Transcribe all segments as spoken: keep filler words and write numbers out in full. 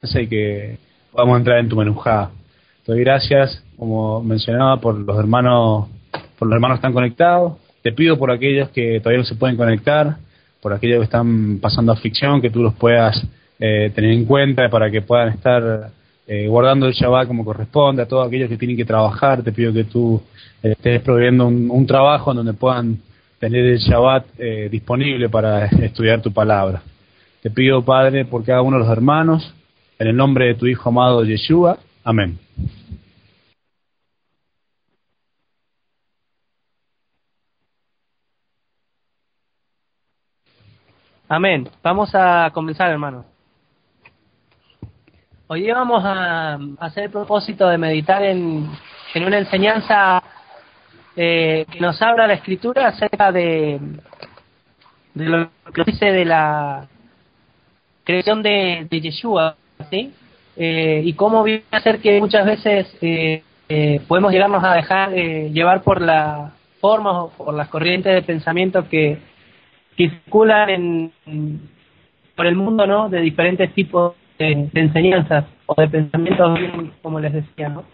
y que podamos entrar en tu menujá. Te doy gracias, como mencionaba, por los hermanos, por los hermanos que están conectados. Te pido por aquellos que todavía no se pueden conectar, por aquellos que están pasando aflicción, que tú los puedas eh, tener en cuenta para que puedan estar eh, guardando el Shabbat como corresponde. A todos aquellos que tienen que trabajar, te pido que tú eh, estés proveyendo un, un trabajo en donde puedan tener el Shabbat eh, disponible para estudiar tu palabra. Te pido, Padre, por cada uno de los hermanos, en el nombre de tu Hijo amado Yeshua. Amén. Amén. Vamos a comenzar, hermano. Hoy día vamos a hacer el propósito de meditar en, en una enseñanza eh, que nos habla la Escritura acerca de, de lo que dice de la creación de, de Yeshua, ¿sí? Eh, y cómo viene a ser que muchas veces eh, eh, podemos llegarnos a dejar eh, llevar por las formas o por las corrientes de pensamiento que, que circulan en, en, por el mundo, ¿no? De diferentes tipos de, de enseñanzas o de pensamientos, como les decía, ¿no?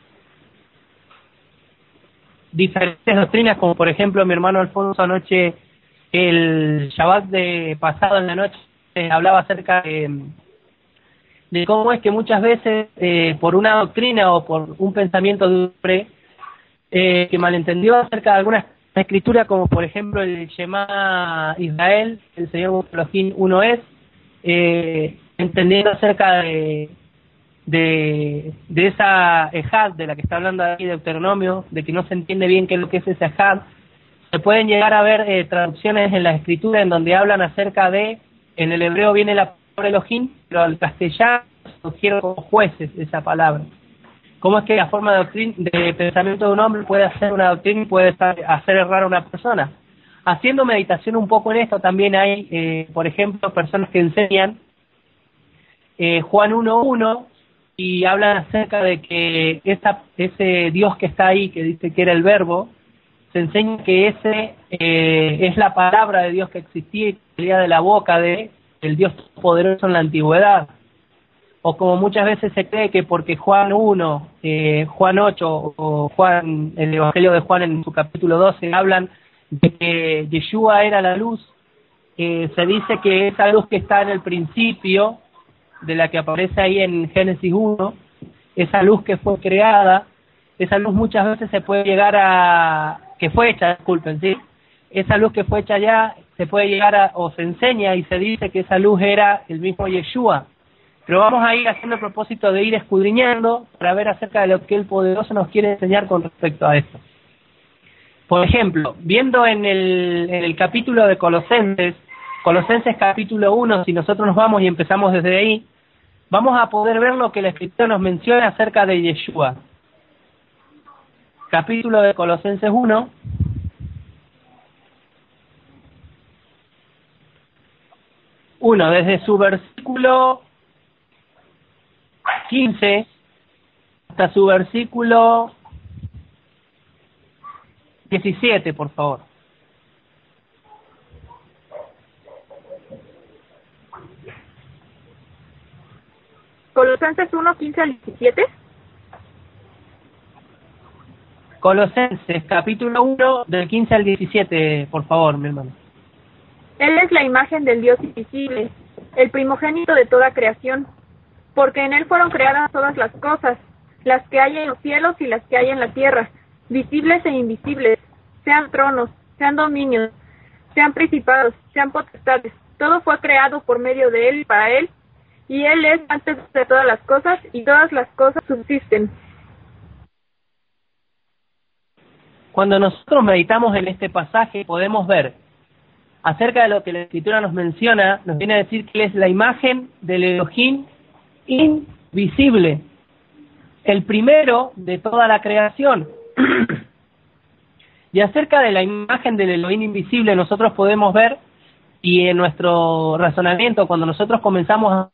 Diferentes doctrinas, como por ejemplo mi hermano Alfonso anoche, el Shabbat de pasado en la noche, eh, hablaba acerca de, de cómo es que muchas veces eh, por una doctrina o por un pensamiento de un hombre eh, que malentendió acerca de algunas escrituras, como por ejemplo el Shema Israel, el Señor Elohim uno es, eh, entendiendo acerca de de, de esa ejad de la que está hablando aquí Deuteronomio, de que no se entiende bien qué es lo que es esa ejad. Se pueden llegar a ver eh, traducciones en la escritura en donde hablan acerca de, en el hebreo viene la palabra Elohim, pero al castellano se tradujeron como jueces esa palabra. ¿Cómo es que la forma de, doctrina, de pensamiento de un hombre puede hacer una doctrina y puede estar, hacer errar a una persona? Haciendo meditación un poco en esto, también hay, eh, por ejemplo, personas que enseñan eh, Juan uno uno, y hablan acerca de que esa, ese Dios que está ahí, que dice que era el verbo, se enseña que ese eh, es la palabra de Dios que existía y que salía de la boca de el Dios poderoso en la antigüedad. O como muchas veces se cree que porque Juan uno, eh, Juan ocho o Juan, el Evangelio de Juan en su capítulo doce hablan de que Yeshua era la luz, eh, se dice que esa luz que está en el principio, de la que aparece ahí en Génesis uno, esa luz que fue creada, esa luz muchas veces se puede llegar a, que fue hecha, disculpen, ¿sí? Esa luz que fue hecha ya, se puede llegar a, o se enseña y se dice que esa luz era el mismo Yeshua. Pero vamos a ir haciendo el propósito de ir escudriñando para ver acerca de lo que el poderoso nos quiere enseñar con respecto a esto. Por ejemplo, viendo en el, en el capítulo de Colosenses, Colosenses capítulo uno, si nosotros nos vamos y empezamos desde ahí, vamos a poder ver lo que la Escritura nos menciona acerca de Yeshua. Capítulo de Colosenses uno. uno, desde su versículo quince hasta su versículo diecisiete, por favor. Colosenses uno, quince al diecisiete. Colosenses capítulo uno, del quince al diecisiete, por favor, mi hermano. Él es la imagen del Dios invisible, el primogénito de toda creación, porque en él fueron creadas todas las cosas, las que hay en los cielos y las que hay en la tierra, visibles e invisibles, sean tronos, sean dominios, sean principados, sean potestades. Todo fue creado por medio de él y para él, y él es antes de todas las cosas, y todas las cosas subsisten. Cuando nosotros meditamos en este pasaje, podemos ver acerca de lo que la Escritura nos menciona, nos viene a decir que Él es la imagen del Elohim invisible, el primero de toda la creación. Y acerca de la imagen del Elohim invisible nosotros podemos ver, y en nuestro razonamiento, cuando nosotros comenzamos a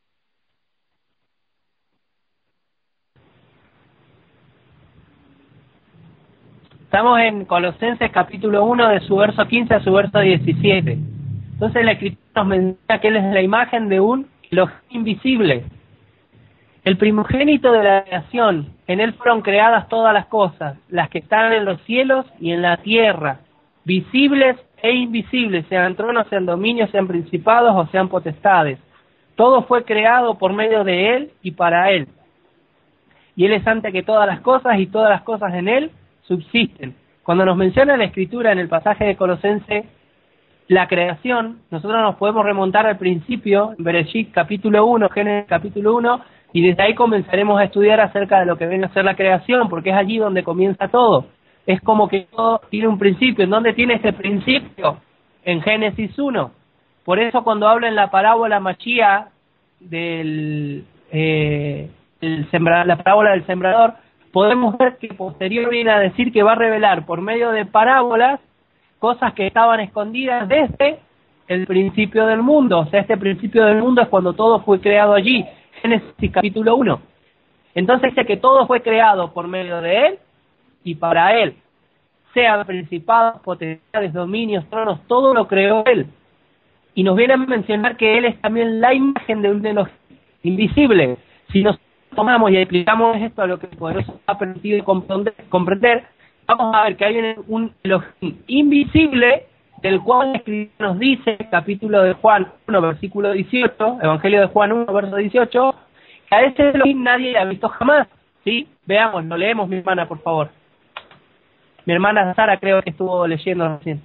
Estamos en Colosenses capítulo uno, de su verso quince a su verso diecisiete. Entonces la Escritura nos menciona que Él es la imagen de un Elohim invisible. el primogénito de la creación, en él fueron creadas todas las cosas, las que están en los cielos y en la tierra, visibles e invisibles, sean tronos, sean dominios, sean principados o sean potestades. Todo fue creado por medio de él y para él. Y él es antes que todas las cosas, y todas las cosas en él subsisten. Cuando nos menciona la Escritura en el pasaje de Colosenses, la creación, nosotros nos podemos remontar al principio, Bereshit capítulo uno, Génesis capítulo uno, y desde ahí comenzaremos a estudiar acerca de lo que viene a ser la creación, porque es allí donde comienza todo. Es como que todo tiene un principio. ¿En dónde tiene ese principio? En Génesis uno. Por eso cuando habla en la parábola Machía del eh, el sembra, la parábola del sembrador, podemos ver que posterior viene a decir que va a revelar por medio de parábolas cosas que estaban escondidas desde el principio del mundo. O sea, este principio del mundo es cuando todo fue creado allí, Génesis capítulo uno. Entonces dice que todo fue creado por medio de él y para él, sean principados, potestades, dominios, tronos, todo lo creó él. Y nos viene a mencionar que él es también la imagen de un de los invisibles. Si nos tomamos y aplicamos esto a lo que el poderoso ha permitido comprender, comprender, vamos a ver que hay un, un Elohim invisible, del cual la Escritura nos dice, capítulo de Juan uno, versículo dieciocho, Evangelio de Juan uno, verso dieciocho, que a ese Elohim nadie le ha visto jamás. ¿Sí? Veamos, lo leemos, mi hermana, por favor. Mi hermana Sara creo que estuvo leyendo recién.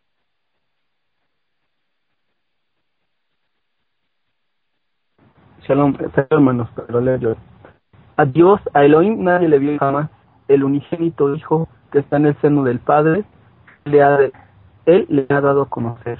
Shalom, hermanos, pero leo yo. A Dios, a Elohim, nadie le vio jamás. El unigénito Hijo que está en el seno del Padre, le ha de, él le ha dado a conocer.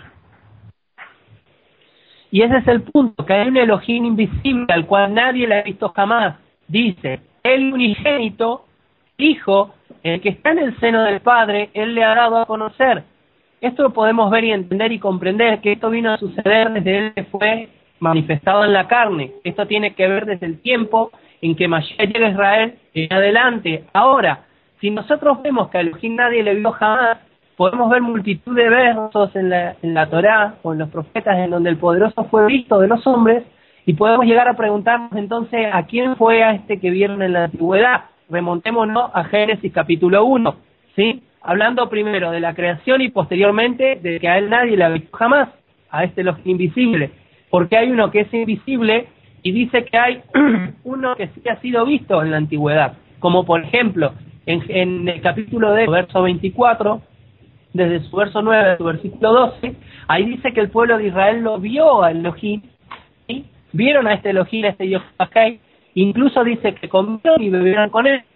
Y ese es el punto, que hay un Elohim invisible al cual nadie le ha visto jamás. Dice, el unigénito Hijo, el que está en el seno del Padre, él le ha dado a conocer. Esto lo podemos ver y entender y comprender, que esto vino a suceder desde él que fue manifestado en la carne. Esto tiene que ver desde el tiempo en que Mashiach llega a Israel en adelante. Ahora, si nosotros vemos que a Elohim nadie le vio jamás, podemos ver multitud de versos en la, en la Torá o en los profetas en donde el poderoso fue visto de los hombres, y podemos llegar a preguntarnos entonces a quién fue a este que vieron en la antigüedad. Remontémonos a Génesis capítulo uno, ¿sí? Hablando primero de la creación y posteriormente de que a él nadie le ha visto jamás, a este Elohim invisible. Porque hay uno que es invisible y dice que hay uno que sí ha sido visto en la antigüedad. Como por ejemplo, en, en el capítulo de verso veinticuatro, desde su verso nueve a su versículo doce, ahí dice que el pueblo de Israel lo vio a Elohim, ¿sí? Vieron a este Elohim, a este Yochai, incluso dice que comieron y bebieron con él.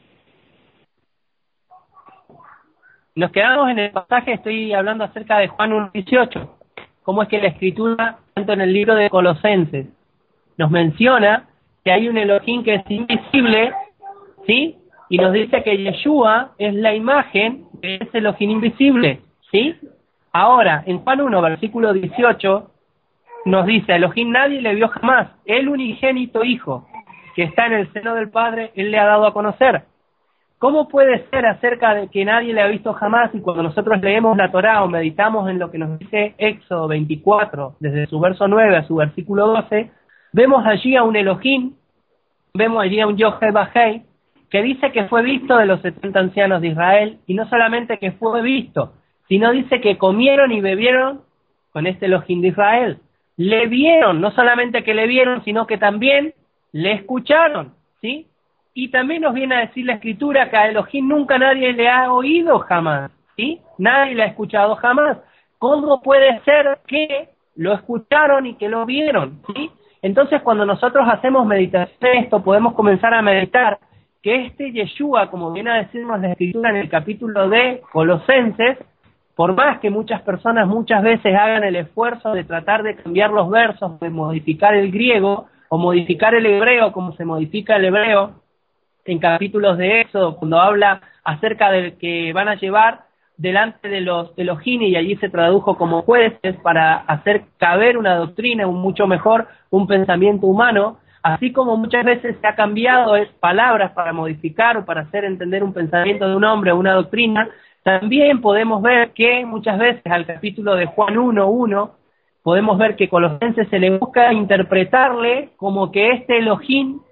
Nos quedamos en el pasaje, estoy hablando acerca de Juan uno dieciocho, cómo es que la Escritura, tanto en el libro de Colosenses, nos menciona que hay un Elohim que es invisible, ¿sí? Y nos dice que Yeshua es la imagen de ese Elohim invisible, ¿sí? Ahora, en Juan uno, versículo dieciocho, nos dice, a Elohim nadie le vio jamás, el unigénito Hijo, que está en el seno del Padre, él le ha dado a conocer. ¿Cómo puede ser acerca de que nadie le ha visto jamás, y cuando nosotros leemos la Torá o meditamos en lo que nos dice Éxodo veinticuatro, desde su verso nueve a su versículo doce, vemos allí a un Elohim, vemos allí a un Yochai, que dice que fue visto de los setenta ancianos de Israel, y no solamente que fue visto, sino dice que comieron y bebieron con este Elohim de Israel. Le vieron, no solamente que le vieron, sino que también le escucharon, ¿sí? Y también nos viene a decir la Escritura que a Elohim nunca nadie le ha oído jamás, ¿sí? Nadie le ha escuchado jamás. ¿Cómo puede ser que lo escucharon y que lo vieron, ¿sí? Entonces, cuando nosotros hacemos meditación de esto, podemos comenzar a meditar que este Yeshua, como viene a decirnos la Escritura en el capítulo de Colosenses, por más que muchas personas muchas veces hagan el esfuerzo de tratar de cambiar los versos, de modificar el griego o modificar el hebreo como se modifica el hebreo en capítulos de Éxodo, cuando habla acerca de que van a llevar delante de los Elohim, y allí se tradujo como jueces para hacer caber una doctrina, un mucho mejor, un pensamiento humano, así como muchas veces se ha cambiado es, palabras para modificar o para hacer entender un pensamiento de un hombre o una doctrina. También podemos ver que muchas veces al capítulo de Juan uno uno, podemos ver que Colosenses se le busca interpretarle como que este Elohim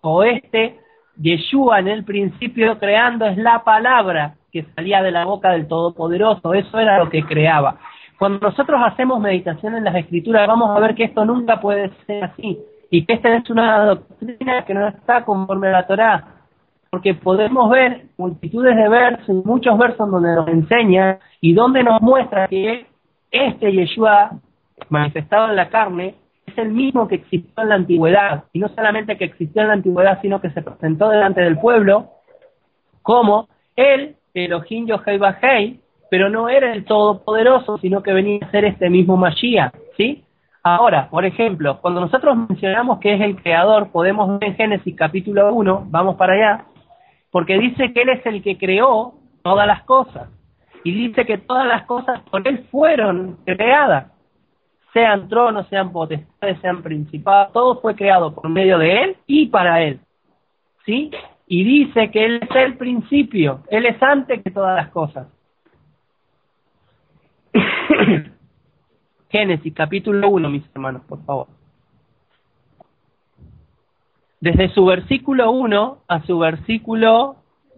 o este Yeshua en el principio creando es la palabra que salía de la boca del Todopoderoso, eso era lo que creaba. Cuando nosotros hacemos meditación en las Escrituras, vamos a ver que esto nunca puede ser así, y que esta es una doctrina que no está conforme a la Torá, porque podemos ver multitudes de versos, muchos versos donde nos enseña y donde nos muestra que este Yeshua manifestado en la carne es el mismo que existió en la antigüedad, y no solamente que existió en la antigüedad, sino que se presentó delante del pueblo como el Elohim Yohei Bajei, pero no era el Todopoderoso, sino que venía a ser este mismo Mashiach, ¿sí? Ahora, por ejemplo, cuando nosotros mencionamos que es el Creador, podemos ver en Génesis capítulo uno, vamos para allá, porque dice que Él es el que creó todas las cosas, y dice que todas las cosas por Él fueron creadas, sean tronos, sean potestades, sean principados, todo fue creado por medio de Él y para Él, ¿sí? Y dice que Él es el principio, Él es antes que todas las cosas. Génesis capítulo uno, mis hermanos, por favor. Desde su versículo uno a su versículo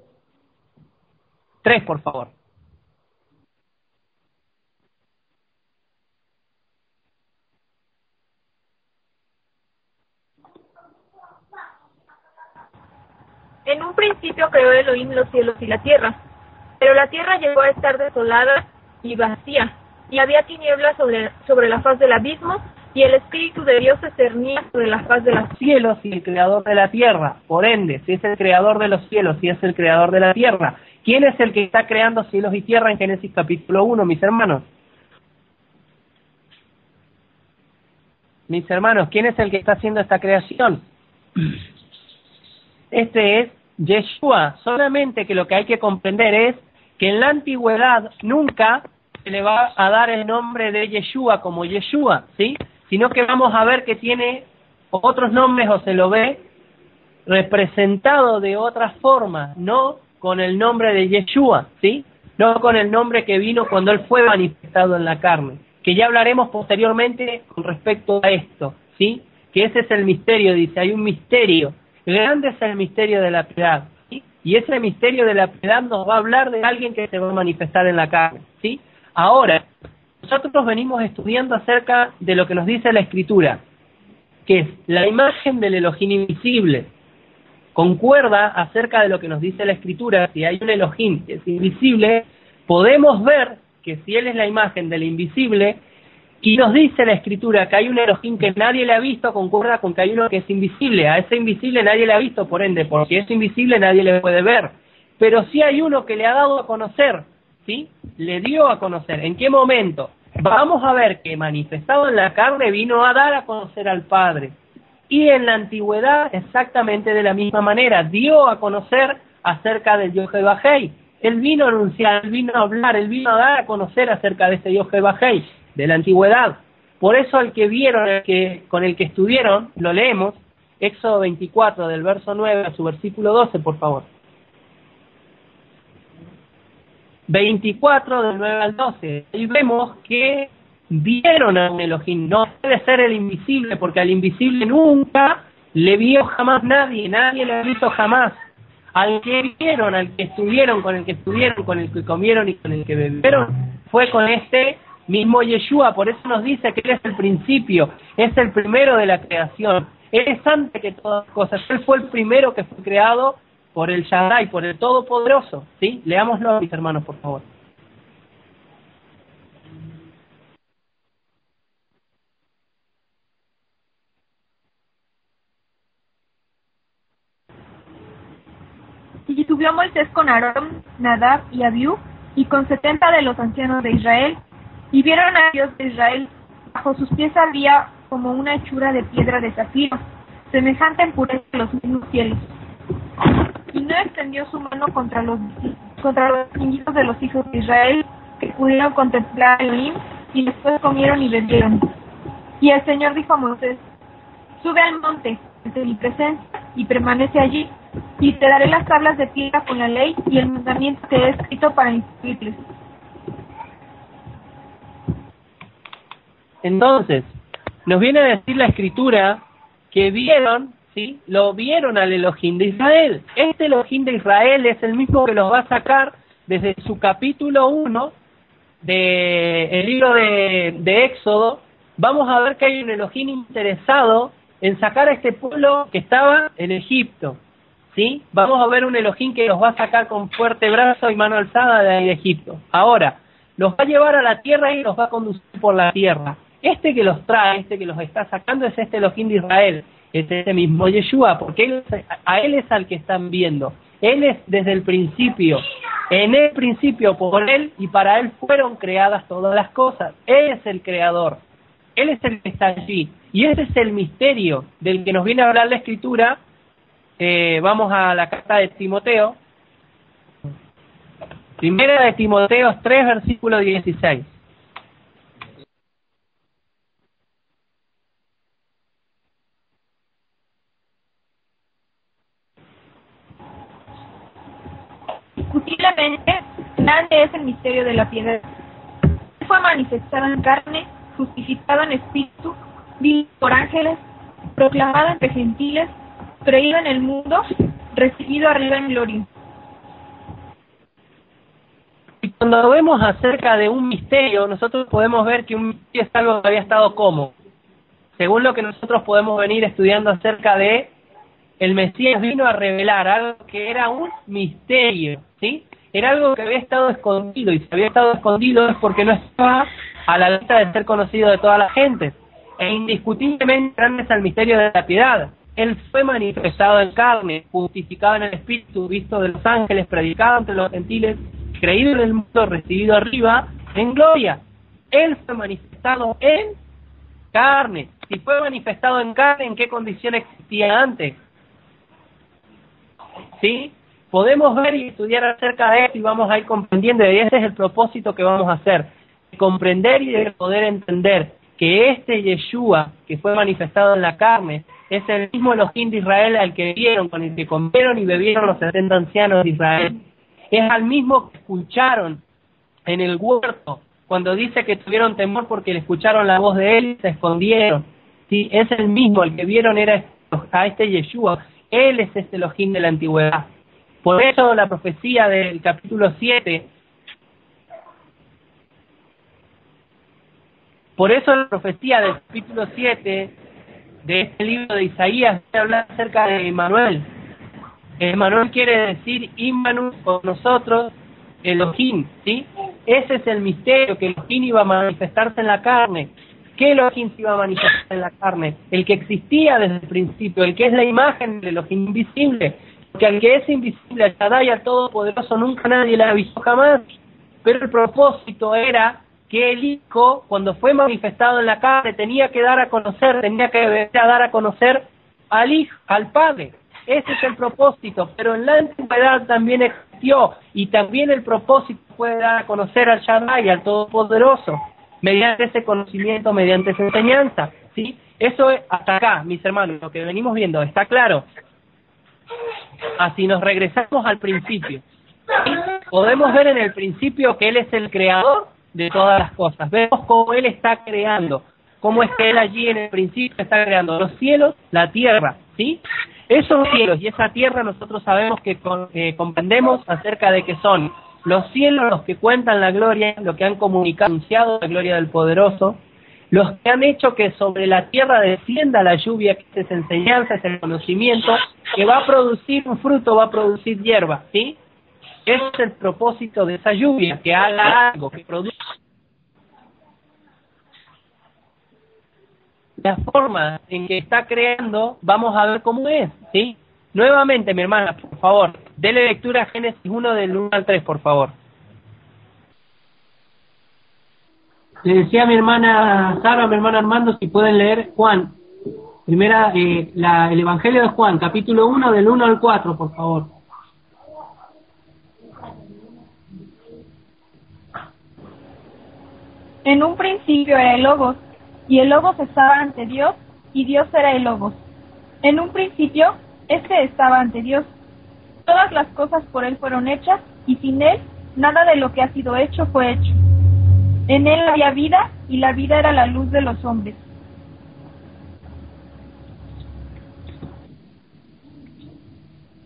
tres, por favor. En un principio creó Elohim los cielos y la tierra, pero la tierra llegó a estar desolada y vacía, y había tinieblas sobre, sobre la faz del abismo, y el Espíritu de Dios se cernía sobre la faz de los cielos y el creador de la tierra. Por ende, si es el creador de los cielos, si es el creador de la tierra, ¿quién es el que está creando cielos y tierra en Génesis capítulo uno, mis hermanos? Mis hermanos, ¿quién es el que está haciendo esta creación? Este es Yeshua, solamente que lo que hay que comprender es que en la antigüedad nunca se le va a dar el nombre de Yeshua como Yeshua, ¿sí? Sino que vamos a ver que tiene otros nombres o se lo ve representado de otra forma, no con el nombre de Yeshua, ¿sí? No con el nombre que vino cuando Él fue manifestado en la carne, que ya hablaremos posteriormente con respecto a esto, ¿sí? Que ese es el misterio, dice, hay un misterio. Grande es el misterio de la piedad, ¿sí? Y ese misterio de la piedad nos va a hablar de alguien que se va a manifestar en la carne, ¿sí? Ahora, nosotros venimos estudiando acerca de lo que nos dice la Escritura, que es la imagen del Elohim invisible. Concuerda acerca de lo que nos dice la Escritura, si hay un Elohim que es invisible, podemos ver que si Él es la imagen del invisible, y nos dice la Escritura que hay un Elohim que nadie le ha visto, concuerda con que hay uno que es invisible. A ese invisible nadie le ha visto, por ende, porque es invisible nadie le puede ver. Pero sí hay uno que le ha dado a conocer, ¿sí? Le dio a conocer. ¿En qué momento? Vamos a ver que manifestado en la carne vino a dar a conocer al Padre. Y en la antigüedad exactamente de la misma manera, dio a conocer acerca del Yohei Bajei. Él vino a anunciar, él vino a hablar, él vino a dar a conocer acerca de este Yohei Bajei de la antigüedad. Por eso el que vieron, el que, con el que estuvieron, lo leemos, Éxodo veinticuatro, del verso nueve a su versículo doce, por favor. veinticuatro, del nueve al doce. Y vemos que vieron a un Elohim. No puede ser el invisible, porque al invisible nunca le vio jamás nadie, nadie le ha visto jamás. Al que vieron, al que estuvieron, con el que estuvieron, con el que comieron y con el que bebieron, fue con este mismo Yeshua. Por eso nos dice que Él es el principio, es el primero de la creación. Él es antes que todas las cosas. Él fue el primero que fue creado por el Shaddai, por el Todopoderoso, ¿sí? Leámoslo, mis hermanos, por favor. Y subió Moisés con Aarón, Nadab y Abiú, y con setenta de los ancianos de Israel, y vieron a Dios de Israel. Bajo sus pies había como una hechura de piedra de zafiro, semejante en pureza a los mismos cielos. Y no extendió su mano contra los contra los distinguidos de los hijos de Israel, que pudieron contemplar a Elohim, y después comieron y bebieron. Y el Señor dijo a Moisés: sube al monte ante mi presencia, y permanece allí, y te daré las tablas de piedra con la ley y el mandamiento que he escrito para instruirles. Entonces, nos viene a decir la Escritura que vieron, ¿sí? Lo vieron al Elohim de Israel. Este Elohim de Israel es el mismo que los va a sacar desde su capítulo uno del libro de, de Éxodo. Vamos a ver que hay un Elohim interesado en sacar a este pueblo que estaba en Egipto, ¿sí? Vamos a ver un Elohim que los va a sacar con fuerte brazo y mano alzada de ahí de Egipto. Ahora, los va a llevar a la tierra y los va a conducir por la tierra. Este que los trae, este que los está sacando es este Elohim de Israel, es este mismo Yeshua, porque él, a él es al que están viendo. Él es desde el principio. En el principio, por él y para él fueron creadas todas las cosas. Él es el creador. Él es el que está allí. Y ese es el misterio del que nos viene a hablar la Escritura. Eh, vamos a la carta de Timoteo. Primera de Timoteo tres, versículo dieciséis. Indiscutiblemente, grande es el misterio de la piedad. Fue manifestado en carne, justificado en espíritu, visto por ángeles, proclamado entre gentiles, creído en el mundo, recibido arriba en gloria. Y cuando vemos acerca de un misterio, nosotros podemos ver que un misterio es algo que había estado como, según lo que nosotros podemos venir estudiando acerca de el Mesías vino a revelar algo que era un misterio, ¿sí? Era algo que había estado escondido, y si había estado escondido es porque no estaba a la vista de ser conocido de toda la gente. E indiscutiblemente grande es el misterio de la piedad. Él fue manifestado en carne, justificado en el Espíritu, visto de los ángeles, predicado entre los gentiles, creído en el mundo, recibido arriba, en gloria. Él fue manifestado en carne. Si fue manifestado en carne, ¿en qué condición existía antes? ¿Sí? Podemos ver y estudiar acerca de esto y vamos a ir comprendiendo, y ese es el propósito que vamos a hacer, comprender y de poder entender que este Yeshua que fue manifestado en la carne es el mismo Elohim de Israel al que vieron, con el que comieron y bebieron los setenta ancianos de Israel. Es al mismo que escucharon en el huerto cuando dice que tuvieron temor porque le escucharon la voz de él y se escondieron. Sí, es el mismo, el que vieron era a este Yeshua. Él es este Elohim de la antigüedad. Por eso la profecía del capítulo siete, por eso la profecía del capítulo siete de este libro de Isaías habla acerca de Emmanuel. Emmanuel quiere decir Immanuel, con nosotros, Elohim, ¿sí? Ese es el misterio, que Elohim iba a manifestarse en la carne. ¿Qué Elohim se iba a manifestar en la carne? El que existía desde el principio, el que es la imagen del Elohim invisible, que al que es invisible, al Shaddai, al Todopoderoso, nunca nadie la ha visto jamás. Pero el propósito era que el Hijo, cuando fue manifestado en la carne, tenía que dar a conocer, tenía que venir a dar a conocer al Hijo, al Padre. Ese es el propósito, pero en la antigüedad también existió, y también el propósito fue dar a conocer al Shaddai, al Todopoderoso, mediante ese conocimiento, mediante esa enseñanza, ¿sí? Eso es hasta acá, mis hermanos, lo que venimos viendo, ¿está claro? Así nos regresamos al principio. ¿Sí? Podemos ver en el principio que Él es el creador de todas las cosas. Vemos cómo Él está creando, cómo es que Él allí en el principio está creando los cielos, la tierra, ¿sí? Esos cielos y esa tierra nosotros sabemos que con, eh, comprendemos acerca de que son los cielos los que cuentan la gloria, los que han comunicado, anunciado la gloria del Poderoso, los que han hecho que sobre la tierra descienda la lluvia, que es enseñanza, es el conocimiento, que va a producir un fruto, va a producir hierba, ¿sí? Ese es el propósito de esa lluvia, que haga algo, que produzca. La forma en que está creando, vamos a ver cómo es, ¿sí? Nuevamente, mi hermana, por favor, dele lectura a Génesis uno del uno al tres, por favor. Le decía a mi hermana Sara, a mi hermano Armando, si pueden leer Juan, primera, eh, la, el Evangelio de Juan, capítulo uno del uno al cuatro, por favor. En un principio era el Logos, y el Logos estaba ante Dios, y Dios era el Logos. En un principio, este estaba ante Dios. Todas las cosas por él fueron hechas, y sin él, nada de lo que ha sido hecho fue hecho. En él había vida, y la vida era la luz de los hombres.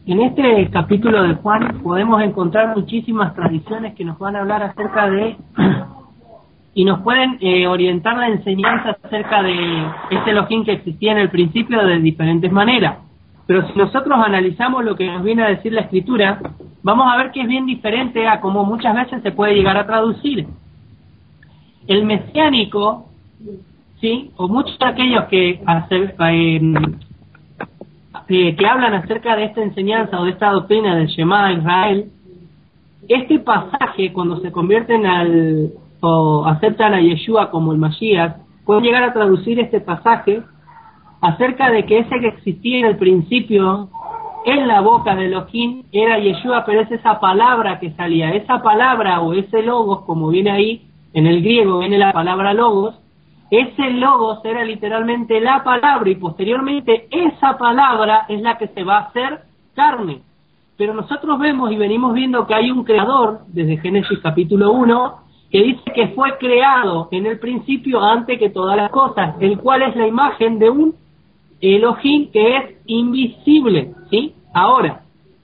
en este capítulo de Juan podemos encontrar muchísimas tradiciones que nos van a hablar acerca de y nos pueden eh, orientar la enseñanza acerca de este Elohim que existía en el principio de diferentes maneras. Pero si nosotros analizamos lo que nos viene a decir la Escritura, vamos a ver que es bien diferente a como muchas veces se puede llegar a traducir. El mesiánico, ¿sí? O muchos de aquellos que, hace, eh, eh, que hablan acerca de esta enseñanza o de esta doctrina del Shema Israel, este pasaje, cuando se convierten al o aceptan a Yeshua como el Mashiach, pueden llegar a traducir este pasaje acerca de que ese que existía en el principio en la boca de Elohim era Yeshua, pero es esa palabra que salía, esa palabra o ese logos, como viene ahí en el griego, viene la palabra logos, ese logos era literalmente la palabra y posteriormente esa palabra es la que se va a hacer carne. Pero nosotros vemos y venimos viendo que hay un creador desde Génesis capítulo uno que dice que fue creado en el principio antes que todas las cosas, el cual es la imagen de un Elohim que es invisible, ¿sí? Ahora,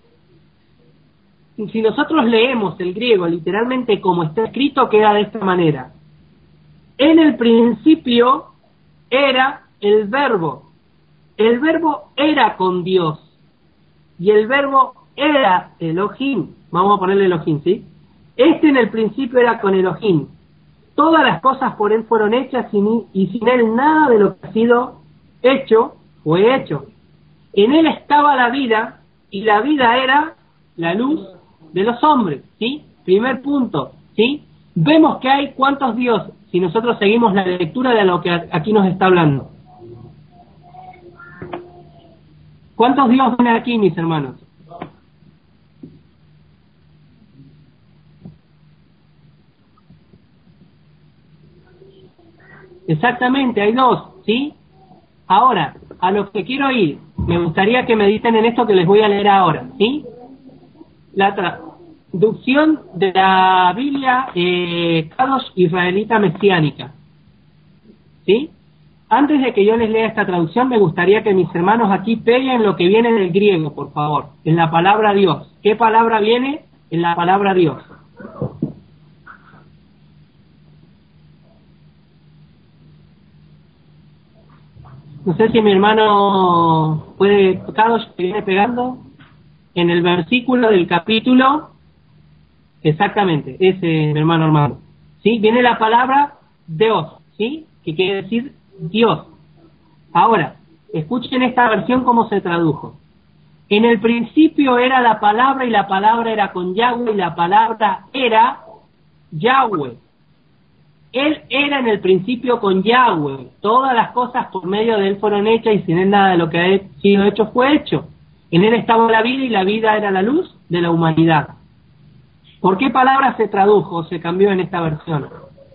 si nosotros leemos el griego literalmente como está escrito, queda de esta manera: en el principio era el verbo, el verbo era con Dios y el verbo era Elohim. Vamos a ponerle Elohim, ¿sí? Este en el principio era con Elohim. Todas las cosas por él fueron hechas y sin él nada de lo que ha sido hecho fue hecho. En él estaba la vida y la vida era la luz de los hombres, ¿sí? Primer punto, ¿sí? Vemos que hay cuántos dioses si nosotros seguimos la lectura de lo que aquí nos está hablando. ¿Cuántos dioses ven aquí, mis hermanos? Exactamente, hay dos, ¿sí? Ahora, a los que quiero ir, me gustaría que mediten en esto que les voy a leer ahora, ¿sí? La traducción de la Biblia eh, Kadosh Israelita Mesiánica, ¿sí? Antes de que yo les lea esta traducción, me gustaría que mis hermanos aquí peguen lo que viene en el griego, por favor, en la palabra Dios. ¿Qué palabra viene en la palabra Dios? No sé si mi hermano puede tocarlo, que viene pegando en el versículo del capítulo, exactamente, ese mi hermano Armando, ¿sí? Viene la palabra Dios, ¿sí? Que quiere decir Dios. Ahora, escuchen esta versión cómo se tradujo. En el principio era la palabra y la palabra era con Yahweh y la palabra era Yahweh. Él era en el principio con Yahweh. Todas las cosas por medio de él fueron hechas y sin él nada de lo que ha sido hecho fue hecho. En él estaba la vida y la vida era la luz de la humanidad. ¿Por qué palabra se tradujo, se cambió en esta versión?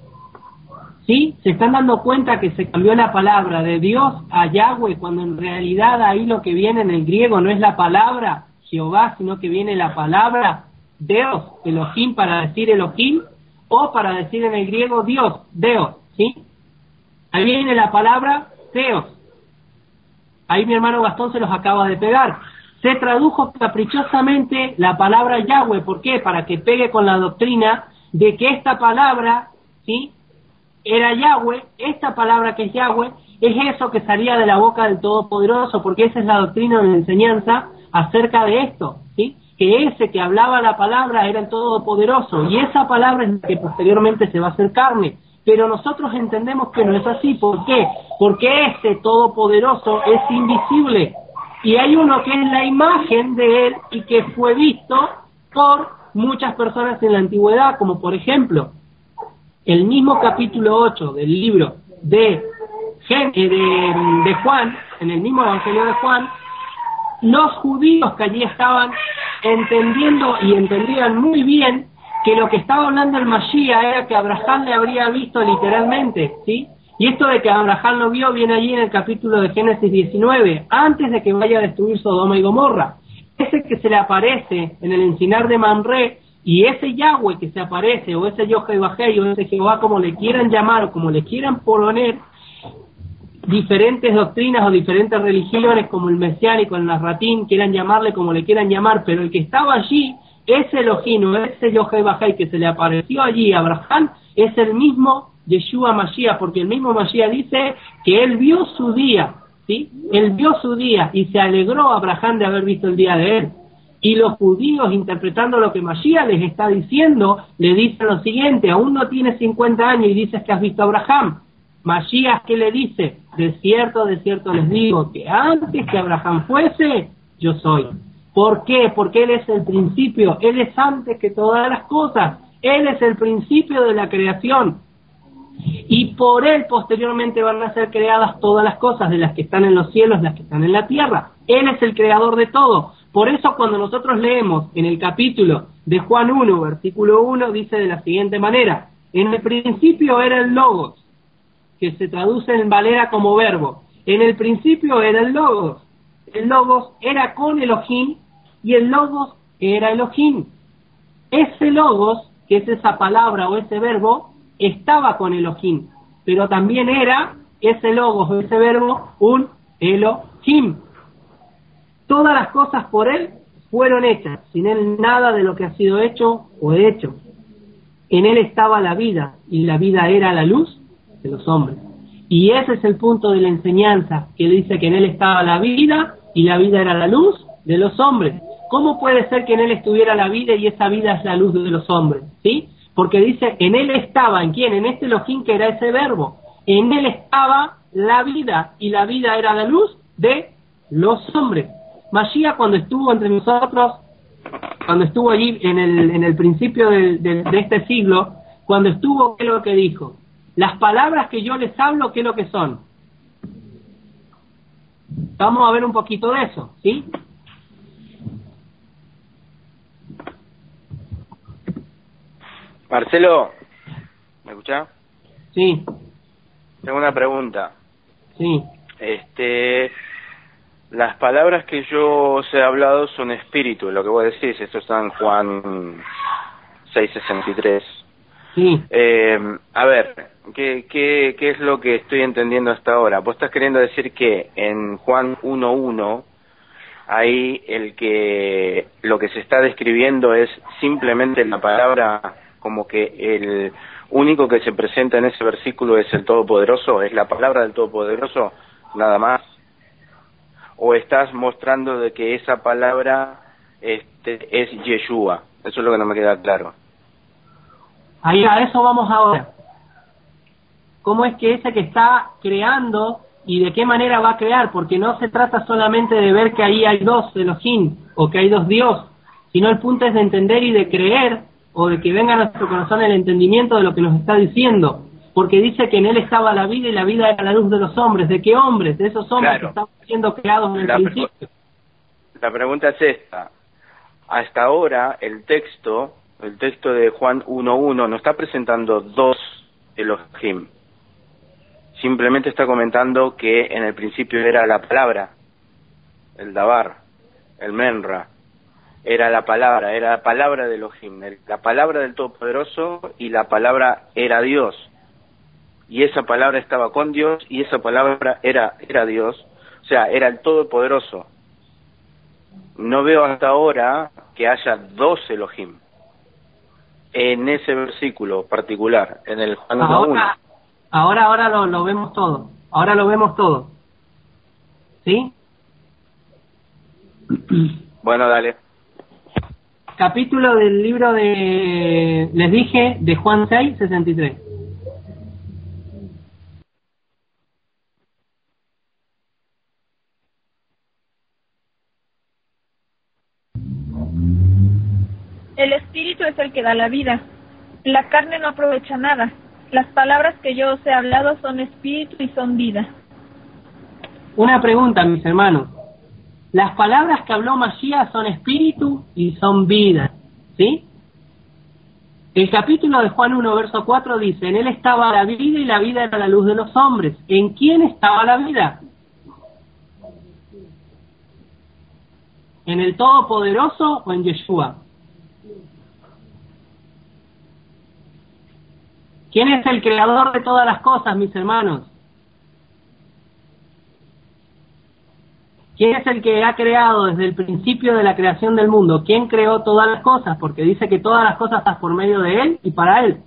¿Sí? ¿Se están dando cuenta que se cambió la palabra de Dios a Yahweh cuando en realidad ahí lo que viene en el griego no es la palabra Jehová, sino que viene la palabra Dios, Elohim para decir Elohim, o para decir en el griego Dios, Deos, ¿sí? Ahí viene la palabra Theos. Ahí mi hermano Gastón se los acaba de pegar. Se tradujo caprichosamente la palabra Yahweh. ¿Por qué? Para que pegue con la doctrina de que esta palabra, ¿sí? Era Yahweh. Esta palabra que es Yahweh es eso que salía de la boca del Todopoderoso, porque esa es la doctrina de la enseñanza acerca de esto, ¿sí? Que ese que hablaba la palabra era el Todopoderoso, y esa palabra es la que posteriormente se va a hacer carne. Pero nosotros entendemos que no es así. ¿Por qué? Porque ese Todopoderoso es invisible, y hay uno que es la imagen de él y que fue visto por muchas personas en la antigüedad, como por ejemplo el mismo capítulo ocho del libro de, de, de Juan, en el mismo Evangelio de Juan, los judíos que allí estaban entendiendo y entendían muy bien que lo que estaba hablando el Mashiach era que Abraham le habría visto literalmente, ¿sí? Y esto de que Abraham lo vio viene allí en el capítulo de Génesis diecinueve, antes de que vaya a destruir Sodoma y Gomorra. Ese que se le aparece en el encinar de Mamre, y ese Yahweh que se aparece, o ese Yohei Bajei, o ese Jehová, como le quieran llamar, o como le quieran poner, diferentes doctrinas o diferentes religiones, como el mesiánico, el narratín, quieran llamarle como le quieran llamar, pero el que estaba allí, ese Elohim, ese Yohevahai que se le apareció allí a Abraham, es el mismo Yeshua Mashiach, porque el mismo Mashiach dice que él vio su día, ¿sí? Él vio su día y se alegró a Abraham de haber visto el día de él. Y los judíos, interpretando lo que Mashiach les está diciendo, le dicen lo siguiente: aún no tienes cincuenta años y dices que has visto a Abraham. Mashiach, ¿qué le dice? De cierto, de cierto les digo, que antes que Abraham fuese, yo soy. ¿Por qué? Porque él es el principio, él es antes que todas las cosas, él es el principio de la creación. Y por él posteriormente van a ser creadas todas las cosas, de las que están en los cielos, las que están en la tierra. Él es el creador de todo. Por eso cuando nosotros leemos en el capítulo de Juan uno, versículo uno, dice de la siguiente manera: en el principio era el Logos, que se traduce en Valera como verbo. En el principio era el Logos. El Logos era con Elohim y el Logos era Elohim. Ese Logos, que es esa palabra o ese verbo, estaba con Elohim, pero también era ese Logos o ese verbo un Elohim. Todas las cosas por él fueron hechas, sin él nada de lo que ha sido hecho fue hecho. En él estaba la vida, y la vida era la luz de los hombres. Y ese es el punto de la enseñanza, que dice que en él estaba la vida, y la vida era la luz de los hombres. ¿Cómo puede ser que en él estuviera la vida y esa vida es la luz de los hombres? ¿Sí? Porque dice, en él estaba, ¿en quién? En este Elohim, que era ese verbo. En él estaba la vida, y la vida era la luz de los hombres. Mashiach, cuando estuvo entre nosotros, cuando estuvo allí en el, en el principio de, de, de este siglo, cuando estuvo, ¿qué es lo que dijo? Las palabras que yo les hablo, ¿qué es lo que son? Vamos a ver un poquito de eso, ¿sí? Marcelo, ¿me escuchás? Sí. Tengo una pregunta. Sí. Este, las palabras que yo os he hablado son espíritu, lo que vos decís, esto está en Juan seis sesenta y tres. Sí. Eh, a ver, ¿qué, qué, ¿qué es lo que estoy entendiendo hasta ahora? Vos estás queriendo decir que en Juan uno uno, ahí el que lo que se está describiendo es simplemente la palabra, como que el único que se presenta en ese versículo es el Todopoderoso, es la palabra del Todopoderoso, nada más. ¿O estás mostrando de que esa palabra este, es Yeshua? Eso es lo que no me queda claro. Ahí a eso vamos ahora. ¿Cómo es que ese que está creando y de qué manera va a crear? Porque no se trata solamente de ver que ahí hay dos Elohim o que hay dos Dios, sino el punto es de entender y de creer, o de que venga a nuestro corazón el entendimiento de lo que nos está diciendo. Porque dice que en él estaba la vida y la vida era la luz de los hombres. ¿De qué hombres? De esos hombres Claro. que estaban siendo creados en el La, principio. la pregunta es esta. Hasta ahora el texto, el texto de Juan uno uno no está presentando dos Elohim. Simplemente está comentando que en el principio era la palabra, el Dabar, el Menra. Era la palabra, era la palabra de Elohim, la palabra del Todopoderoso, y la palabra era Dios. Y esa palabra estaba con Dios, y esa palabra era, era Dios, o sea, era el Todopoderoso. No veo hasta ahora que haya dos Elohim en ese versículo particular, en el Juan uno uno. Ahora, ahora, ahora lo, lo vemos todo. Ahora lo vemos todo. ¿Sí? Bueno, dale. Capítulo del libro de, les dije, de Juan seis sesenta y tres. El espíritu es el que da la vida. La carne no aprovecha nada. Las palabras que yo os he hablado son espíritu y son vida. Una pregunta, mis hermanos. Las palabras que habló Mashiach son espíritu y son vida, ¿sí? El capítulo de Juan uno, verso cuatro dice, en él estaba la vida y la vida era la luz de los hombres. ¿En quién estaba la vida? ¿En el Todopoderoso o en Yeshua? ¿Quién es el creador de todas las cosas, mis hermanos? ¿Quién es el que ha creado desde el principio de la creación del mundo? ¿Quién creó todas las cosas? Porque dice que todas las cosas están por medio de Él y para Él.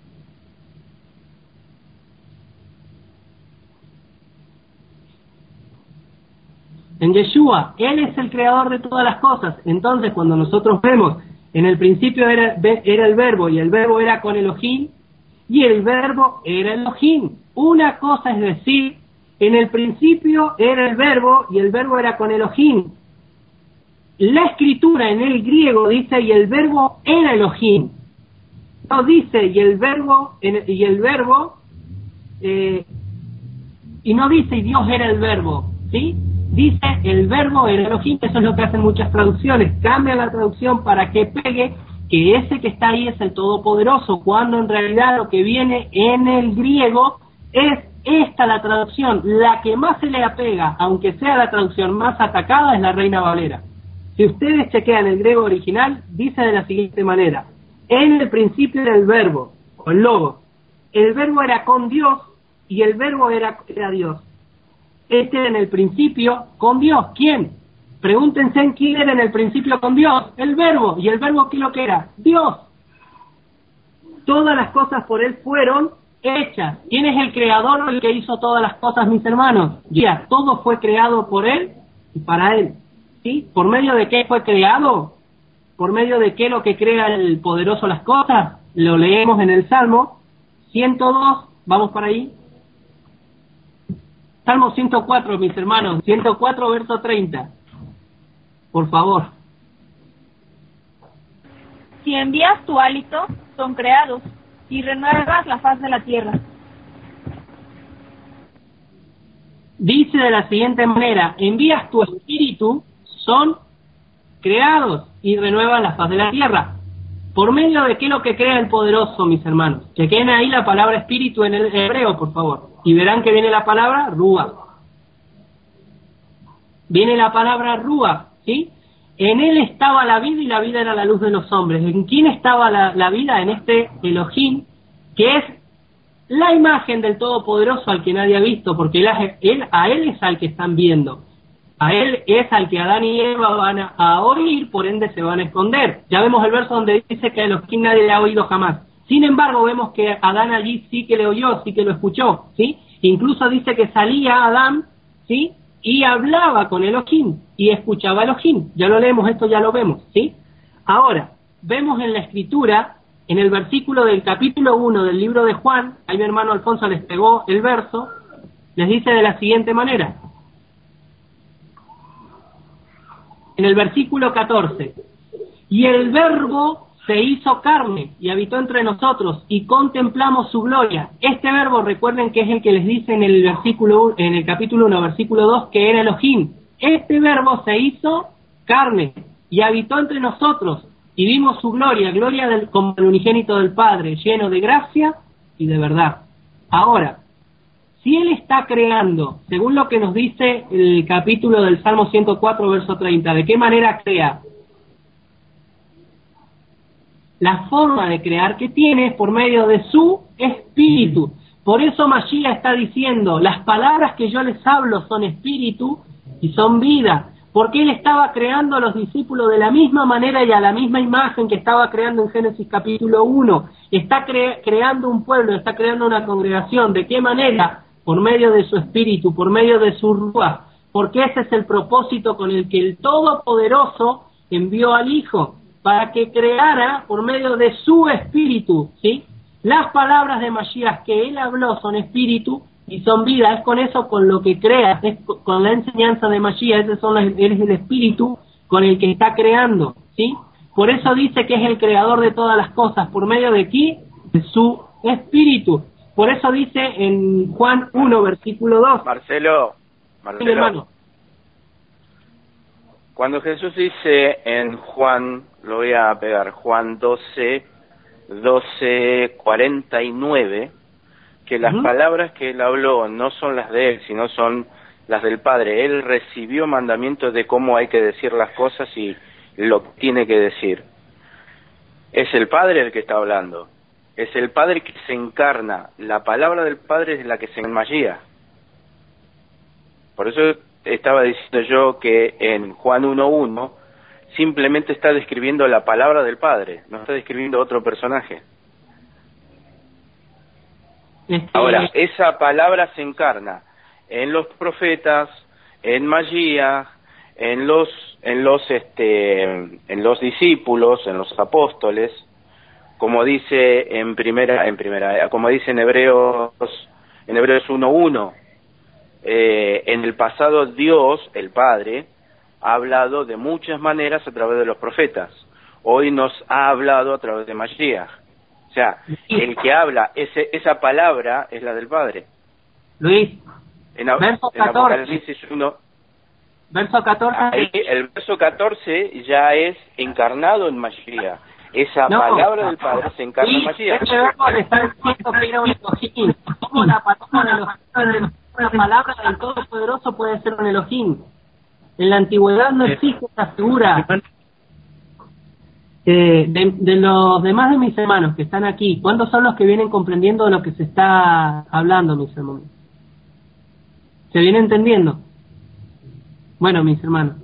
En Yeshua, Él es el creador de todas las cosas. Entonces, cuando nosotros vemos, en el principio era, era el verbo, y el verbo era con Elohim, y el verbo era Elohim. Una cosa es decir, en el principio era el verbo, y el verbo era con Elohim. La escritura en el griego dice, y el verbo era Elohim. No dice, y el verbo, y el verbo, eh, y no dice, y Dios era el verbo, ¿sí? Dice, el verbo era Elohim. Eso es lo que hacen muchas traducciones. Cambian la traducción para que pegue que ese que está ahí es el Todopoderoso, cuando en realidad lo que viene en el griego es esta la traducción. La que más se le apega, aunque sea la traducción más atacada, es la Reina Valera. Si ustedes chequean el griego original, dice de la siguiente manera: en el principio era el verbo, o el logo. El verbo era con Dios y el verbo era, era Dios. Este era en el principio con Dios. ¿Quién? Pregúntense en quién era en el principio con Dios. El verbo. ¿Y el verbo qué lo que era? Dios. Todas las cosas por Él fueron hechas. ¿Quién es el creador o el que hizo todas las cosas, mis hermanos? Ya, todo fue creado por Él y para Él. ¿Sí? ¿Por medio de qué fue creado? ¿Por medio de qué lo que crea el poderoso las cosas? Lo leemos en el Salmo ciento dos. Vamos para ahí. Salmo ciento cuatro, mis hermanos, ciento cuatro, verso treinta. Por favor. Si envías tu hálito, son creados, y renuevas la faz de la tierra. Dice de la siguiente manera: envías tu espíritu, son creados, y renuevan la faz de la tierra. ¿Por medio de qué lo que crea el poderoso, mis hermanos? Chequen ahí la palabra espíritu en el hebreo, por favor, y verán que viene la palabra Ruach. Viene la palabra Ruach, ¿sí? En él estaba la vida y la vida era la luz de los hombres. ¿En quién estaba la, la vida? En este Elohim, que es la imagen del Todopoderoso al que nadie ha visto, porque él, él, a él es al que están viendo. A él es al que Adán y Eva van a, a oír, por ende se van a esconder. Ya vemos el verso donde dice que a Elohim nadie le ha oído jamás. Sin embargo, vemos que Adán allí sí que le oyó, sí que lo escuchó, ¿sí? Incluso dice que salía Adán, ¿sí? Y hablaba con Elohim, y escuchaba a Elohim. Ya lo leemos, esto ya lo vemos, ¿sí? Ahora, vemos en la Escritura, en el versículo del capítulo uno del libro de Juan, ahí mi hermano Alfonso les pegó el verso, les dice de la siguiente manera. En el versículo catorce, y el verbo se hizo carne y habitó entre nosotros y contemplamos su gloria. Este verbo, recuerden que es el que les dice en el versículo en el capítulo uno, versículo dos, que era Elohim. Este verbo se hizo carne y habitó entre nosotros y vimos su gloria, gloria del, como el unigénito del Padre, lleno de gracia y de verdad. Ahora, si Él está creando, según lo que nos dice el capítulo del Salmo ciento cuatro, verso treinta, ¿de qué manera crea? La forma de crear que tiene es por medio de su espíritu. Por eso Mashiach está diciendo, las palabras que yo les hablo son espíritu y son vida. Porque Él estaba creando a los discípulos de la misma manera y a la misma imagen que estaba creando en Génesis capítulo uno. Está cre- creando un pueblo, está creando una congregación. ¿De qué manera? Por medio de su espíritu, por medio de su ruach. Porque ese es el propósito con el que el Todopoderoso envió al Hijo, para que creara por medio de su espíritu, ¿sí? Las palabras de Mashiach que Él habló son espíritu y son vida. Es con eso con lo que crea, es con la enseñanza de Mashiach. Ese son los, él es el espíritu con el que está creando, ¿sí? Por eso dice que es el creador de todas las cosas. ¿Por medio de qué? De su espíritu. Por eso dice en Juan uno, versículo dos. Marcelo, Marcelo, Sí, hermano. Cuando Jesús dice en Juan, lo voy a pegar, Juan doce, doce, cuarenta y nueve, que las uh-huh. palabras que Él habló no son las de Él, sino son las del Padre. Él recibió mandamientos de cómo hay que decir las cosas y lo que tiene que decir. Es el Padre el que está hablando. Es el Padre que se encarna. La palabra del Padre es la que se enmallía. Por eso estaba diciendo yo que en Juan uno uno simplemente está describiendo la palabra del Padre, no está describiendo otro personaje. Este... Ahora, esa palabra se encarna en los profetas, en Mashiach, en los en los este en los discípulos, en los apóstoles, como dice en primera en primera como dice en Hebreos en Hebreos uno uno. Eh, en el pasado Dios, el Padre, ha hablado de muchas maneras a través de los profetas. Hoy nos ha hablado a través de Mashiach. O sea, el que habla, ese, esa palabra es la del Padre. Luis, en, verso en catorce. Apocalipsis uno, verso catorce. Ahí, el verso catorce ya es encarnado en Mashiach. Esa no, palabra del Padre se encarna sí, en Mashiach. Este verbo le está diciendo que era un Elohim. ¿Cómo la palabra, de la palabra del Todopoderoso puede ser un Elohim? En la antigüedad no existe esta figura. Eh, de, de los demás de mis hermanos que están aquí, ¿cuántos son los que vienen comprendiendo de lo que se está hablando, mis hermanos? ¿Se viene entendiendo? Bueno, mis hermanos,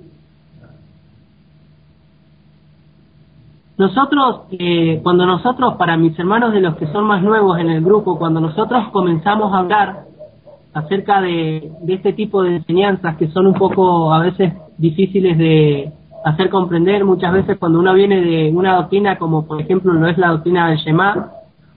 nosotros, eh, cuando nosotros, para mis hermanos de los que son más nuevos en el grupo, cuando nosotros comenzamos a hablar acerca de, de este tipo de enseñanzas que son un poco a veces difíciles de hacer comprender, muchas veces cuando uno viene de una doctrina como por ejemplo lo es la doctrina del Shema,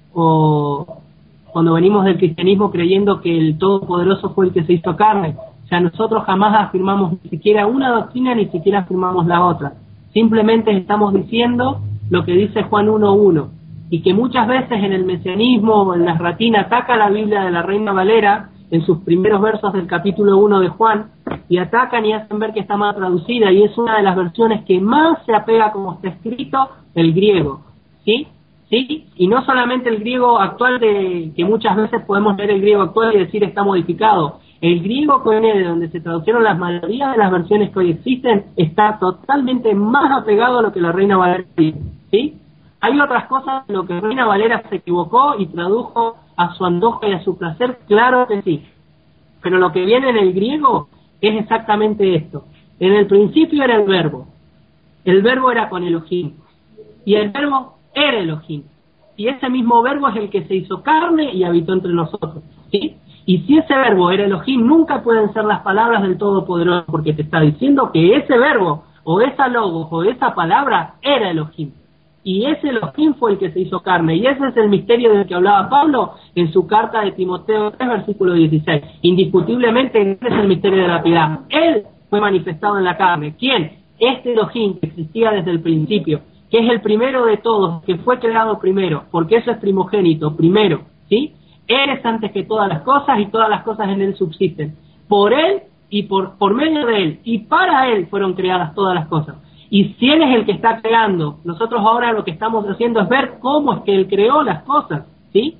o cuando venimos del cristianismo creyendo que el Todopoderoso fue el que se hizo carne, o sea, nosotros jamás afirmamos ni siquiera una doctrina ni siquiera afirmamos la otra, simplemente estamos diciendo lo que dice Juan uno uno, y que muchas veces en el mesianismo o en la ratina ataca la Biblia de la Reina Valera en sus primeros versos del capítulo uno de Juan, y atacan y hacen ver que está mal traducida, y es una de las versiones que más se apega como está escrito, el griego, ¿sí? ¿Sí? Y no solamente el griego actual, de que muchas veces podemos leer el griego actual y decir está modificado, el griego que viene de donde se traducieron las mayorías de las versiones que hoy existen, está totalmente más apegado a lo que la Reina Valera dice, ¿sí? Hay otras cosas en lo que Reina Valera se equivocó y tradujo a su antojo y a su placer, claro que sí. Pero lo que viene en el griego es exactamente esto. En el principio era el verbo. El verbo era con Elohim. Y el verbo era Elohim. Y ese mismo verbo es el que se hizo carne y habitó entre nosotros. ¿Sí? Y si ese verbo era Elohim, nunca pueden ser las palabras del Todopoderoso, porque te está diciendo que ese verbo, o esa logos, o esa palabra, era Elohim. Y ese Elohim fue el que se hizo carne, y ese es el misterio del que hablaba Pablo en su carta de Timoteo tres, versículo dieciséis. Indiscutiblemente ese es el misterio de la piedad. Él fue manifestado en la carne. ¿Quién? Este Elohim que existía desde el principio, que es el primero de todos, que fue creado primero, porque eso es primogénito, primero, ¿sí? Él es antes que todas las cosas, y todas las cosas en él subsisten. Por él y por, por medio de él, y para él fueron creadas todas las cosas. Y si él es el que está creando, nosotros ahora lo que estamos haciendo es ver cómo es que él creó las cosas, ¿sí?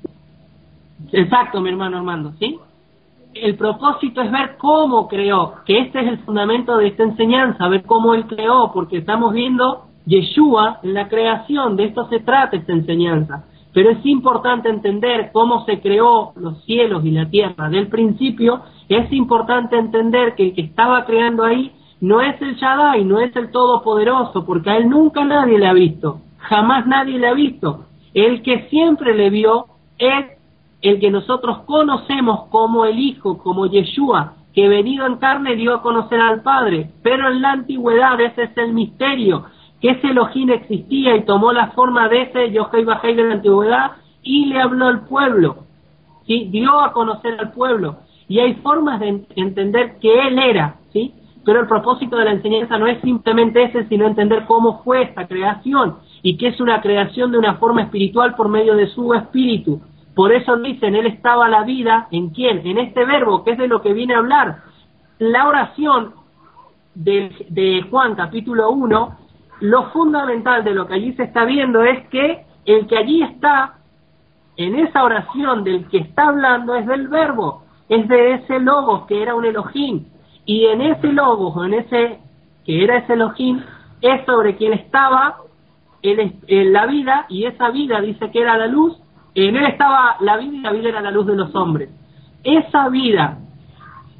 Exacto, mi hermano Armando, ¿sí? El propósito es ver cómo creó, que este es el fundamento de esta enseñanza, ver cómo él creó, porque estamos viendo Yeshua en la creación, de esto se trata esta enseñanza. Pero es importante entender cómo se creó los cielos y la tierra del principio, es importante entender que el que estaba creando ahí no es el Shaddai, no es el Todopoderoso, porque a él nunca nadie le ha visto, jamás nadie le ha visto. El que siempre le vio es el que nosotros conocemos como el Hijo, como Yeshua, que venido en carne dio a conocer al Padre, pero en la antigüedad ese es el misterio, que ese Elohim existía y tomó la forma de ese Yohei Bajei de la antigüedad y le habló al pueblo, ¿sí? Dio a conocer al pueblo, y hay formas de entender que él era, ¿sí? Pero el propósito de la enseñanza no es simplemente ese, sino entender cómo fue esta creación, y que es una creación de una forma espiritual por medio de su espíritu. Por eso dicen, él estaba la vida, ¿en quién? En este verbo, que es de lo que viene a hablar. La oración de, de Juan capítulo uno, lo fundamental de lo que allí se está viendo es que el que allí está, en esa oración del que está hablando, es del verbo, es de ese logos que era un Elohim. Y en ese logos, o en ese que era ese Elohim, es sobre quien estaba en, en la vida, y esa vida dice que era la luz, en él estaba la vida y la vida era la luz de los hombres. Esa vida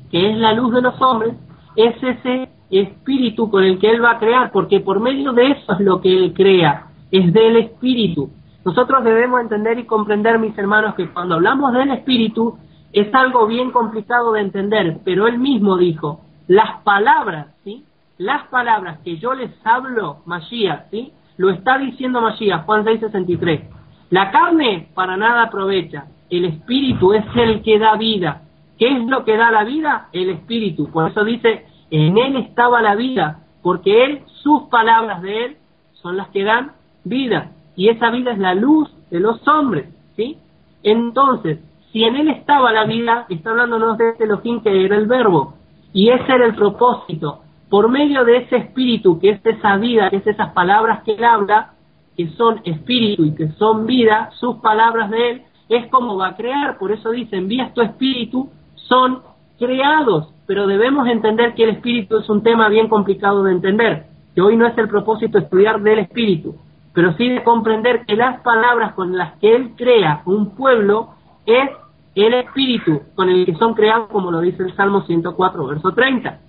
que es la luz de los hombres, es ese espíritu con el que Él va a crear, porque por medio de eso es lo que Él crea, es del espíritu. Nosotros debemos entender y comprender, mis hermanos, que cuando hablamos del espíritu es algo bien complicado de entender, pero Él mismo dijo, las palabras, ¿sí? Las palabras que yo les hablo, Mashiach, ¿sí? Lo está diciendo Mashiach, Juan seis sesenta y tres. La carne para nada aprovecha, el espíritu es el que da vida. ¿Qué es lo que da la vida? El espíritu. Por eso dice, en Él estaba la vida, porque Él, sus palabras de Él, son las que dan vida. Y esa vida es la luz de los hombres, ¿sí? Entonces, si en Él estaba la vida, está hablándonos de este Elohim que era el verbo. Y ese era el propósito. Por medio de ese espíritu, que es esa vida, que es esas palabras que Él habla, que son espíritu y que son vida, sus palabras de Él, es como va a crear. Por eso dice, envías tu espíritu, son creados. Pero debemos entender que el espíritu es un tema bien complicado de entender, que hoy no es el propósito estudiar del espíritu, pero sí de comprender que las palabras con las que Él crea un pueblo es el espíritu con el que son creados, como lo dice el Salmo ciento cuatro, verso treinta.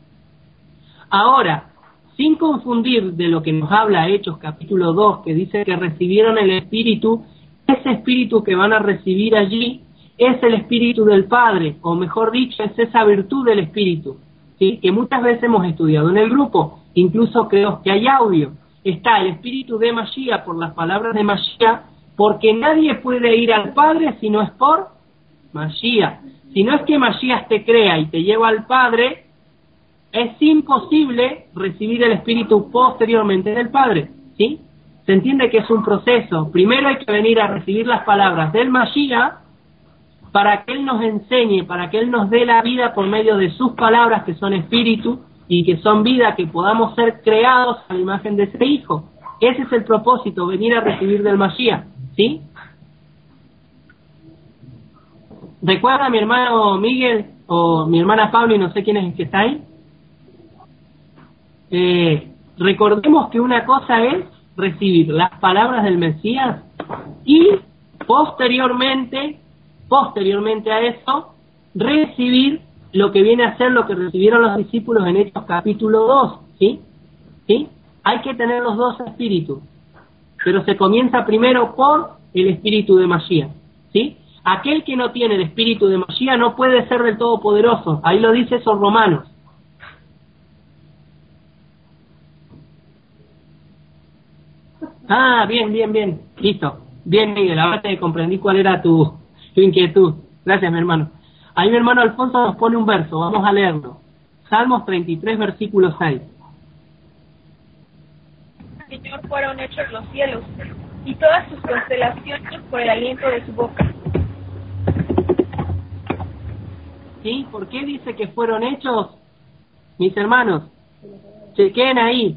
Ahora, sin confundir de lo que nos habla Hechos capítulo dos, que dice que recibieron el espíritu, ese espíritu que van a recibir allí es el espíritu del Padre, o mejor dicho, es esa virtud del espíritu, ¿sí? Que muchas veces hemos estudiado en el grupo, incluso creo que hay audio. Está el espíritu de Mashiach por las palabras de Mashiach, porque nadie puede ir al Padre si no es por Mashiach. Si no es que Mashiach te crea y te lleva al Padre, es imposible recibir el espíritu posteriormente del Padre, ¿sí? Se entiende que es un proceso. Primero hay que venir a recibir las palabras del Mashiach para que Él nos enseñe, para que Él nos dé la vida por medio de sus palabras, que son espíritu y que son vida, que podamos ser creados a la imagen de ese Hijo. Ese es el propósito, venir a recibir del Mashiach, ¿sí? ¿Recuerda mi hermano Miguel o mi hermana Pablo, y no sé quién es el que está ahí? Eh, recordemos que una cosa es recibir las palabras del Mesías y posteriormente, posteriormente a eso, recibir lo que viene a ser lo que recibieron los discípulos en Hechos capítulo dos, ¿sí? ¿Sí? Hay que tener los dos espíritus, pero se comienza primero por el espíritu de Mashiach, ¿sí? Aquel que no tiene el espíritu de Mashiach no puede ser del Todopoderoso, ahí lo dice esos Romanos. Ah, bien, bien, bien, listo. Bien, Miguel, ahora te comprendí cuál era tu, tu inquietud. Gracias, mi hermano. Ahí mi hermano Alfonso nos pone un verso, vamos a leerlo. Salmos treinta y tres, versículo seis. Señor fueron hechos los cielos, y todas sus constelaciones por el aliento de su boca. ¿Sí? ¿Por qué dice que fueron hechos? Mis hermanos, chequen ahí.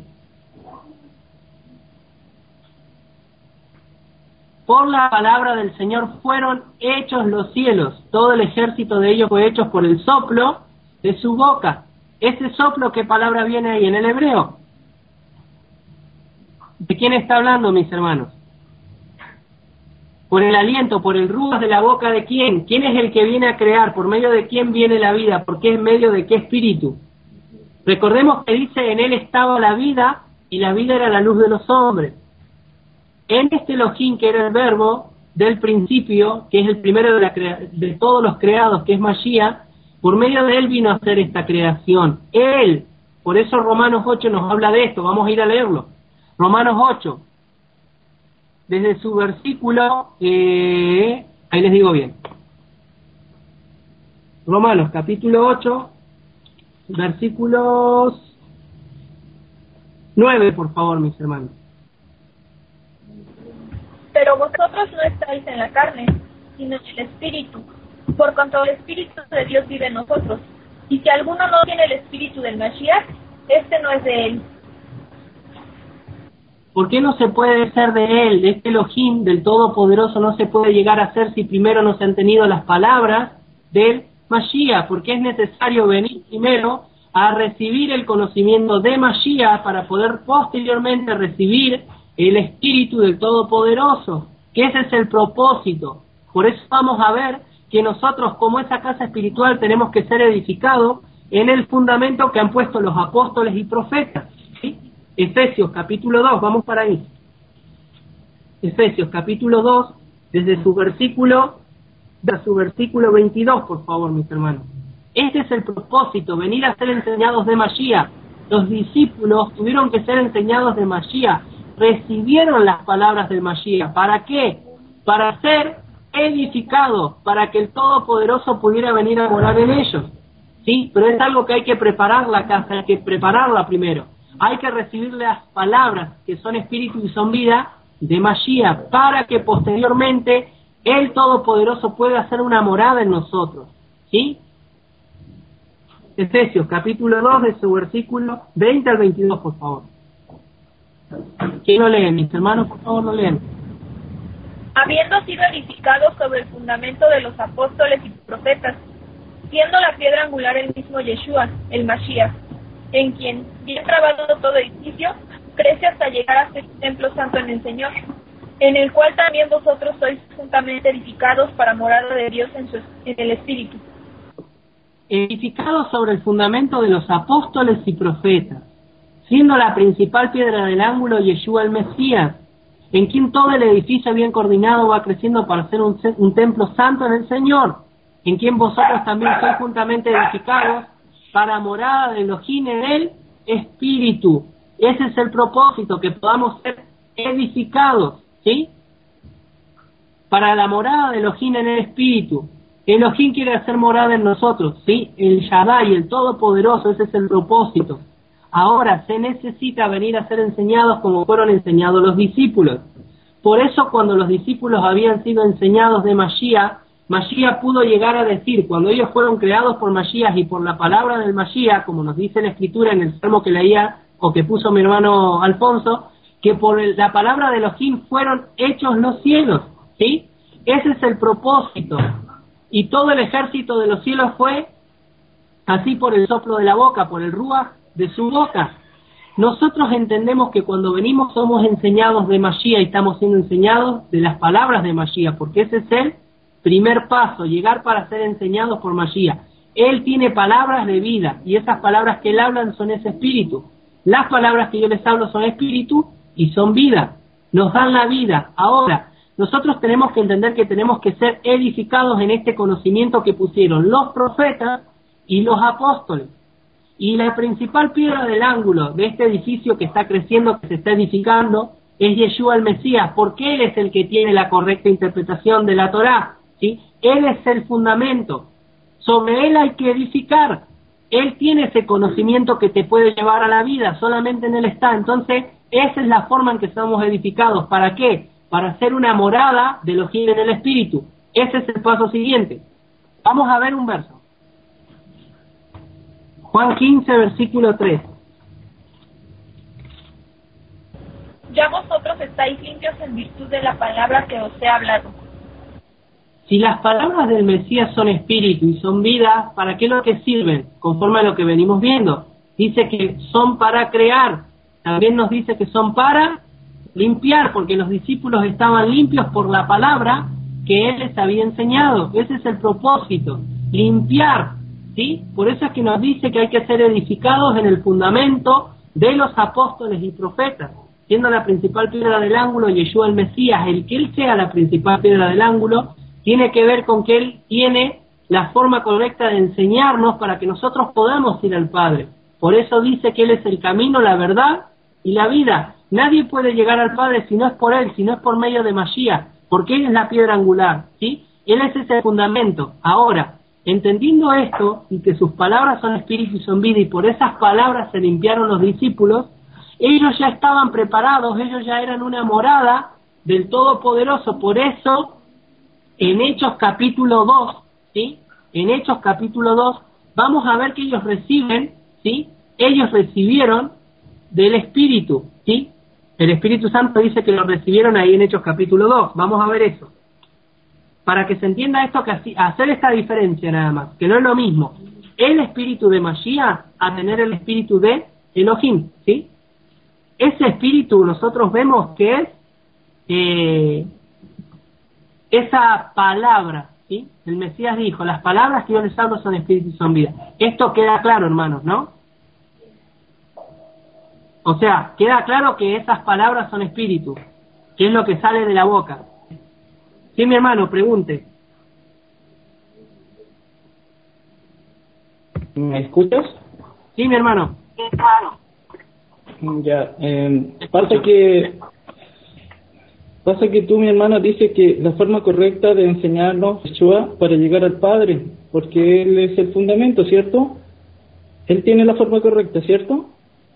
Por la palabra del Señor fueron hechos los cielos, todo el ejército de ellos fue hecho por el soplo de su boca. Ese soplo, ¿qué palabra viene ahí en el hebreo? ¿De quién está hablando, mis hermanos? Por el aliento, por el ruas de la boca de quién. ¿Quién es el que viene a crear? ¿Por medio de quién viene la vida? ¿Por qué en medio de qué espíritu? Recordemos que dice, en él estaba la vida, y la vida era la luz de los hombres. En este Elohim, que era el verbo del principio, que es el primero de, la crea- de todos los creados, que es Mashiach, por medio de él vino a hacer esta creación. Él, por eso Romanos ocho nos habla de esto, vamos a ir a leerlo. Romanos ocho, desde su versículo, eh, ahí les digo bien. Romanos capítulo ocho, versículos nueve, por favor, mis hermanos. Pero vosotros no estáis en la carne, sino en el Espíritu, por cuanto el Espíritu de Dios vive en nosotros. Y si alguno no tiene el Espíritu del Mashiach, este no es de él. ¿Por qué no se puede ser de él, de este Elohim, del Todopoderoso, no se puede llegar a ser si primero no se han tenido las palabras del Mashiach? Porque es necesario venir primero a recibir el conocimiento de Mashiach para poder posteriormente recibir el Espíritu del Todopoderoso, que ese es el propósito. Por eso vamos a ver que nosotros, como esa casa espiritual, tenemos que ser edificados en el fundamento que han puesto los apóstoles y profetas, ¿sí? Efesios capítulo dos, vamos para ahí. Efesios capítulo dos, desde su versículo, de su versículo veintidós, por favor, mis hermanos. Este es el propósito, venir a ser enseñados de Mashiach. Los discípulos tuvieron que ser enseñados de Mashiach, recibieron las palabras del Mashiach. ¿Para qué? Para ser edificados, para que el Todopoderoso pudiera venir a morar en ellos. ¿Sí? Pero es algo que hay que preparar la casa, hay que prepararla primero. Hay que recibir las palabras que son espíritu y son vida de Mashiach, para que posteriormente el Todopoderoso pueda hacer una morada en nosotros. ¿Sí? Efesios capítulo dos, de su versículo veinte al veintidós, por favor. ¿Quién lo lee? Mis hermanos, por favor, lo leen. Habiendo sido edificados sobre el fundamento de los apóstoles y profetas, siendo la piedra angular el mismo Yeshua, el Mashiach, en quien, bien trabado todo edificio, crece hasta llegar a ser templo santo en el Señor, en el cual también vosotros sois juntamente edificados para morada de Dios en, su, en el Espíritu. Edificados sobre el fundamento de los apóstoles y profetas, siendo la principal piedra del ángulo Yeshua el Mesías, en quien todo el edificio bien coordinado va creciendo para ser un, un templo santo en el Señor, en quien vosotros también sois juntamente edificados para morada de Elohim en el Espíritu. Ese es el propósito, que podamos ser edificados, ¿sí? Para la morada de Elohim en el Espíritu. Elohim quiere hacer morada en nosotros, ¿sí? El Shaddai, el Todopoderoso, ese es el propósito. Ahora se necesita venir a ser enseñados como fueron enseñados los discípulos. Por eso, cuando los discípulos habían sido enseñados de Mashiach, Mashiach pudo llegar a decir, cuando ellos fueron creados por Mashiach y por la palabra del Mashiach, como nos dice la Escritura en el salmo que leía o que puso mi hermano Alfonso, que por el, la palabra de Elohim fueron hechos los cielos, ¿sí? Ese es el propósito. Y todo el ejército de los cielos fue así por el soplo de la boca, por el ruaj de su boca. Nosotros entendemos que cuando venimos somos enseñados de Mashiach y estamos siendo enseñados de las palabras de Mashiach, porque ese es el primer paso, llegar para ser enseñados por Mashiach. Él tiene palabras de vida y esas palabras que él habla son ese espíritu. Las palabras que yo les hablo son espíritu y son vida, nos dan la vida. Ahora, nosotros tenemos que entender que tenemos que ser edificados en este conocimiento que pusieron los profetas y los apóstoles. Y la principal piedra del ángulo de este edificio que está creciendo, que se está edificando, es Yeshua el Mesías, porque él es el que tiene la correcta interpretación de la Torá, ¿sí? Él es el fundamento, sobre él hay que edificar. Él tiene ese conocimiento que te puede llevar a la vida, solamente en él está. Entonces, esa es la forma en que somos edificados. ¿Para qué? Para hacer una morada de Elohim en el Espíritu. Ese es el paso siguiente. Vamos a ver un verso. Juan quince, versículo tres. Ya vosotros estáis limpios en virtud de la palabra que os he hablado. Si las palabras del Mesías son espíritu y son vida, ¿para qué lo que sirven? Conforme a lo que venimos viendo. Dice que son para crear. También nos dice que son para limpiar, porque los discípulos estaban limpios por la palabra que él les había enseñado. Ese es el propósito, limpiar, ¿sí? Por eso es que nos dice que hay que ser edificados en el fundamento de los apóstoles y profetas, siendo la principal piedra del ángulo Yeshua el Mesías. El que él sea la principal piedra del ángulo tiene que ver con que él tiene la forma correcta de enseñarnos para que nosotros podamos ir al Padre. Por eso dice que él es el camino, la verdad y la vida. Nadie puede llegar al Padre si no es por él, si no es por medio de Mashiach, porque él es la piedra angular, ¿sí? Él es ese fundamento. Ahora, entendiendo esto, y que sus palabras son espíritu y son vida, y por esas palabras se limpiaron los discípulos, ellos ya estaban preparados, ellos ya eran una morada del Todopoderoso. Por eso, en Hechos capítulo dos, ¿sí? En Hechos capítulo dos, vamos a ver que ellos reciben, ¿sí? Ellos recibieron del Espíritu, ¿sí? El Espíritu Santo dice que lo recibieron ahí en Hechos capítulo dos. Vamos a ver eso. Para que se entienda esto, que así, hacer esta diferencia nada más, que no es lo mismo el espíritu de Mashiach a tener el espíritu de Elohim, ¿sí? Ese espíritu nosotros vemos que es eh, esa palabra, ¿sí? El Mesías dijo, las palabras que yo les hablo son espíritu y son vida. Esto queda claro, hermanos, ¿no? O sea, queda claro que esas palabras son espíritu, que es lo que sale de la boca. Sí, mi hermano, pregunte. ¿Me escuchas? Sí, mi hermano. Ya, eh, pasa que pasa que tú, mi hermano, dices que la forma correcta de enseñarnos Yeshua para llegar al Padre, porque Él es el fundamento, ¿cierto? Él tiene la forma correcta, ¿cierto?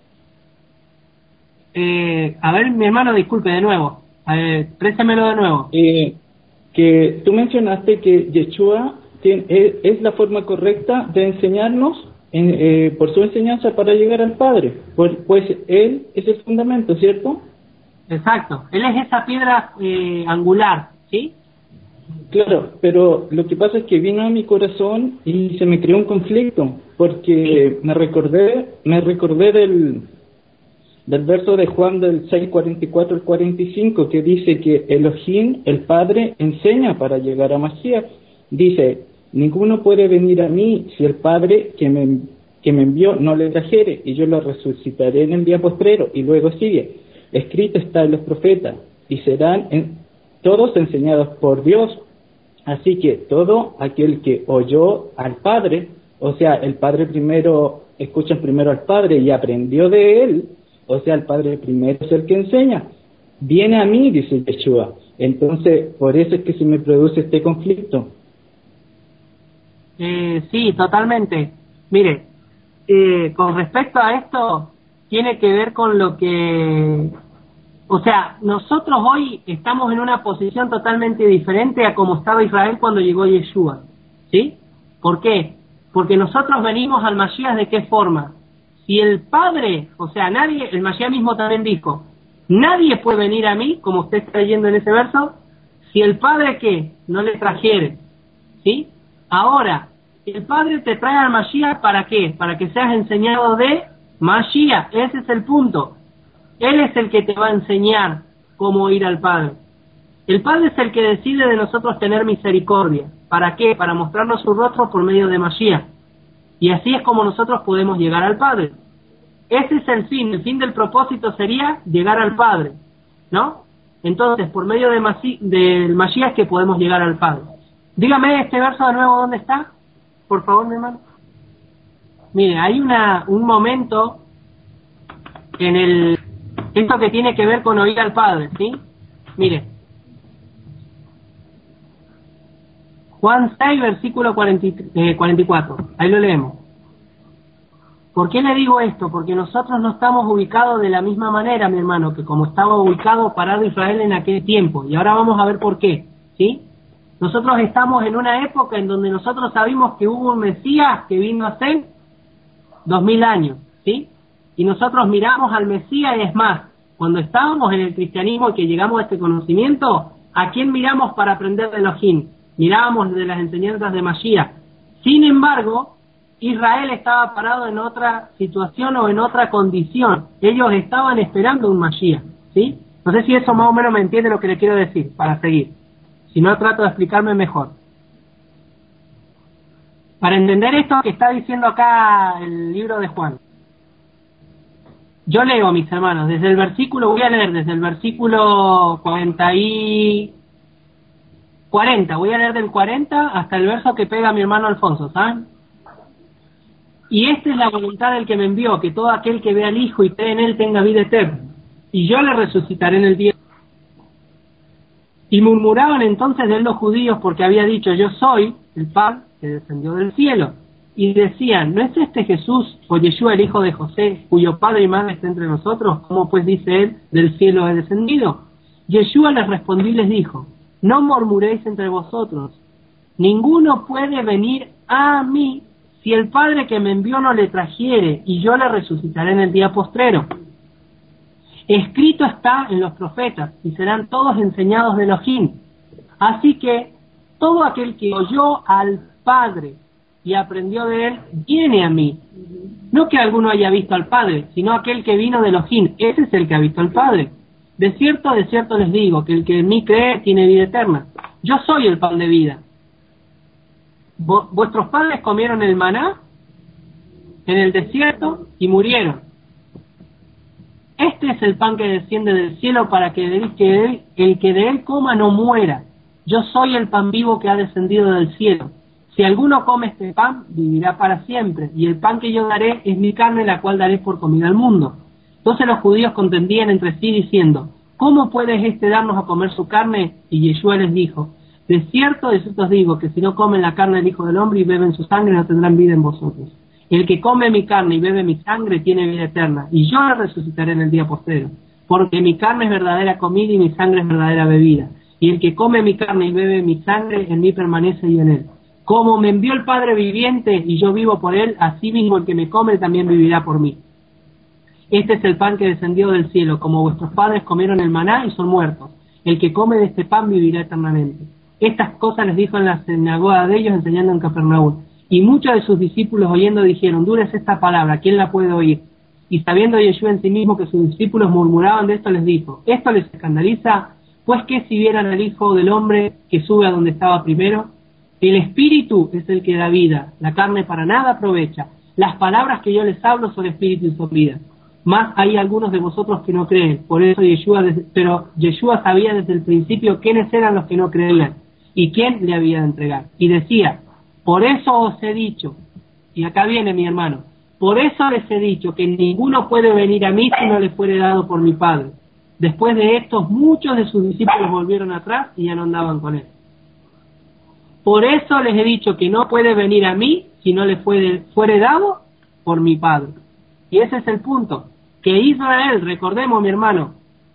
Eh, a ver, mi hermano, disculpe de nuevo. A ver, préstamelo de nuevo. Eh, que tú mencionaste que Yeshua tiene, es, es la forma correcta de enseñarnos en, eh, por su enseñanza para llegar al Padre, pues, pues Él es el fundamento, ¿cierto? Exacto. Él es esa piedra eh, angular, ¿sí? Claro, pero lo que pasa es que vino a mi corazón y se me creó un conflicto, porque me recordé, me recordé del, del verso de Juan del seis, cuarenta y cuatro al cuarenta y cinco, que dice que Elohim, el Padre, enseña para llegar a Mashiach. Dice, ninguno puede venir a mí si el Padre que me, que me envió no le trajere, y yo lo resucitaré en el día postrero. Y luego sigue, escrito está en los profetas, y serán en, todos enseñados por Dios. Así que todo aquel que oyó al Padre, o sea, el Padre primero, escuchan primero al Padre y aprendió de él, o sea, el Padre primero es el que enseña, viene a mí, dice Yeshua. Entonces, por eso es que se me produce este conflicto. Eh, sí, totalmente. Mire, eh, con respecto a esto, tiene que ver con lo que... O sea, nosotros hoy estamos en una posición totalmente diferente a como estaba Israel cuando llegó Yeshua, ¿sí? ¿Por qué? Porque nosotros venimos al Mashiach ¿de qué forma? Si el Padre, o sea, nadie, el Mashiach mismo también dijo, nadie puede venir a mí, como usted está leyendo en ese verso, si el Padre ¿qué? No le trajere, ¿sí? Ahora, el Padre te trae al Mashiach ¿para qué? Para que seas enseñado de Mashiach, ese es el punto. Él es el que te va a enseñar cómo ir al Padre. El Padre es el que decide de nosotros tener misericordia. ¿Para qué? Para mostrarnos su rostro por medio de Mashiach. Y así es como nosotros podemos llegar al Padre. Ese es el fin. El fin del propósito sería llegar al Padre, ¿no? Entonces, por medio de Masi- del Mashiach que podemos llegar al Padre. Dígame este verso de nuevo, ¿dónde está? Por favor, mi hermano. Mire, hay una un momento en el... Esto que tiene que ver con oír al Padre, ¿sí? Mire. Juan seis, versículo cuarenta y cuatro. Ahí lo leemos. ¿Por qué le digo esto? Porque nosotros no estamos ubicados de la misma manera, mi hermano, que como estaba ubicado parado Israel en aquel tiempo. Y ahora vamos a ver por qué, ¿sí? Nosotros estamos en una época en donde nosotros sabemos que hubo un Mesías que vino hace dos mil años, ¿sí? Y nosotros miramos al Mesías, y es más, cuando estábamos en el cristianismo y que llegamos a este conocimiento, ¿a quién miramos para aprender de Elohim? Mirábamos de las enseñanzas de Mashiach. Sin embargo, Israel estaba parado en otra situación o en otra condición. Ellos estaban esperando un Mashiach, ¿sí? No sé si eso más o menos me entiende lo que le quiero decir, para seguir. Si no, trato de explicarme mejor. Para entender esto que está diciendo acá el libro de Juan. Yo leo, mis hermanos, desde el versículo, voy a leer desde el versículo cuarenta y... cuarenta, voy a leer del cuarenta hasta el verso que pega mi hermano Alfonso, ¿saben? Y esta es la voluntad del que me envió, que todo aquel que vea al Hijo y cree en Él tenga vida eterna, y yo le resucitaré en el día. Y murmuraban entonces de él los judíos porque había dicho, yo soy el pan que descendió del cielo. Y decían, ¿no es este Jesús o Yeshua el hijo de José, cuyo padre y madre está entre nosotros? ¿Cómo pues dice él, del cielo he descendido? Yeshua les respondió y les dijo, no murmuréis entre vosotros, ninguno puede venir a mí si el Padre que me envió no le trajere, y yo le resucitaré en el día postrero. Escrito está en los profetas, y serán todos enseñados de Elohim. Así que todo aquel que oyó al Padre y aprendió de él, viene a mí. No que alguno haya visto al Padre, sino aquel que vino de Elohim, ese es el que ha visto al Padre. De cierto, de cierto les digo, que el que en mí cree tiene vida eterna. Yo soy el pan de vida. vuestros padres comieron el maná en el desierto y murieron. Este es el pan que desciende del cielo para que el que, él, el que de él coma no muera. Yo soy el pan vivo que ha descendido del cielo. Si alguno come este pan, vivirá para siempre. Y el pan que yo daré es mi carne, la cual daré por comida al mundo. Entonces los judíos contendían entre sí diciendo, ¿cómo puede este darnos a comer su carne? Y Yeshua les dijo, de cierto, de cierto os digo, que si no comen la carne del Hijo del Hombre y beben su sangre, no tendrán vida en vosotros. El que come mi carne y bebe mi sangre tiene vida eterna, y yo la resucitaré en el día postero, porque mi carne es verdadera comida y mi sangre es verdadera bebida. Y el que come mi carne y bebe mi sangre, en mí permanece y en él. Como me envió el Padre viviente y yo vivo por él, así mismo el que me come también vivirá por mí. Este es el pan que descendió del cielo, como vuestros padres comieron el maná y son muertos. El que come de este pan vivirá eternamente. Estas cosas les dijo en la sinagoga de ellos, enseñando en Capernaúm. Y muchos de sus discípulos oyendo dijeron, dura es esta palabra, ¿quién la puede oír? Y sabiendo Yeshua en sí mismo que sus discípulos murmuraban de esto, les dijo, ¿esto les escandaliza? Pues que si vieran al Hijo del Hombre que sube a donde estaba primero, el Espíritu es el que da vida, la carne para nada aprovecha. Las palabras que yo les hablo son Espíritu y son vida. Más hay algunos de vosotros que no creen, por eso Yeshua, pero Yeshua sabía desde el principio quiénes eran los que no creían y quién le había de entregar. Y decía, por eso os he dicho, y acá viene mi hermano, por eso les he dicho que ninguno puede venir a mí si no le fuere dado por mi Padre. Después de esto, muchos de sus discípulos volvieron atrás y ya no andaban con él. Por eso les he dicho que no puede venir a mí si no le fuere, fuere dado por mi Padre. Y ese es el punto, que Israel, recordemos mi hermano,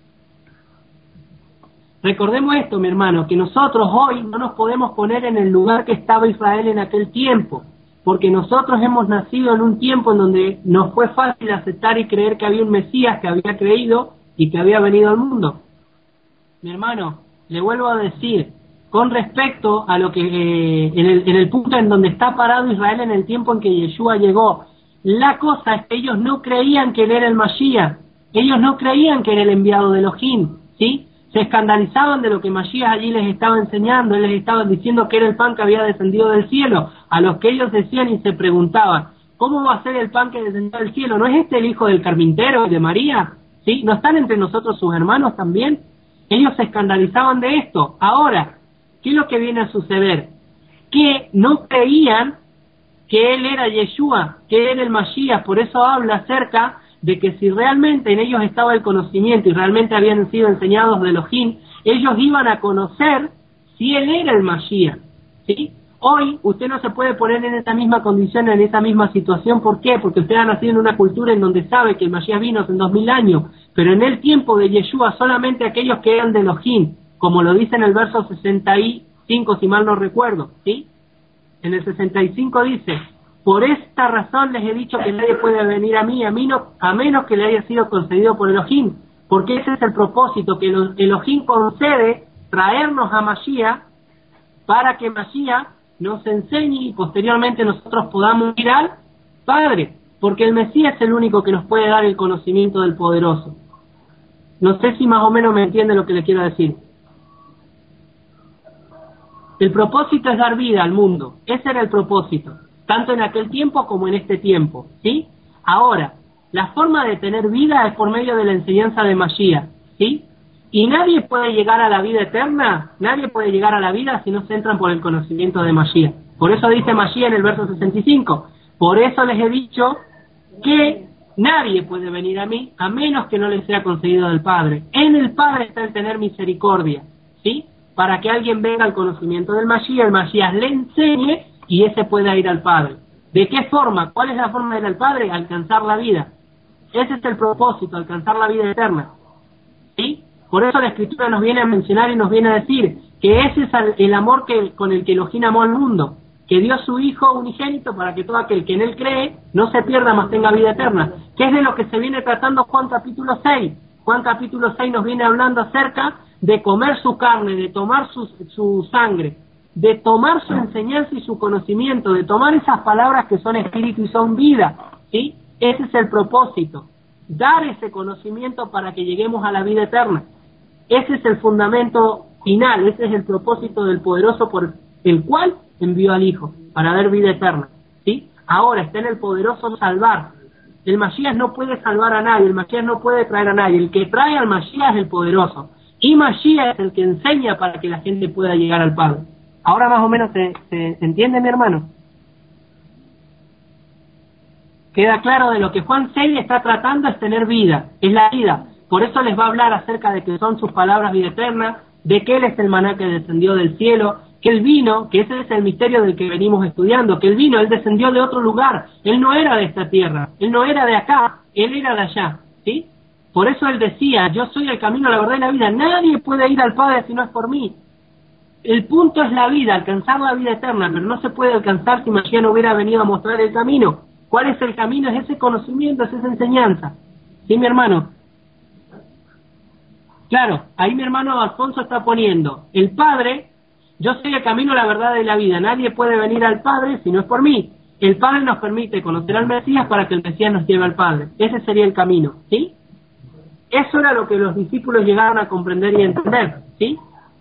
recordemos esto mi hermano, que nosotros hoy no nos podemos poner en el lugar que estaba Israel en aquel tiempo, porque nosotros hemos nacido en un tiempo en donde nos fue fácil aceptar y creer que había un Mesías que había creído y que había venido al mundo. Mi hermano, le vuelvo a decir, con respecto a lo que eh, en, el, en el punto en donde está parado Israel en el tiempo en que Yeshua llegó, la cosa es que ellos no creían que él era el Mashiach, ellos no creían que era el enviado de Elohim, ¿sí? Se escandalizaban de lo que Mashiach allí les estaba enseñando, él les estaba diciendo que era el pan que había descendido del cielo, a los que ellos decían y se preguntaban, ¿cómo va a ser el pan que descendió del cielo? ¿No es este el hijo del carpintero y de María? ¿Sí? ¿No están entre nosotros sus hermanos también? Ellos se escandalizaban de esto. Ahora, ¿qué es lo que viene a suceder? Que no creían que él era Yeshua, que era el Mashiach, por eso habla acerca de que si realmente en ellos estaba el conocimiento y realmente habían sido enseñados de Elohim, ellos iban a conocer si él era el Mashiach, ¿sí? Hoy usted no se puede poner en esa misma condición, en esa misma situación. ¿Por qué? Porque usted ha nacido en una cultura en donde sabe que el Mashiach vino hace dos mil años, pero en el tiempo de Yeshua solamente aquellos que eran de Elohim, como lo dice en el verso sesenta y cinco, si mal no recuerdo, ¿sí? En el sesenta y cinco dice, por esta razón les he dicho que nadie puede venir a mí, a, mí no, a menos que le haya sido concedido por Elohim, porque ese es el propósito, que Elohim concede traernos a Mashiach, para que Mashiach nos enseñe y posteriormente nosotros podamos ir al Padre, porque el Mesías es el único que nos puede dar el conocimiento del Poderoso. No sé si más o menos me entiende lo que le quiero decir. El propósito es dar vida al mundo, ese era el propósito, tanto en aquel tiempo como en este tiempo, ¿sí? Ahora, la forma de tener vida es por medio de la enseñanza de Mashiach, ¿sí? Y nadie puede llegar a la vida eterna, nadie puede llegar a la vida si no se entran por el conocimiento de Mashiach. Por eso dice Mashiach en el verso sesenta y cinco, por eso les he dicho que nadie puede venir a mí a menos que no les sea concedido del Padre. En el Padre está el tener misericordia, ¿sí? Para que alguien venga al conocimiento del Mashiach, el Mashiach le enseñe y ese pueda ir al Padre. ¿De qué forma? ¿Cuál es la forma de ir al Padre? Alcanzar la vida. Ese es el propósito, alcanzar la vida eterna, ¿sí? Por eso la Escritura nos viene a mencionar y nos viene a decir que ese es el amor que, con el que Elohim amó al mundo, que dio su Hijo unigénito para que todo aquel que en él cree no se pierda, mas tenga vida eterna, que es de lo que se viene tratando Juan capítulo seis. Juan capítulo seis nos viene hablando acerca de comer su carne, de tomar su, su sangre, de tomar su enseñanza y su conocimiento, de tomar esas palabras que son espíritu y son vida, ¿sí? Ese es el propósito, dar ese conocimiento para que lleguemos a la vida eterna. Ese es el fundamento final, ese es el propósito del Poderoso por el cual envió al Hijo. para ver vida eterna, ¿sí? Ahora está en el poderoso salvar. El Mashiach no puede salvar a nadie, el Mashiach no puede traer a nadie. El que trae al Mashiach es el poderoso. Y Mashiach es el que enseña para que la gente pueda llegar al Padre. Ahora más o menos se, se, se entiende, mi hermano. Queda claro de lo que Juan seis está tratando es tener vida, es la vida. Por eso les va a hablar acerca de que son sus palabras vida eterna, de que Él es el maná que descendió del cielo, que Él vino, que ese es el misterio del que venimos estudiando, que Él vino, Él descendió de otro lugar, Él no era de esta tierra, Él no era de acá, Él era de allá, ¿sí? Por eso Él decía, yo soy el camino, la verdad y la vida, nadie puede ir al Padre si no es por mí. El punto es la vida, alcanzar la vida eterna, pero no se puede alcanzar si Mashiach no hubiera venido a mostrar el camino. ¿Cuál es el camino? Es ese conocimiento, es esa enseñanza. ¿Sí, mi hermano? Claro, ahí mi hermano Alfonso está poniendo, el Padre, yo soy el camino, la verdad y la vida, nadie puede venir al Padre si no es por mí. El Padre nos permite conocer al Mesías para que el Mesías nos lleve al Padre. Ese sería el camino, ¿sí? Eso era lo que los discípulos llegaron a comprender y entender, ¿sí?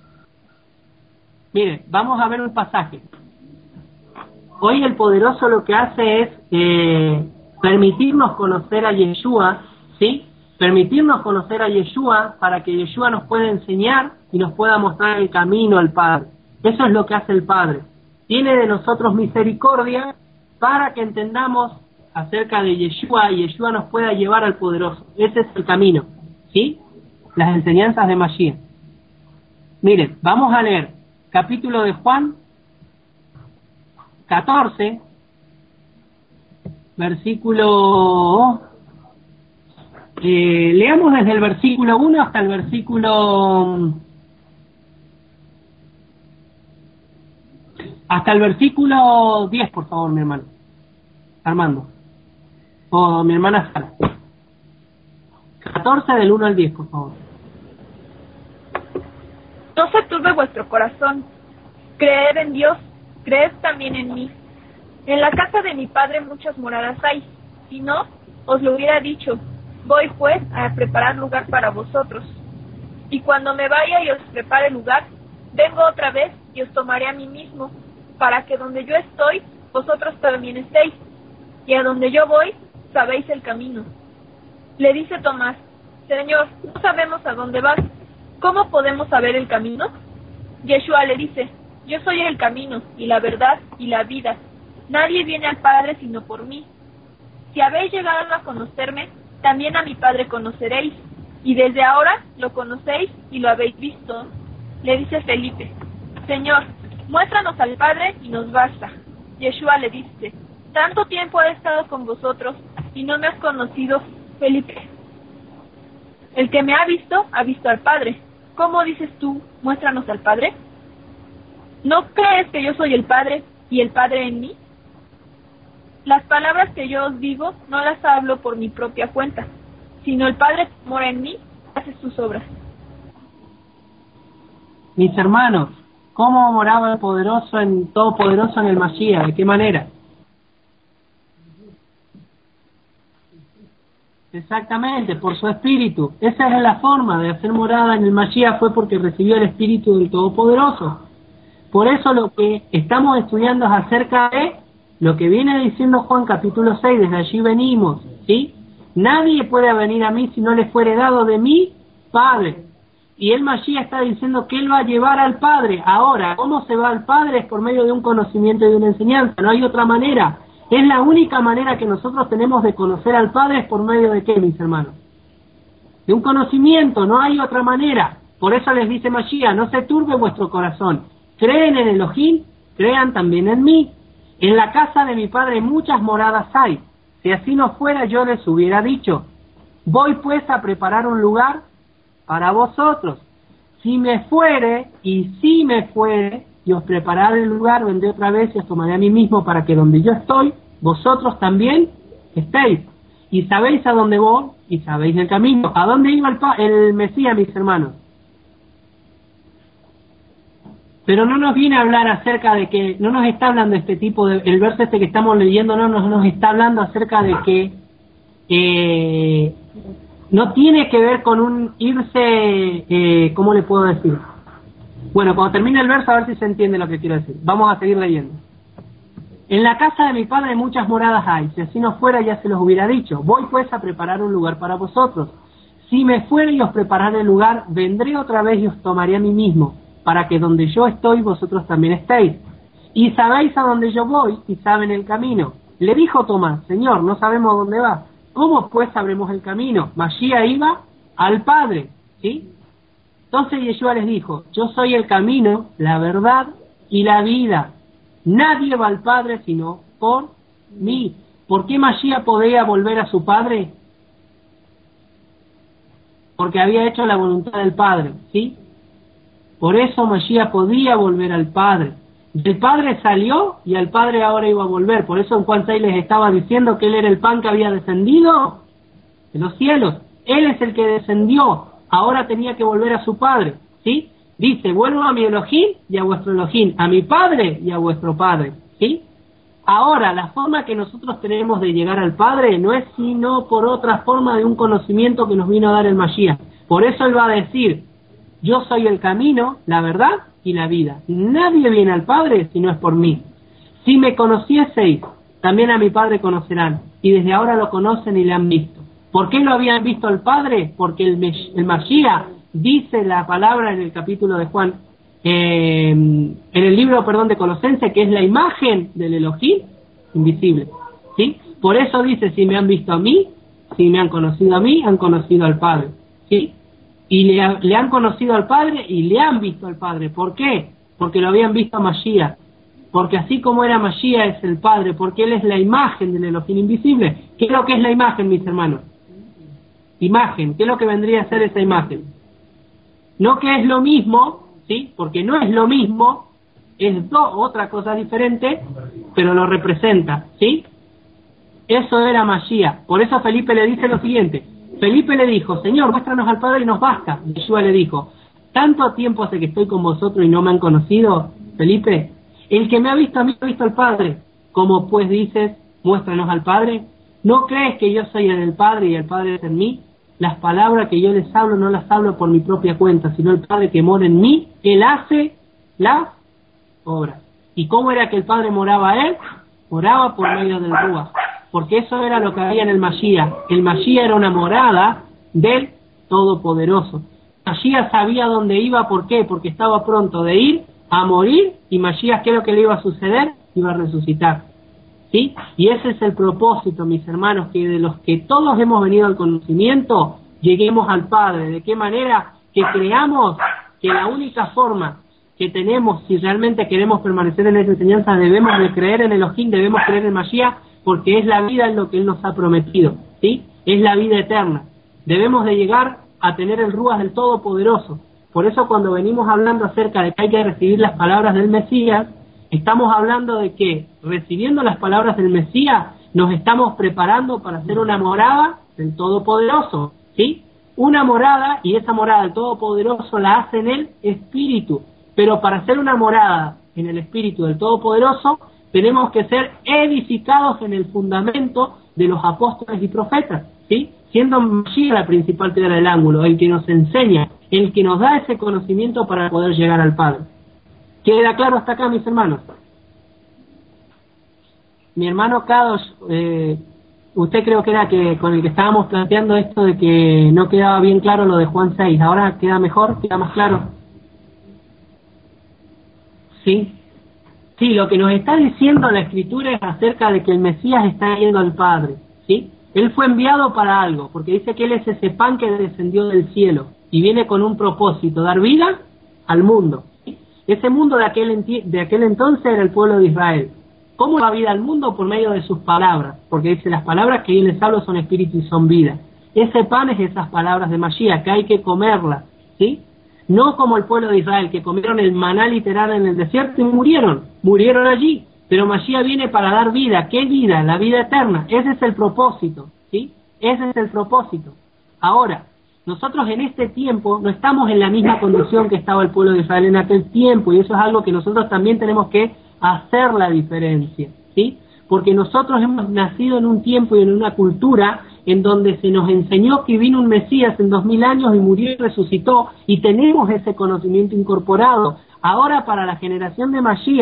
Mire, vamos a ver un pasaje. Hoy el poderoso lo que hace es eh, permitirnos conocer a Yeshua, ¿sí? Permitirnos conocer a Yeshua para que Yeshua nos pueda enseñar y nos pueda mostrar el camino al Padre. Eso es lo que hace el Padre. Tiene de nosotros misericordia para que entendamos acerca de Yeshua y Yeshua nos pueda llevar al poderoso. Ese es el camino, ¿sí? Las enseñanzas de Mashiach. Miren, vamos a leer capítulo de Juan catorce, versículo... Eh, leamos desde el versículo uno hasta el versículo... Hasta el versículo diez, por favor, mi hermano. Armando. O mi hermana Sara. catorce del uno al diez, por favor. No se turbe vuestro corazón. Creed en Dios, creed también en mí. En la casa de mi Padre muchas moradas hay. Si no, os lo hubiera dicho. Voy pues a preparar lugar para vosotros. Y cuando me vaya y os prepare lugar, vengo otra vez y os tomaré a mí mismo, para que donde yo estoy, vosotros también estéis. Y a donde yo voy, sabéis el camino. Le dice Tomás, Señor, no sabemos a dónde vas. ¿Cómo podemos saber el camino? Yeshua le dice, yo soy el camino, y la verdad, y la vida. Nadie viene al Padre sino por mí. Si habéis llegado a conocerme, también a mi Padre conoceréis, y desde ahora lo conocéis y lo habéis visto. Le dice Felipe, Señor, muéstranos al Padre y nos basta. Yeshua le dice, tanto tiempo he estado con vosotros y no me has conocido, Felipe. El que me ha visto, ha visto al Padre. ¿Cómo dices tú, muéstranos al Padre? ¿No crees que yo soy el Padre y el Padre en mí? Las palabras que yo os digo no las hablo por mi propia cuenta, sino el Padre que mora en mí hace sus obras. Mis hermanos, ¿cómo moraba el poderoso en todopoderoso en el Mashiach? ¿De qué manera? Exactamente, por su espíritu. Esa es la forma de hacer morada en el Mashiach, fue porque recibió el espíritu del Todopoderoso. Por eso lo que estamos estudiando es acerca de lo que viene diciendo Juan capítulo seis, desde allí venimos, ¿sí? Nadie puede venir a mí si no le fuere dado de mi Padre. Y el Mashiach está diciendo que Él va a llevar al Padre. Ahora, ¿cómo se va al Padre? Es por medio de un conocimiento y de una enseñanza, no hay otra manera. Es la única manera que nosotros tenemos de conocer al Padre, es por medio de qué, mis hermanos? De un conocimiento, no hay otra manera. Por eso les dice Mashiach, no se turbe vuestro corazón. Creen en Elohim, crean también en mí. En la casa de mi Padre muchas moradas hay. Si así no fuera, yo les hubiera dicho. Voy pues a preparar un lugar para vosotros. Si me fuere, y si me fuere, y os prepararé el lugar, vendré otra vez y os tomaré a mí mismo, para que donde yo estoy, vosotros también estéis. Y sabéis a dónde voy, y sabéis el camino. ¿A dónde iba el, pa el Mesías, mis hermanos? Pero no nos viene a hablar acerca de que, no nos está hablando este tipo de, el verso este que estamos leyendo, no nos, nos está hablando acerca de que eh, no tiene que ver con un irse, eh, ¿cómo le puedo decir? Bueno, cuando termine el verso a ver si se entiende lo que quiero decir. Vamos a seguir leyendo. En la casa de mi padre muchas moradas hay, si así no fuera ya se los hubiera dicho. Voy pues a preparar un lugar para vosotros. Si me fuera y os prepararé el lugar, vendré otra vez y os tomaré a mí mismo, para que donde yo estoy vosotros también estéis. Y sabéis a dónde yo voy y saben el camino. Le dijo Tomás, Señor, no sabemos dónde va. ¿Cómo pues sabremos el camino? Mashiach iba al Padre, ¿sí? Entonces Yeshua les dijo, yo soy el camino, la verdad y la vida. Nadie va al Padre sino por mí. ¿Por qué Mashiach podía volver a su Padre? Porque había hecho la voluntad del Padre, ¿sí? Por eso Mashiach podía volver al Padre. Del Padre salió y al Padre ahora iba a volver. Por eso en Juan seis les estaba diciendo que Él era el pan que había descendido de los cielos. Él es el que descendió. Ahora tenía que volver a su Padre, ¿sí? Dice, vuelvo a mi Elohim y a vuestro Elohim, a mi Padre y a vuestro Padre, ¿sí? Ahora, la forma que nosotros tenemos de llegar al Padre no es sino por otra forma de un conocimiento que nos vino a dar el Mashiach. Por eso Él va a decir, yo soy el camino, la verdad y la vida. Nadie viene al Padre si no es por mí. Si me conocieseis, también a mi Padre conocerán, y desde ahora lo conocen y le han visto. ¿Por qué lo habían visto al Padre? Porque el, el Mashiach dice la palabra en el capítulo de Juan, eh, en el libro, perdón, de Colosenses, que es la imagen del Elohim invisible, ¿sí? Por eso dice, si me han visto a mí, si me han conocido a mí, han conocido al Padre, ¿sí? Y le, le han conocido al Padre y le han visto al Padre. ¿Por qué? Porque lo habían visto a Mashiach. Porque así como era Mashiach es el Padre, porque Él es la imagen del Elohim invisible. ¿Qué es lo que es la imagen, mis hermanos? Imagen. ¿Qué es lo que vendría a ser esa imagen? No que es lo mismo, ¿sí? Porque no es lo mismo, es do, otra cosa diferente, pero lo representa, ¿sí? Eso era Mashiach. Por eso Felipe le dice lo siguiente. Felipe le dijo, Señor, muéstranos al Padre y nos basta. Yeshua le dijo, ¿tanto tiempo hace que estoy con vosotros y no me han conocido, Felipe? El que me ha visto a mí ha visto al Padre. ¿Cómo pues dices, muéstranos al Padre? ¿No crees que yo soy en el Padre y el Padre es en mí? Las palabras que yo les hablo no las hablo por mi propia cuenta, sino el Padre que mora en mí, Él hace las obras. ¿Y cómo era que el Padre moraba a Él? Moraba por medio del Ruach. Porque eso era lo que había en el Mashiach. El Mashiach era una morada del Todopoderoso. Mashiach sabía dónde iba, ¿por qué? Porque estaba pronto de ir a morir, y Mashiach, ¿qué es lo que le iba a suceder? Iba a resucitar, ¿sí? Y ese es el propósito, mis hermanos, que de los que todos hemos venido al conocimiento, lleguemos al Padre. ¿De qué manera? Que creamos que la única forma que tenemos, si realmente queremos permanecer en esa enseñanza, debemos de creer en Elohim, debemos creer en Mashiach, porque es la vida en lo que Él nos ha prometido, ¿sí? Es la vida eterna. Debemos de llegar a tener el Ruach del Todopoderoso. Por eso cuando venimos hablando acerca de que hay que recibir las palabras del Mesías, estamos hablando de que recibiendo las palabras del Mesías nos estamos preparando para hacer una morada del Todopoderoso, ¿sí? Una morada, y esa morada del Todopoderoso la hace en el Espíritu. Pero para hacer una morada en el Espíritu del Todopoderoso, tenemos que ser edificados en el fundamento de los apóstoles y profetas, ¿sí? Siendo Mashiach la principal piedra del ángulo, el que nos enseña, el que nos da ese conocimiento para poder llegar al Padre. ¿Queda claro hasta acá, mis hermanos? Mi hermano Kadosh, eh, usted creo que era que con el que estábamos planteando esto de que no quedaba bien claro lo de Juan seis. ¿Ahora queda mejor? ¿Queda más claro? ¿Sí? Sí, lo que nos está diciendo la Escritura es acerca de que el Mesías está yendo al Padre, ¿sí? Él fue enviado para algo, porque dice que Él es ese pan que descendió del cielo y viene con un propósito, dar vida al mundo, ¿sí? Ese mundo de aquel, de aquel entonces era el pueblo de Israel. ¿Cómo da vida al mundo? Por medio de sus palabras, porque dice, las palabras que yo les hablo son espíritu y son vida. Ese pan es esas palabras de Mashiach, que hay que comerlas, ¿sí? No como el pueblo de Israel, que comieron el maná literal en el desierto y murieron, murieron allí. Pero Mashiach viene para dar vida. ¿Qué vida? La vida eterna. Ese es el propósito, ¿sí? Ese es el propósito. Ahora, nosotros en este tiempo no estamos en la misma condición que estaba el pueblo de Israel en aquel tiempo, y eso es algo que nosotros también tenemos que hacer la diferencia, ¿sí? Porque nosotros hemos nacido en un tiempo y en una cultura en donde se nos enseñó que vino un Mesías en dos mil años y murió y resucitó, y tenemos ese conocimiento incorporado. Ahora, para la generación de Mashiach,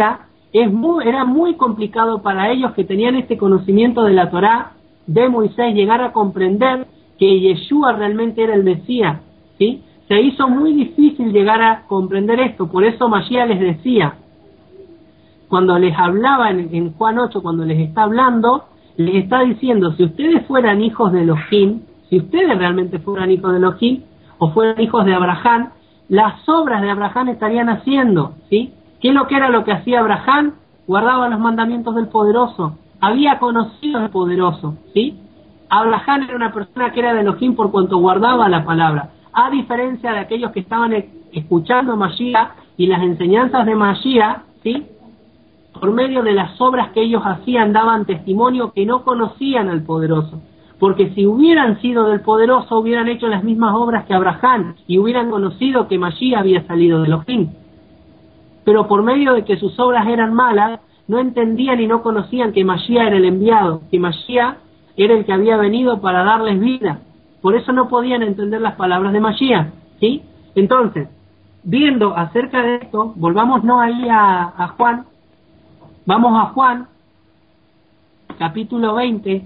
Es muy, era muy complicado para ellos que tenían este conocimiento de la Torá, de Moisés, llegar a comprender que Yeshua realmente era el Mesías, ¿sí? Se hizo muy difícil llegar a comprender esto, por eso Mashiach les decía, cuando les hablaba en, en Juan ocho, cuando les está hablando, les está diciendo, si ustedes fueran hijos de Elohim, si ustedes realmente fueran hijos de Elohim, o fueran hijos de Abraham, las obras de Abraham estarían haciendo, ¿sí? ¿Qué es lo que era lo que hacía Abraham? Guardaba los mandamientos del Poderoso, había conocido al Poderoso, ¿sí? Abraham era una persona que era de Elohim por cuanto guardaba la palabra, a diferencia de aquellos que estaban escuchando Mashiach y las enseñanzas de Mashiach, ¿sí? Por medio de las obras que ellos hacían daban testimonio que no conocían al Poderoso, porque si hubieran sido del Poderoso hubieran hecho las mismas obras que Abraham y hubieran conocido que Mashiach había salido de Elohim. Pero por medio de que sus obras eran malas, no entendían y no conocían que Mashiach era el enviado, que Mashiach era el que había venido para darles vida. Por eso no podían entender las palabras de Mashiach, ¿sí? Entonces, viendo acerca de esto, volvámonos ahí a, a Juan, vamos a Juan, capítulo veinte,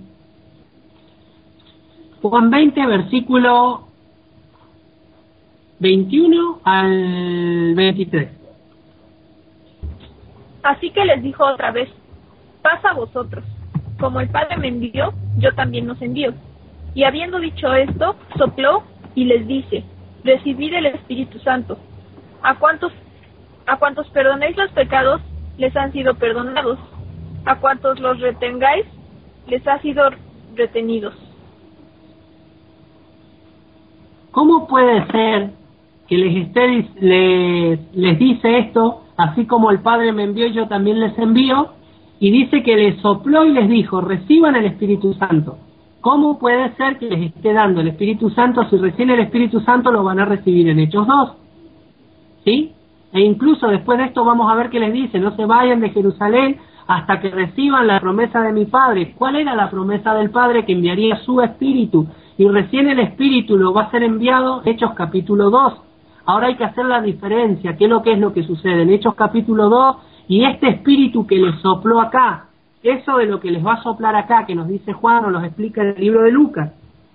Juan veinte, versículo veintiuno al veintitrés. Así que les dijo otra vez, paz a vosotros, como el Padre me envió, yo también os envío. Y habiendo dicho esto, sopló y les dice, recibid el Espíritu Santo. A cuantos, a cuantos perdonéis los pecados, les han sido perdonados. A cuantos los retengáis, les ha sido retenidos. ¿Cómo puede ser que les, esté, les, les dice esto, así como el Padre me envió, yo también les envío, y dice que les sopló y les dijo, reciban el Espíritu Santo? ¿Cómo puede ser que les esté dando el Espíritu Santo si recién el Espíritu Santo lo van a recibir en Hechos dos? ¿Sí? E incluso después de esto vamos a ver que les dice, no se vayan de Jerusalén hasta que reciban la promesa de mi Padre. ¿Cuál era la promesa del Padre? Que enviaría su Espíritu, y recién el Espíritu lo va a ser enviado, Hechos capítulo dos. Ahora hay que hacer la diferencia, ¿qué es lo que es lo que sucede en Hechos capítulo dos y este Espíritu que les sopló acá? Eso de lo que les va a soplar acá, que nos dice Juan, nos lo explica en el libro de Lucas.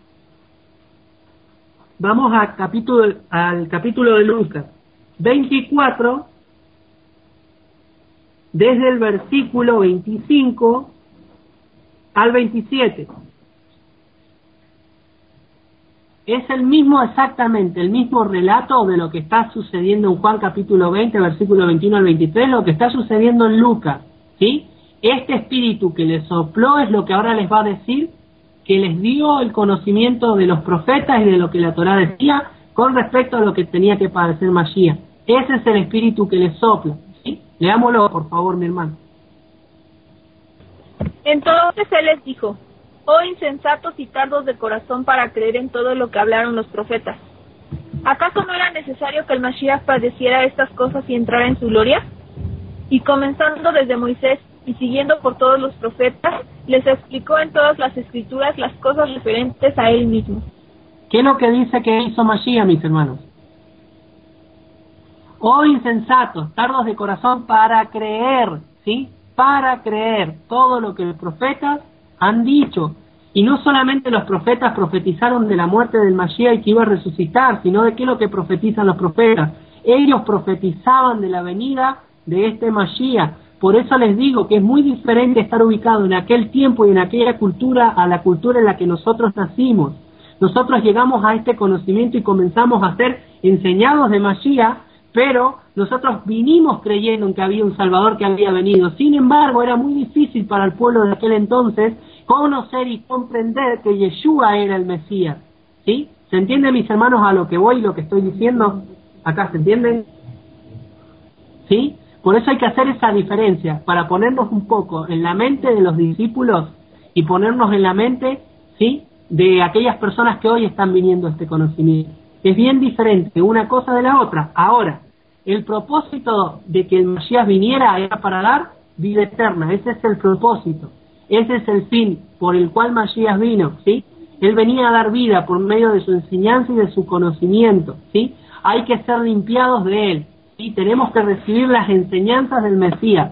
Vamos a capítulo, al capítulo de Lucas veinticuatro, desde el versículo veinticinco al veintisiete. Es el mismo, exactamente, el mismo relato de lo que está sucediendo en Juan capítulo veinte, versículo veintiuno al veintitrés, lo que está sucediendo en Lucas, ¿sí? Este espíritu que les sopló es lo que ahora les va a decir, que les dio el conocimiento de los profetas y de lo que la Torá decía con respecto a lo que tenía que padecer Mashiach. Ese es el espíritu que les sopla, ¿sí? Leámoslo, por favor, mi hermano. Entonces él les dijo, oh insensatos y tardos de corazón para creer en todo lo que hablaron los profetas. ¿Acaso no era necesario que el Mashiach padeciera estas cosas y entrara en su gloria? Y comenzando desde Moisés y siguiendo por todos los profetas, les explicó en todas las escrituras las cosas referentes a él mismo. ¿Qué es lo que dice que hizo Mashiach, mis hermanos? Oh insensatos, tardos de corazón para creer, ¿sí? Para creer todo lo que los profetas han dicho. Y no solamente los profetas profetizaron de la muerte del Mashiach y que iba a resucitar, sino de qué es lo que profetizan los profetas. Ellos profetizaban de la venida de este Mashiach. Por eso les digo que es muy diferente estar ubicado en aquel tiempo y en aquella cultura a la cultura en la que nosotros nacimos. Nosotros llegamos a este conocimiento y comenzamos a ser enseñados de Mashiach, pero nosotros vinimos creyendo en que había un Salvador que había venido. Sin embargo, era muy difícil para el pueblo de aquel entonces conocer y comprender que Yeshua era el Mesías, ¿sí? ¿Se entiende, mis hermanos, a lo que voy y lo que estoy diciendo? ¿Acá se entienden? ¿Sí? Por eso hay que hacer esa diferencia, para ponernos un poco en la mente de los discípulos y ponernos en la mente, ¿sí?, de aquellas personas que hoy están viniendo a este conocimiento. Es bien diferente una cosa de la otra. Ahora, el propósito de que el Mashiach viniera era para dar vida eterna. Ese es el propósito. Ese es el fin por el cual Mashiach vino, ¿sí? Él venía a dar vida por medio de su enseñanza y de su conocimiento, ¿sí? Hay que ser limpiados de él, ¿sí? Tenemos que recibir las enseñanzas del Mesías.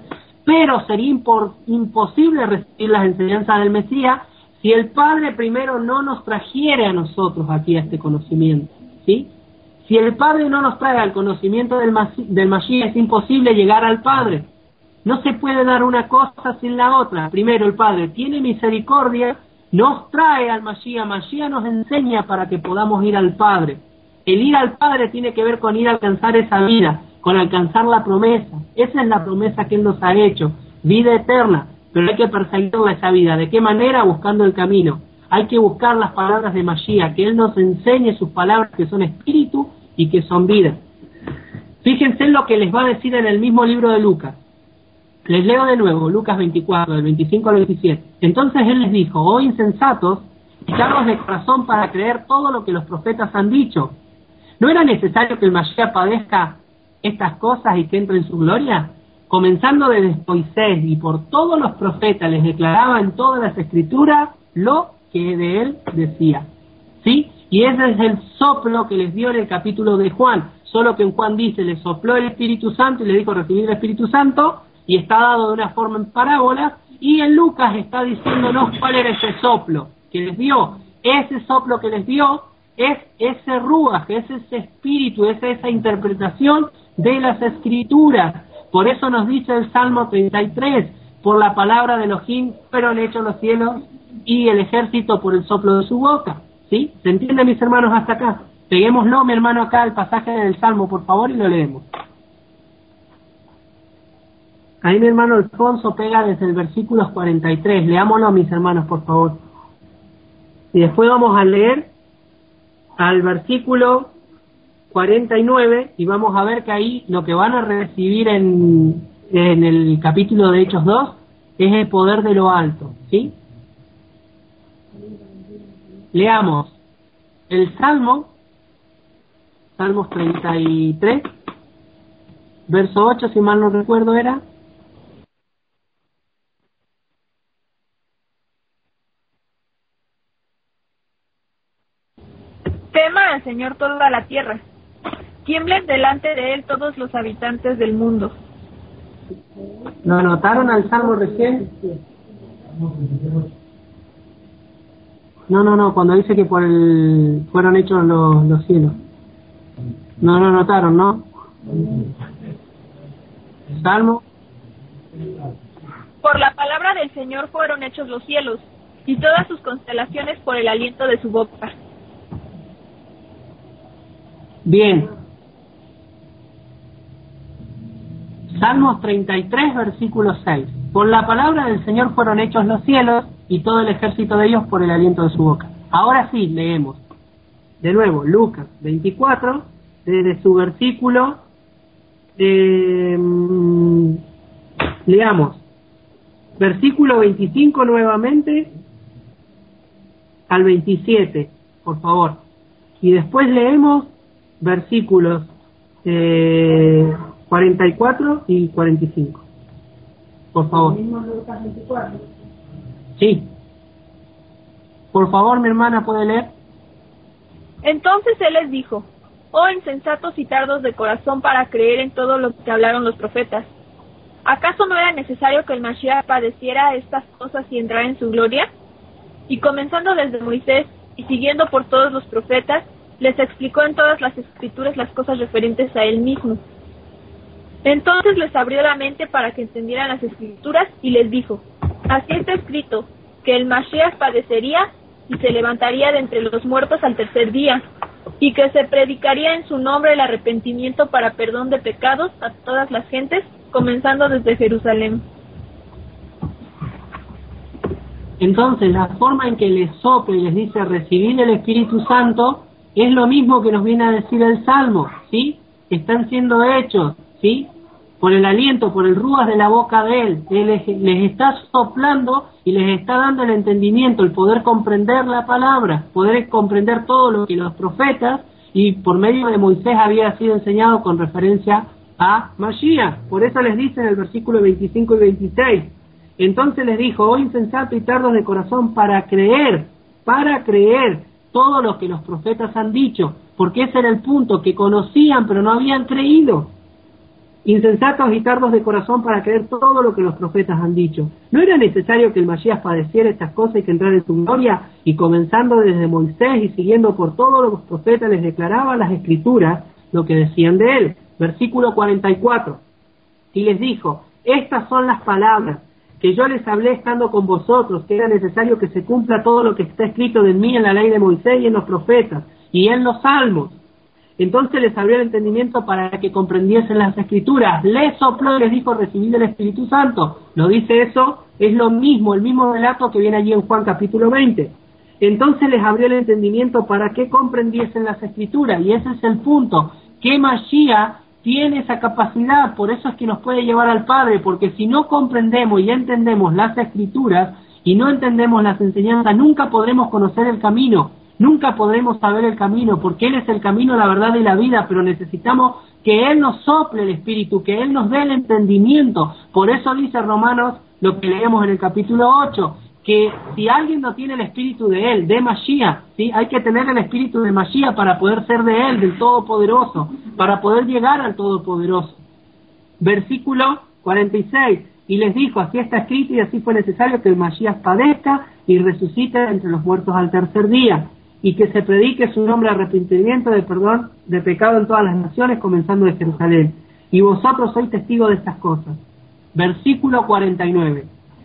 pero sería impor, imposible recibir las enseñanzas del Mesías si el Padre primero no nos trajere a nosotros aquí a este conocimiento, ¿sí? Si el Padre no nos trae al conocimiento del, del Mashiach, es imposible llegar al Padre. No se puede dar una cosa sin la otra. Primero el Padre tiene misericordia, nos trae al Mashiach, Mashiach nos enseña para que podamos ir al Padre. El ir al Padre tiene que ver con ir a alcanzar esa vida, con alcanzar la promesa. Esa es la promesa que Él nos ha hecho, vida eterna, pero hay que perseguirla esa vida. ¿De qué manera? Buscando el camino. Hay que buscar las palabras de Mashiach, que Él nos enseñe sus palabras que son espíritu y que son vida. Fíjense en lo que les va a decir en el mismo libro de Lucas. Les leo de nuevo, Lucas veinticuatro, del veinticinco al veintisiete. Entonces Él les dijo: oh insensatos, echados de corazón para creer todo lo que los profetas han dicho. ¿No era necesario que el Mashiach padezca estas cosas y que entre en su gloria? Comenzando desde Moisés y por todos los profetas les declaraba en todas las escrituras lo que de él decía. ¿Sí? Y ese es el soplo que les dio en el capítulo de Juan. Solo que en Juan dice, le sopló el Espíritu Santo y le dijo recibir el Espíritu Santo, y está dado de una forma en parábolas, y en Lucas está diciéndonos cuál era ese soplo que les dio. Ese soplo que les dio es ese ruaj, es ese espíritu, es esa interpretación de las escrituras. Por eso nos dice el Salmo treinta y tres, por la palabra de Elohim fueron hechos los cielos y el ejército por el soplo de su boca. ¿Sí? ¿Se entiende, mis hermanos, hasta acá? Peguémoslo, mi hermano, acá el pasaje del Salmo, por favor, y lo leemos. Ahí mi hermano Alfonso pega desde el versículo cuarenta y tres. Leámoslo, mis hermanos, por favor. Y después vamos a leer al versículo cuarenta y nueve y vamos a ver que ahí lo que van a recibir en, en el capítulo de Hechos dos es el poder de lo alto, ¿sí? Leamos el Salmo, Salmos treinta y tres, verso ocho, si mal no recuerdo era. Tema al Señor toda la tierra, tiemblen delante de Él todos los habitantes del mundo. ¿Lo anotaron al Salmo recién? No, no, no, cuando dice que por el fueron hechos los, los cielos. No lo anotaron, ¿no? Salmo. Por la palabra del Señor fueron hechos los cielos, y todas sus constelaciones por el aliento de su boca. Bien. Salmos treinta y tres, versículo seis. Por la palabra del Señor fueron hechos los cielos y todo el ejército de ellos por el aliento de su boca. Ahora sí, leemos. De nuevo, Lucas veinticuatro, desde su versículo, eh, leamos. Versículo veinticinco nuevamente al veintisiete, por favor. Y después leemos versículos eh, cuarenta y cuatro y cuarenta y cinco. Por favor. Sí. Por favor, mi hermana, ¿puede leer? Entonces Él les dijo: oh insensatos y tardos de corazón para creer en todo lo que hablaron los profetas. ¿Acaso no era necesario que el Mashiach padeciera estas cosas y entrara en su gloria? Y comenzando desde Moisés y siguiendo por todos los profetas, les explicó en todas las escrituras las cosas referentes a Él mismo. Entonces les abrió la mente para que entendieran las escrituras y les dijo: así está escrito, que el Mashiach padecería y se levantaría de entre los muertos al tercer día, y que se predicaría en su nombre el arrepentimiento para perdón de pecados a todas las gentes, comenzando desde Jerusalén. Entonces, la forma en que les sopla y les dice recibir el Espíritu Santo es lo mismo que nos viene a decir el Salmo, ¿sí? Están siendo hechos, ¿sí? Por el aliento, por el ruas de la boca de Él. Él les, les está soplando y les está dando el entendimiento, el poder comprender la palabra, poder comprender todo lo que los profetas y por medio de Moisés había sido enseñado con referencia a Mashiach. Por eso les dice en el versículo veinticinco y veintiséis. Entonces les dijo: oh insensato y tardos de corazón para creer, para creer todo lo que los profetas han dicho, porque ese era el punto, que conocían pero no habían creído. insensatos y tardos de corazón para creer todo lo que los profetas han dicho. ¿No era necesario que el Masías padeciera estas cosas y que entrara en su gloria? Y comenzando desde Moisés y siguiendo por todos los profetas, les declaraba las Escrituras lo que decían de él. Versículo cuarenta y cuatro. Y les dijo: estas son las palabras que yo les hablé estando con vosotros, que era necesario que se cumpla todo lo que está escrito de mí en la ley de Moisés y en los profetas y en los salmos. Entonces les abrió el entendimiento para que comprendiesen las Escrituras. Les sopló y les dijo: recibid el Espíritu Santo. ¿No dice eso? Es lo mismo, el mismo relato que viene allí en Juan capítulo veinte. Entonces les abrió el entendimiento para que comprendiesen las Escrituras. Y ese es el punto, que Mashiach tiene esa capacidad, por eso es que nos puede llevar al Padre, porque si no comprendemos y entendemos las Escrituras y no entendemos las enseñanzas, nunca podremos conocer el camino. Nunca podremos saber el camino, porque Él es el camino, la verdad y la vida, pero necesitamos que Él nos sople el Espíritu, que Él nos dé el entendimiento. Por eso dice Romanos, lo que leemos en el capítulo ocho, que si alguien no tiene el Espíritu de Él, de Mashiach, ¿sí? Hay que tener el Espíritu de Mashiach para poder ser de Él, del Todopoderoso, para poder llegar al Todopoderoso. Versículo cuarenta y seis. Y les dijo: así está escrito y así fue necesario que el Mashiach padezca y resucite entre los muertos al tercer día, y que se predique su nombre, arrepentimiento de perdón de pecado en todas las naciones, comenzando de Jerusalén. Y vosotros sois testigos de estas cosas. Versículo cuarenta y nueve.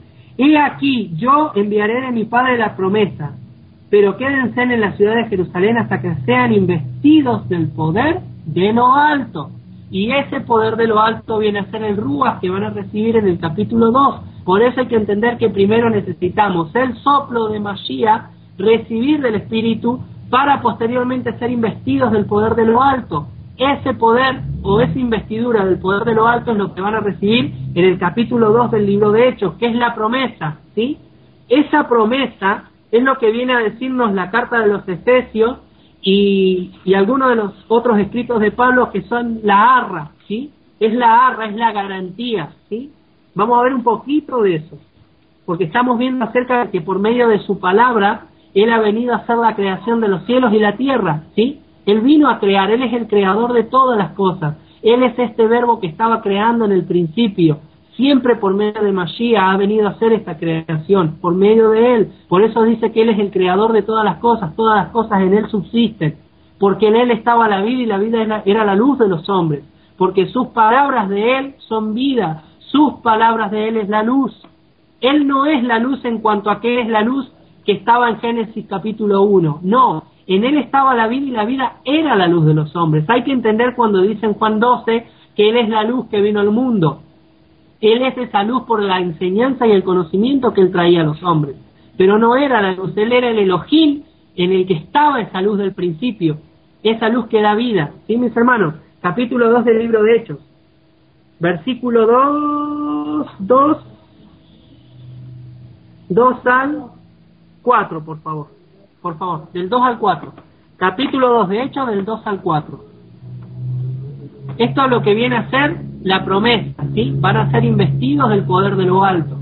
He aquí, yo enviaré de mi Padre la promesa, pero quédense en la ciudad de Jerusalén hasta que sean investidos del poder de lo alto. Y ese poder de lo alto viene a ser el Ruach que van a recibir en el capítulo dos. Por eso hay que entender que primero necesitamos el soplo de Mashiach, recibir del Espíritu, para posteriormente ser investidos del poder de lo alto. Ese poder o esa investidura del poder de lo alto es lo que van a recibir en el capítulo dos del libro de Hechos, que es la promesa, ¿sí? Esa promesa es lo que viene a decirnos la carta de los Efesios y, y algunos de los otros escritos de Pablo, que son la arra, ¿sí? Es la arra, es la garantía, ¿sí? Vamos a ver un poquito de eso, porque estamos viendo acerca de que por medio de su palabra Él ha venido a hacer la creación de los cielos y la tierra, ¿sí? Él vino a crear, Él es el creador de todas las cosas. Él es este verbo que estaba creando en el principio. Siempre por medio de Mashiach ha venido a hacer esta creación, por medio de Él. Por eso dice que Él es el creador de todas las cosas, todas las cosas en Él subsisten. Porque en Él estaba la vida y la vida era la luz de los hombres. Porque sus palabras de Él son vida, sus palabras de Él es la luz. Él no es la luz en cuanto a que es la luz que estaba en Génesis capítulo uno, no. En Él estaba la vida y la vida era la luz de los hombres. Hay que entender cuando dice en Juan doce que Él es la luz que vino al mundo. Él es esa luz por la enseñanza y el conocimiento que Él traía a los hombres. Pero no era la luz, Él era el Elohim en el que estaba esa luz del principio. Esa luz que da vida. ¿Sí, mis hermanos? Capítulo dos del libro de Hechos. Versículo dos, dos, dos al cuatro, por favor. Por favor, del dos al cuatro. Capítulo dos de Hechos, del dos al cuatro. Esto es lo que viene a ser la promesa, ¿sí? Van a ser investidos del poder de lo alto.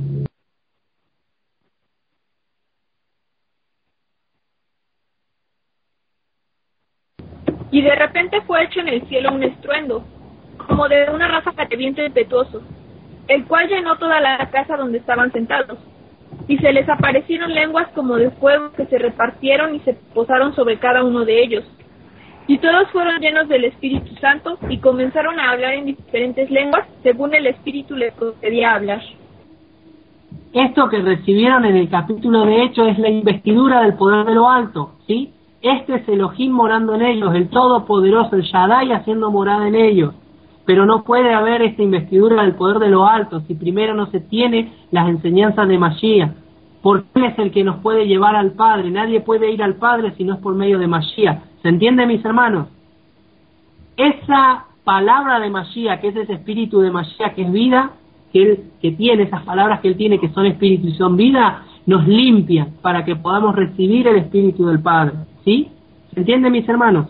Y de repente fue hecho en el cielo un estruendo, como de una ráfaga de viento impetuoso, el cual llenó toda la casa donde estaban sentados. Y se les aparecieron lenguas como de fuego que se repartieron y se posaron sobre cada uno de ellos. Y todos fueron llenos del Espíritu Santo y comenzaron a hablar en diferentes lenguas según el Espíritu les concedía hablar. Esto que recibieron en el capítulo de Hechos es la investidura del poder de lo alto, ¿sí? Este es Elohim morando en ellos, el Todopoderoso, el Shaddai haciendo morada en ellos. Pero no puede haber esta investidura del poder de lo alto si primero no se tiene las enseñanzas de Mashiach, porque Él es el que nos puede llevar al Padre. Nadie puede ir al Padre si no es por medio de Mashiach. ¿Se entiende, mis hermanos? Esa palabra de Mashiach, que es ese espíritu de Mashiach, que es vida, que Él que tiene, esas palabras que Él tiene, que son espíritu y son vida, nos limpian para que podamos recibir el espíritu del Padre. ¿Sí? ¿Se entiende, mis hermanos?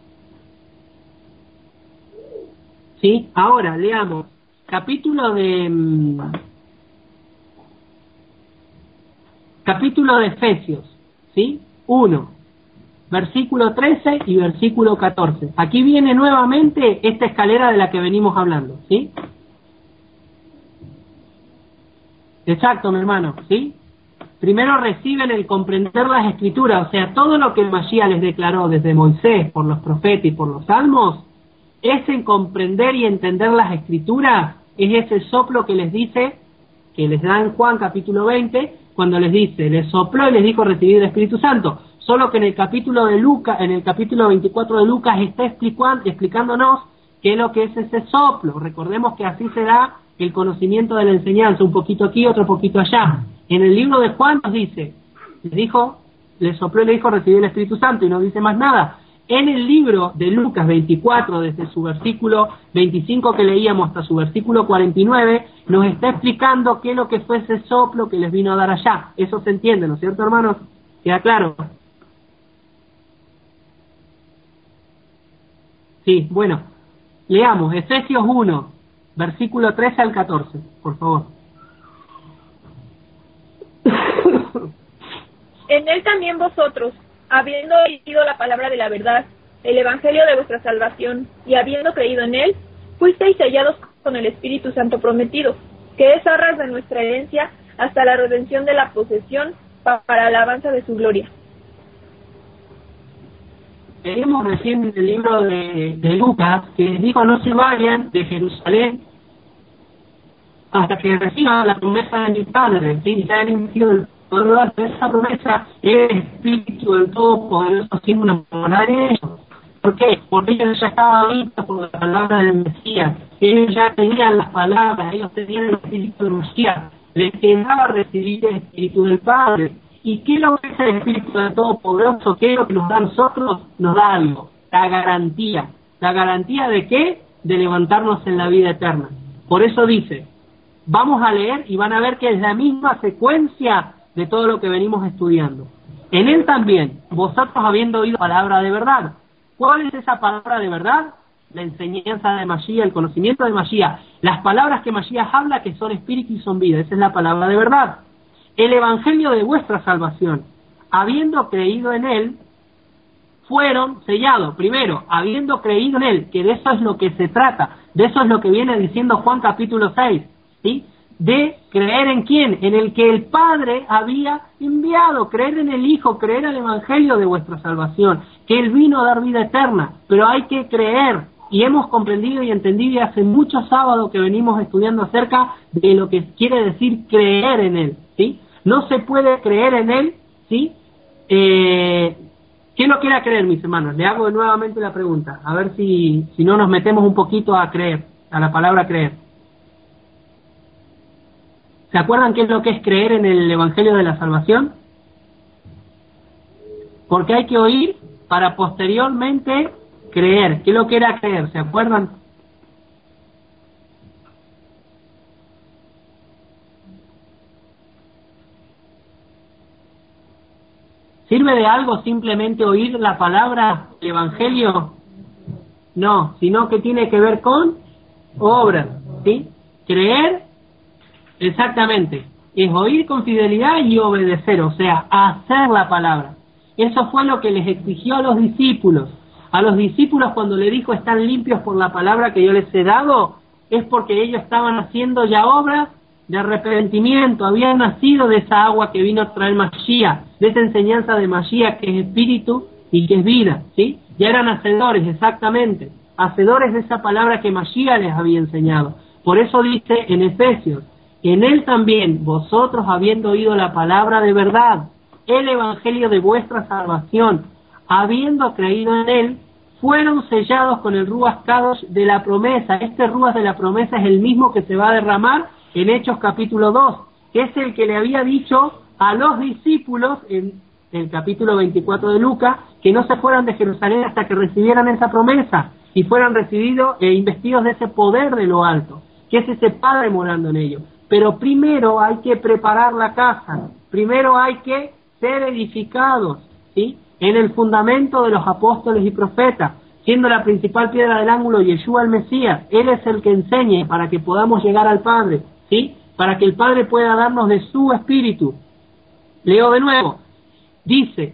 ¿Sí? Ahora, leamos capítulo de mmm, capítulo de Efesios, ¿sí? uno. versículo trece y versículo catorce. Aquí viene nuevamente esta escalera de la que venimos hablando, ¿sí? Exacto, mi hermano, ¿sí? Primero reciben el comprender las escrituras, o sea, todo lo que el Mashiach les declaró desde Moisés, por los profetas y por los salmos, ese comprender y entender las escrituras es ese soplo que les dice, que les da en Juan capítulo veinte, cuando les dice, les sopló y les dijo recibir el Espíritu Santo. Solo que en el capítulo de Lucas, en el capítulo veinticuatro de Lucas está explicando, explicándonos qué es lo que es ese soplo. Recordemos que así se da el conocimiento de la enseñanza, un poquito aquí, otro poquito allá. En el libro de Juan nos dice, les dijo, les sopló y le dijo recibir el Espíritu Santo, y no dice más nada. En el libro de Lucas veinticuatro, desde su versículo veinticinco que leíamos hasta su versículo cuarenta y nueve, nos está explicando qué es lo que fue ese soplo que les vino a dar allá. Eso se entiende, ¿no es cierto, hermanos? ¿Queda claro? Sí, bueno, leamos Efesios uno, versículo trece al catorce, por favor. En él también vosotros, habiendo oído la palabra de la verdad, el evangelio de vuestra salvación, y habiendo creído en él, fuisteis sellados con el Espíritu Santo prometido, que es arras de nuestra herencia hasta la redención de la posesión para alabanza de su gloria. Leímos recién en el libro de, de Lucas que les dijo no se vayan de Jerusalén hasta que reciban la promesa de mi Padre, ¿sí? Ya han emitido el poder de esa promesa, el Espíritu del Todopoderoso sin una morada en ellos. ¿Por qué? Porque ellos ya estaban vistos por la palabra del Mesías, ellos ya tenían las palabras, ellos tenían el Espíritu del Mesías, les quedaba recibir el Espíritu del Padre. ¿Y qué es lo que es el Espíritu del Todopoderoso? ¿Qué es lo que nos da a nosotros? Nos da algo, la garantía. ¿La garantía de qué? De levantarnos en la vida eterna. Por eso dice, vamos a leer y van a ver que es la misma secuencia de todo lo que venimos estudiando. En él también, vosotros habiendo oído palabra de verdad. ¿Cuál es esa palabra de verdad? La enseñanza de Mashiach, el conocimiento de Mashiach. Las palabras que Mashiach habla que son espíritu y son vida. Esa es la palabra de verdad. El evangelio de vuestra salvación. Habiendo creído en él, fueron sellados. Primero, habiendo creído en él, que de eso es lo que se trata. De eso es lo que viene diciendo Juan capítulo seis. ¿Sí? De creer en quién, en el que el Padre había enviado, creer en el Hijo, creer en el Evangelio de vuestra salvación, que Él vino a dar vida eterna, pero hay que creer, y hemos comprendido y entendido y hace muchos sábados que venimos estudiando acerca de lo que quiere decir creer en Él, ¿sí? No se puede creer en Él, ¿sí? Eh, ¿Quién no quiera creer, mis hermanos? Le hago nuevamente la pregunta, a ver si, si no nos metemos un poquito a creer, a la palabra creer. ¿Se acuerdan qué es lo que es creer en el Evangelio de la Salvación? Porque hay que oír para posteriormente creer. ¿Qué es lo que era creer? ¿Se acuerdan? ¿Sirve de algo simplemente oír la palabra Evangelio? No, sino que tiene que ver con obras, ¿sí? Creer, exactamente, es oír con fidelidad y obedecer, o sea, hacer la palabra. Eso fue lo que les exigió a los discípulos. A los discípulos cuando le dijo están limpios por la palabra que yo les he dado, es porque ellos estaban haciendo ya obras de arrepentimiento, habían nacido de esa agua que vino a traer Mashiach, de esa enseñanza de Mashiach que es espíritu y que es vida, ¿sí? Ya eran hacedores, exactamente, hacedores de esa palabra que Mashiach les había enseñado. Por eso dice en Efesios, en él también, vosotros habiendo oído la palabra de verdad, el evangelio de vuestra salvación, habiendo creído en él, fueron sellados con el Ruach Kadosh de la promesa. Este Ruach de la promesa es el mismo que se va a derramar en Hechos capítulo dos, que es el que le había dicho a los discípulos en el capítulo veinticuatro de Lucas, que no se fueran de Jerusalén hasta que recibieran esa promesa y fueran recibidos e investidos de ese poder de lo alto, que es ese Padre morando en ellos. Pero primero hay que preparar la casa, primero hay que ser edificados, ¿sí? En el fundamento de los apóstoles y profetas, siendo la principal piedra del ángulo Yeshua el Mesías. Él es el que enseñe para que podamos llegar al Padre, ¿sí? Para que el Padre pueda darnos de su espíritu. Leo de nuevo, dice,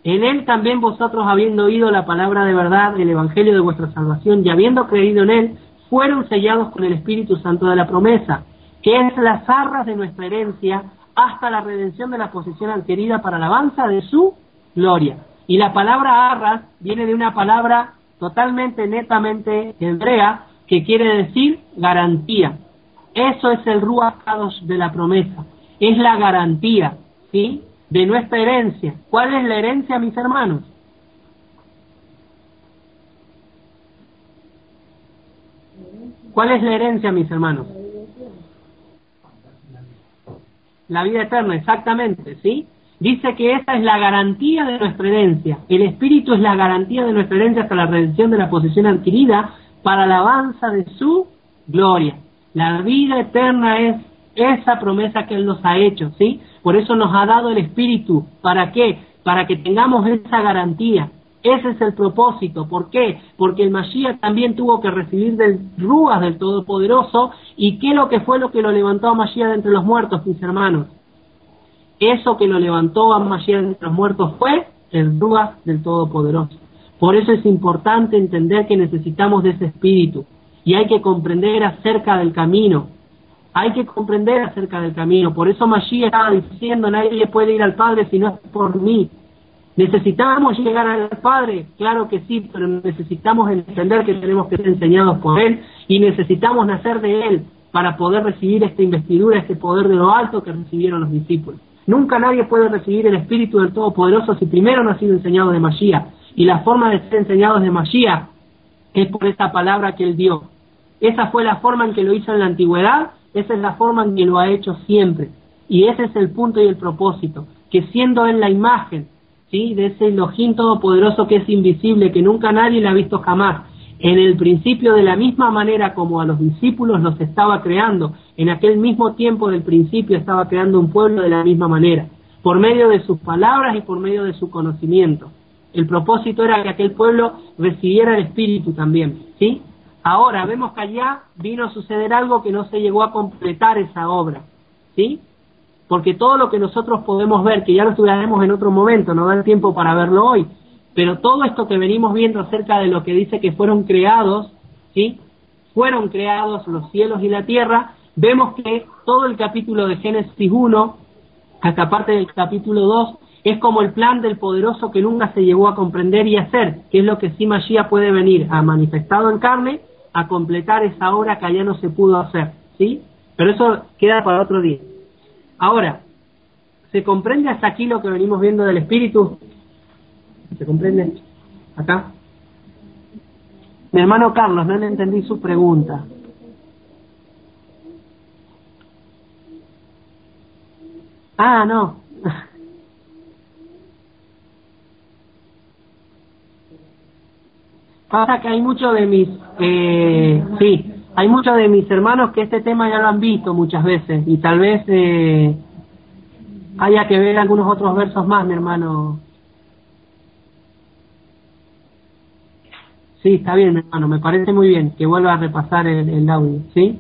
En él también vosotros, habiendo oído la palabra de verdad, el evangelio de vuestra salvación, y habiendo creído en él, fueron sellados con el Espíritu Santo de la promesa, que es las arras de nuestra herencia, hasta la redención de la posesión adquirida para alabanza de su gloria. Y la palabra arras viene de una palabra totalmente, netamente hebrea, que quiere decir garantía. Eso es el Ruach Kadosh de la promesa, es la garantía, ¿sí?, de nuestra herencia. ¿Cuál es la herencia, mis hermanos? ¿Cuál es la herencia, mis hermanos? La vida eterna, exactamente, ¿sí? Dice que esa es la garantía de nuestra herencia. El Espíritu es la garantía de nuestra herencia hasta la redención de la posesión adquirida para la alabanza de su gloria. La vida eterna es esa promesa que Él nos ha hecho, ¿sí? Por eso nos ha dado el Espíritu. ¿Para qué? Para que tengamos esa garantía. Ese es el propósito. ¿Por qué? Porque el Mashiach también tuvo que recibir del Ruach del Todopoderoso. ¿Y qué es lo que fue lo que lo levantó a Mashiach de entre los muertos, mis hermanos? Eso que lo levantó a Mashiach de entre los muertos fue el Ruach del Todopoderoso. Por eso es importante entender que necesitamos de ese Espíritu. Y hay que comprender acerca del camino. Hay que comprender acerca del camino. Por eso Mashiach estaba diciendo, nadie puede ir al Padre si no es por mí. ¿Necesitamos llegar al Padre? Claro que sí, pero necesitamos entender que tenemos que ser enseñados por Él y necesitamos nacer de Él para poder recibir esta investidura, este poder de lo alto que recibieron los discípulos. Nunca nadie puede recibir el Espíritu del Todopoderoso si primero no ha sido enseñado de Mashiach. Y la forma de ser enseñados de Mashiach es por esta palabra que Él dio. Esa fue la forma en que lo hizo en la antigüedad, esa es la forma en que lo ha hecho siempre. Y ese es el punto y el propósito, que siendo Él la imagen, ¿sí?, de ese Elohim todopoderoso que es invisible, que nunca nadie le ha visto jamás, en el principio de la misma manera como a los discípulos los estaba creando, en aquel mismo tiempo del principio estaba creando un pueblo de la misma manera, por medio de sus palabras y por medio de su conocimiento. El propósito era que aquel pueblo recibiera el Espíritu también, ¿sí? Ahora vemos que allá vino a suceder algo que no se llegó a completar esa obra, ¿sí? Porque todo lo que nosotros podemos ver, que ya lo estudiaremos en otro momento, no da el tiempo para verlo hoy, pero todo esto que venimos viendo acerca de lo que dice que fueron creados, ¿sí?, fueron creados los cielos y la tierra, vemos que todo el capítulo de Génesis uno, hasta parte del capítulo dos, es como el plan del poderoso que nunca se llegó a comprender y hacer, que es lo que sí Mashiach puede venir a manifestado en carne, a completar esa obra que allá no se pudo hacer, ¿sí? Pero eso queda para otro día. Ahora, ¿se comprende hasta aquí lo que venimos viendo del Espíritu? ¿Se comprende? ¿Acá? Mi hermano Carlos, no le entendí su pregunta. Ah, no. Pasa que hay muchos de mis, eh, sí, hay muchos de mis hermanos que este tema ya lo han visto muchas veces y tal vez eh, haya que ver algunos otros versos más, mi hermano. Sí, está bien, mi hermano, me parece muy bien que vuelva a repasar el, el audio, ¿sí?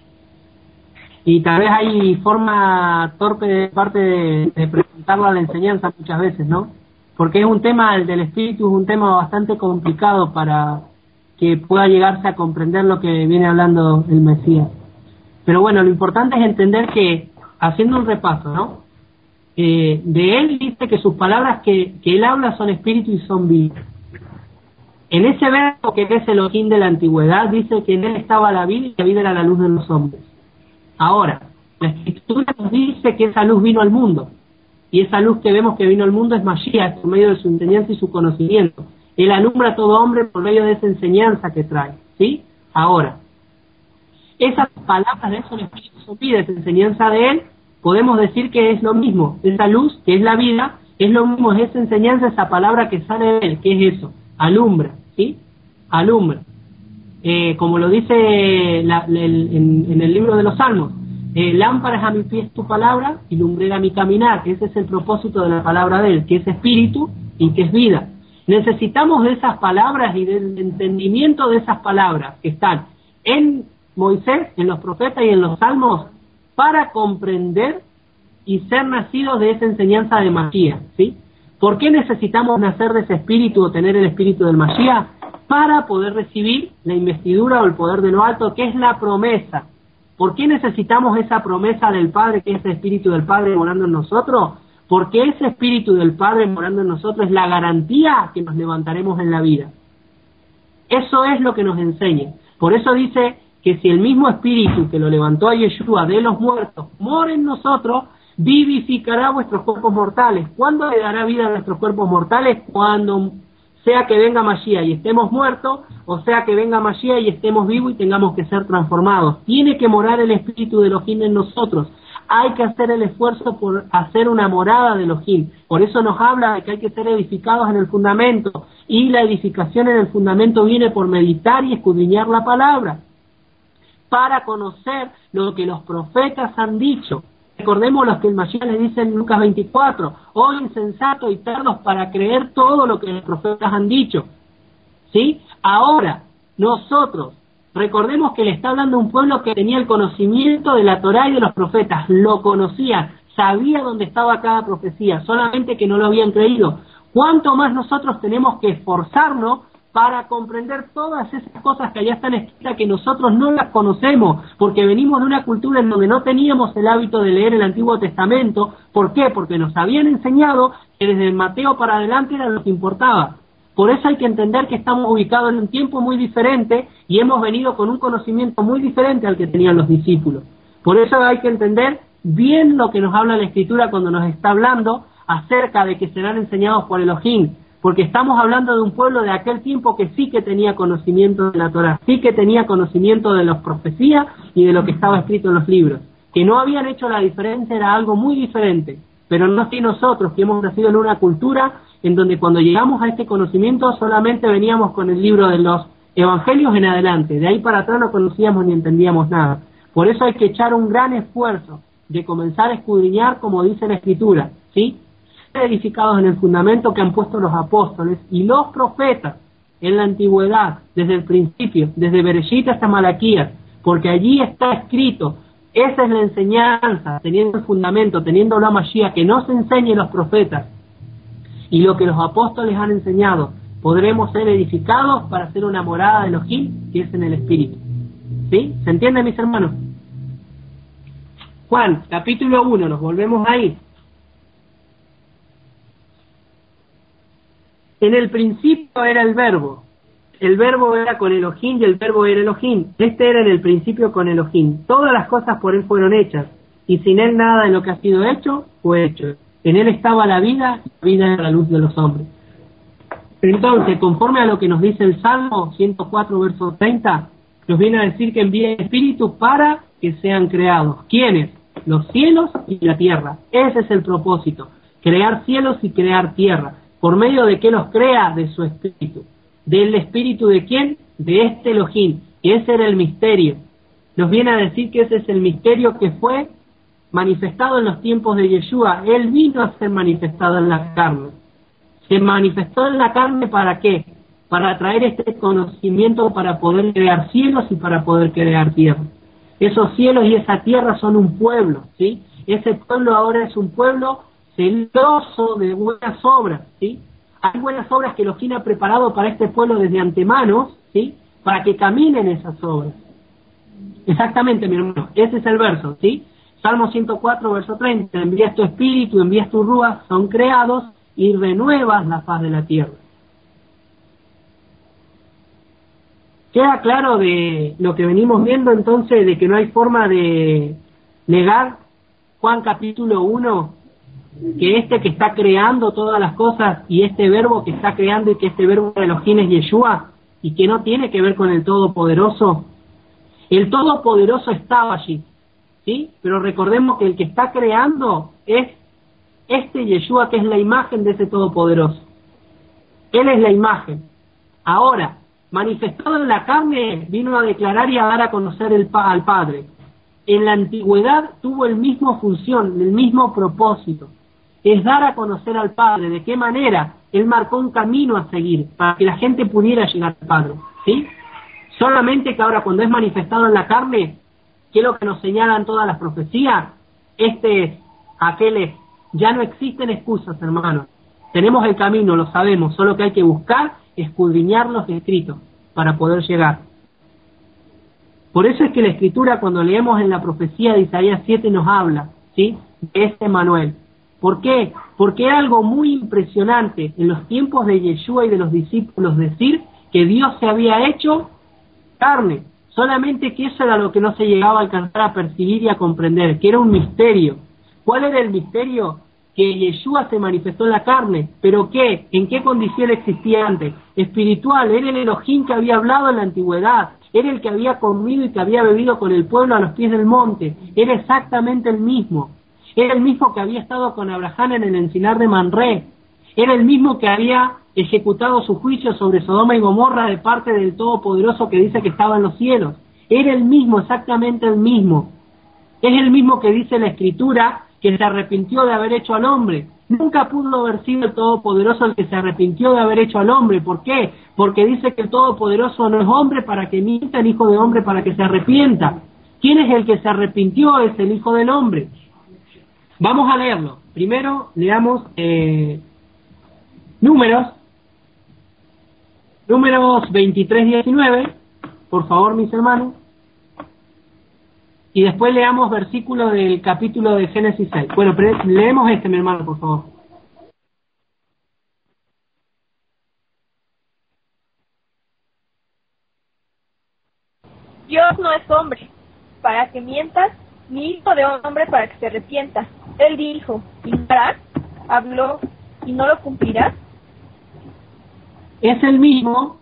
Y tal vez hay forma torpe de parte de, de presentarlo a la enseñanza muchas veces, ¿no? Porque es un tema, el del espíritu es un tema bastante complicado para que pueda llegarse a comprender lo que viene hablando el Mesías. Pero bueno, lo importante es entender que, haciendo un repaso, ¿no? Eh, de él dice que sus palabras que, que él habla son espíritu y son vida. En ese verso que es el Elohim de la antigüedad, dice que en él estaba la vida y la vida era la luz de los hombres. Ahora, la Escritura nos dice que esa luz vino al mundo. Y esa luz que vemos que vino al mundo es Mashiach, por medio de su enseñanza y su conocimiento. Él alumbra a todo hombre por medio de esa enseñanza que trae, ¿sí? Ahora, esas palabras de él son espíritu, son vida, esa enseñanza de él, podemos decir que es lo mismo. Esa luz, que es la vida, es lo mismo, es esa enseñanza, esa palabra que sale de él, que es eso, alumbra, ¿sí? Alumbra. Eh, como lo dice la, la, el, en, en el libro de los Salmos, Eh, lámparas a mi pie es tu palabra y lumbrera mi caminar. Ese es el propósito de la palabra de él, que es espíritu y que es vida. Necesitamos de esas palabras y del entendimiento de esas palabras que están en Moisés, en los profetas y en los salmos para comprender y ser nacidos de esa enseñanza de Mashiach, ¿sí? ¿Por qué necesitamos nacer de ese espíritu o tener el espíritu del Mashiach? Para poder recibir la investidura o el poder de lo alto, que es la promesa. ¿Por qué necesitamos esa promesa del Padre, que es el espíritu del Padre morando en nosotros? Porque ese espíritu del Padre morando en nosotros es la garantía que nos levantaremos en la vida. Eso es lo que nos enseña. Por eso dice que si el mismo espíritu que lo levantó a Yeshua de los muertos mora en nosotros, vivificará vuestros cuerpos mortales. ¿Cuándo le dará vida a nuestros cuerpos mortales? Cuando sea que venga Mashiach y estemos muertos, o sea que venga Mashiach y estemos vivos y tengamos que ser transformados. Tiene que morar el espíritu de Elohim en nosotros. Hay que hacer el esfuerzo por hacer una morada de Elohim. Por eso nos habla de que hay que ser edificados en el fundamento. Y la edificación en el fundamento viene por meditar y escudriñar la palabra, para conocer lo que los profetas han dicho. Recordemos lo que el Mashiach le dice en Lucas veinticuatro, oh insensatos y tardos para creer todo lo que los profetas han dicho. ¿Sí? Ahora, nosotros, recordemos que le está hablando a un pueblo que tenía el conocimiento de la Torá y de los profetas, lo conocía, sabía dónde estaba cada profecía, solamente que no lo habían creído. ¿Cuánto más nosotros tenemos que esforzarnos para comprender todas esas cosas que allá están escritas, que nosotros no las conocemos, porque venimos de una cultura en donde no teníamos el hábito de leer el Antiguo Testamento? ¿Por qué? Porque nos habían enseñado que desde Mateo para adelante era lo que importaba. Por eso hay que entender que estamos ubicados en un tiempo muy diferente y hemos venido con un conocimiento muy diferente al que tenían los discípulos. Por eso hay que entender bien lo que nos habla la Escritura cuando nos está hablando acerca de que serán enseñados por Elohim, porque estamos hablando de un pueblo de aquel tiempo que sí que tenía conocimiento de la Torá, sí que tenía conocimiento de las profecías y de lo que estaba escrito en los libros. Que no habían hecho la diferencia era algo muy diferente, pero no así nosotros, que hemos nacido en una cultura en donde cuando llegamos a este conocimiento solamente veníamos con el libro de los evangelios en adelante, de ahí para atrás no conocíamos ni entendíamos nada. Por eso hay que echar un gran esfuerzo de comenzar a escudriñar como dice la Escritura, ¿sí? Edificados en el fundamento que han puesto los apóstoles y los profetas en la antigüedad, desde el principio, desde Bereshit hasta Malaquías, porque allí está escrito, esa es la enseñanza, teniendo el fundamento, teniendo la Mashiach, que nos enseñen los profetas, y lo que los apóstoles han enseñado, podremos ser edificados para hacer una morada de Elohim, que es en el Espíritu. ¿Sí? ¿Se entiende, mis hermanos? Juan, capítulo uno, nos volvemos ahí. En el principio era el verbo, el verbo era con Elohim y el verbo era Elohim. Este era en el principio con Elohim. Todas las cosas por él fueron hechas, y sin él nada de lo que ha sido hecho fue hecho. En él estaba la vida, y la vida era la luz de los hombres. Entonces, conforme a lo que nos dice el Salmo ciento cuatro, verso treinta, nos viene a decir que envía el Espíritu para que sean creados. ¿Quiénes? Los cielos y la tierra. Ese es el propósito, crear cielos y crear tierra. ¿Por medio de qué los crea? De su Espíritu. ¿Del Espíritu de quién? De este Elohim. Y ese era el misterio. Nos viene a decir que ese es el misterio que fue manifestado en los tiempos de Yeshua. Él vino a ser manifestado en la carne. Se manifestó en la carne ¿para qué? Para traer este conocimiento para poder crear cielos y para poder crear tierra. Esos cielos y esa tierra son un pueblo, ¿sí? Ese pueblo ahora es un pueblo celoso de buenas obras, ¿sí? Hay buenas obras que Elohim ha preparado para este pueblo desde antemano, ¿sí? Para que caminen esas obras. Exactamente, mi hermano, ese es el verso, ¿sí? Salmo ciento cuatro, verso treinta, envías tu espíritu, envías tu rúa, son creados y renuevas la faz de la tierra. Queda claro de lo que venimos viendo entonces, de que no hay forma de negar Juan capítulo uno, que este que está creando todas las cosas y este verbo que está creando y que este verbo de Elohim es Yeshua y que no tiene que ver con el Todopoderoso. El Todopoderoso estaba allí, ¿sí? Pero recordemos que el que está creando es este Yeshua, que es la imagen de ese Todopoderoso. Él es la imagen. Ahora, manifestado en la carne, vino a declarar y a dar a conocer el, al Padre. En la antigüedad tuvo el mismo función, el mismo propósito. Es dar a conocer al Padre. ¿De qué manera? Él marcó un camino a seguir para que la gente pudiera llegar al Padre, ¿sí? Solamente que ahora cuando es manifestado en la carne, ¿qué es lo que nos señalan todas las profecías? Este es, aquel es. Ya no existen excusas, hermanos. Tenemos el camino, lo sabemos, solo que hay que buscar, escudriñar los escritos para poder llegar. Por eso es que la Escritura, cuando leemos en la profecía de Isaías siete, nos habla, ¿sí?, de este Emanuel. ¿Por qué? Porque era algo muy impresionante en los tiempos de Yeshua y de los discípulos decir que Dios se había hecho carne, solamente que eso era lo que no se llegaba a alcanzar a percibir y a comprender, que era un misterio. ¿Cuál era el misterio? Que Yeshua se manifestó en la carne, pero ¿qué? ¿En qué condición existía antes? Espiritual, era el Elohim que había hablado en la antigüedad, era el que había comido y que había bebido con el pueblo a los pies del monte, era exactamente el mismo, era el mismo que había estado con Abraham en el encinar de Manré, era el mismo que había ejecutado su juicio sobre Sodoma y Gomorra de parte del Todopoderoso que dice que estaba en los cielos, era el mismo, exactamente el mismo, es el mismo que dice la Escritura que se arrepintió de haber hecho al hombre. Nunca pudo haber sido el Todopoderoso el que se arrepintió de haber hecho al hombre. ¿Por qué? Porque dice que el Todopoderoso no es hombre para que mienta, ni hijo de hombre para que se arrepienta. ¿Quién es el que se arrepintió? Es el Hijo del Hombre. Vamos a leerlo. Primero leamos eh, Números, Números veintitrés diecinueve, por favor, mis hermanos. Y después leamos versículos del capítulo de Génesis seis. Bueno, pero leemos este, mi hermano, por favor. Dios no es hombre para que mientas, ni hijo de hombre para que se arrepienta. Él dijo, ¿y no hará? Habló, ¿y no lo cumplirá? Es el mismo,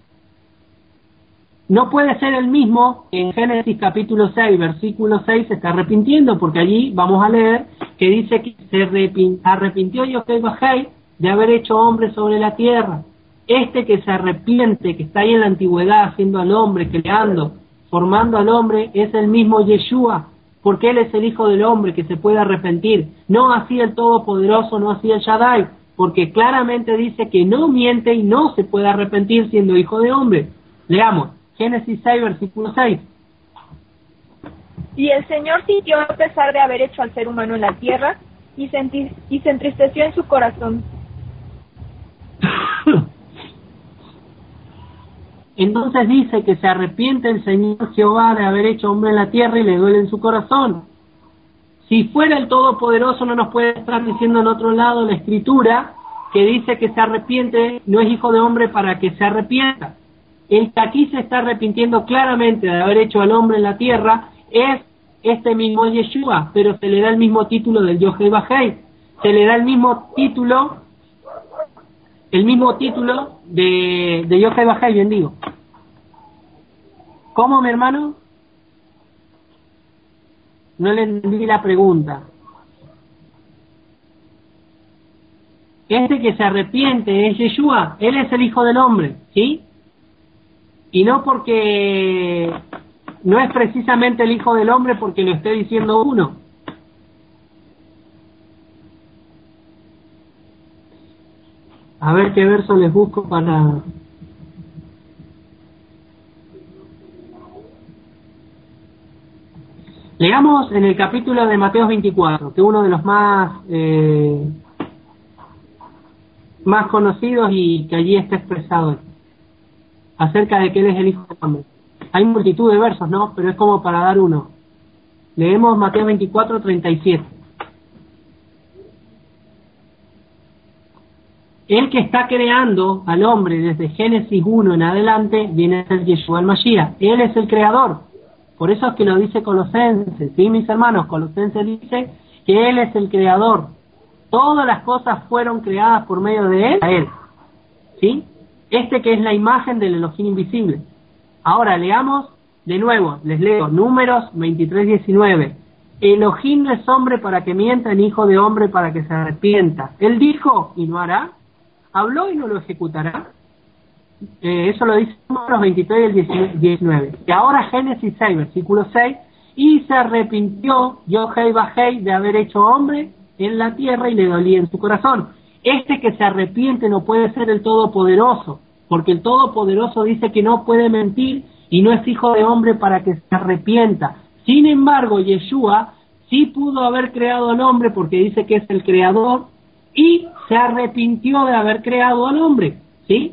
no puede ser el mismo que en Génesis capítulo seis, versículo seis, se está arrepintiendo, porque allí vamos a leer que dice que se arrepintió Yochai Bajai de haber hecho hombre sobre la tierra. Este que se arrepiente, que está ahí en la antigüedad haciendo al hombre, creando, formando al hombre, es el mismo Yeshua, porque él es el Hijo del Hombre que se puede arrepentir. No así el Todopoderoso, no así el Shaddai, porque claramente dice que no miente y no se puede arrepentir siendo Hijo de Hombre. Leamos. Génesis seis, versículo seis. Y el Señor sintió a pesar de haber hecho al ser humano en la tierra, y se, y se entristeció en su corazón. Entonces dice que se arrepiente el Señor Jehová de haber hecho hombre en la tierra y le duele en su corazón. Si fuera el Todopoderoso, no nos puede estar diciendo en otro lado la Escritura que dice que se arrepiente, no es hijo de hombre para que se arrepienta. El que aquí se está arrepintiendo claramente de haber hecho al hombre en la tierra es este mismo Yeshua, pero se le da el mismo título del Yochai Bajai, se le da el mismo título, el mismo título de, de Yochai Bajai, bien digo. ¿Cómo, mi hermano? No le entendí la pregunta. Este que se arrepiente es Yeshua, él es el Hijo del Hombre, ¿sí? Y no porque no es precisamente el Hijo del Hombre porque lo esté diciendo uno. A ver qué verso les busco para... Leamos en el capítulo de Mateo veinticuatro, que es uno de los más eh, más conocidos y que allí está expresado acerca de que él es el Hijo del Hombre. Hay multitud de versos, ¿no? Pero es como para dar uno. Leemos Mateo veinticuatro, treinta y siete. El que está creando al hombre desde Génesis uno en adelante viene a ser Yeshua el Mashiach. Él es el creador. Por eso es que lo dice Colosenses, ¿sí, mis hermanos? Colosenses dice que Él es el creador. Todas las cosas fueron creadas por medio de Él, a Él. ¿Sí? Este que es la imagen del Elohim invisible. Ahora leamos de nuevo, les leo Números veintitrés diecinueve. Elohim no es hombre para que mienta, ni hijo de hombre para que se arrepienta. Él dijo y no hará, habló y no lo ejecutará. Eh, eso lo dice Números veintitrés y el diecinueve. Y ahora Génesis seis, versículo seis. Y se arrepintió Yochai Bajai de haber hecho hombre en la tierra y le dolía en su corazón. Este que se arrepiente no puede ser el Todopoderoso, porque el Todopoderoso dice que no puede mentir y no es hijo de hombre para que se arrepienta. Sin embargo, Yeshua sí pudo haber creado al hombre porque dice que es el creador y se arrepintió de haber creado al hombre, ¿sí?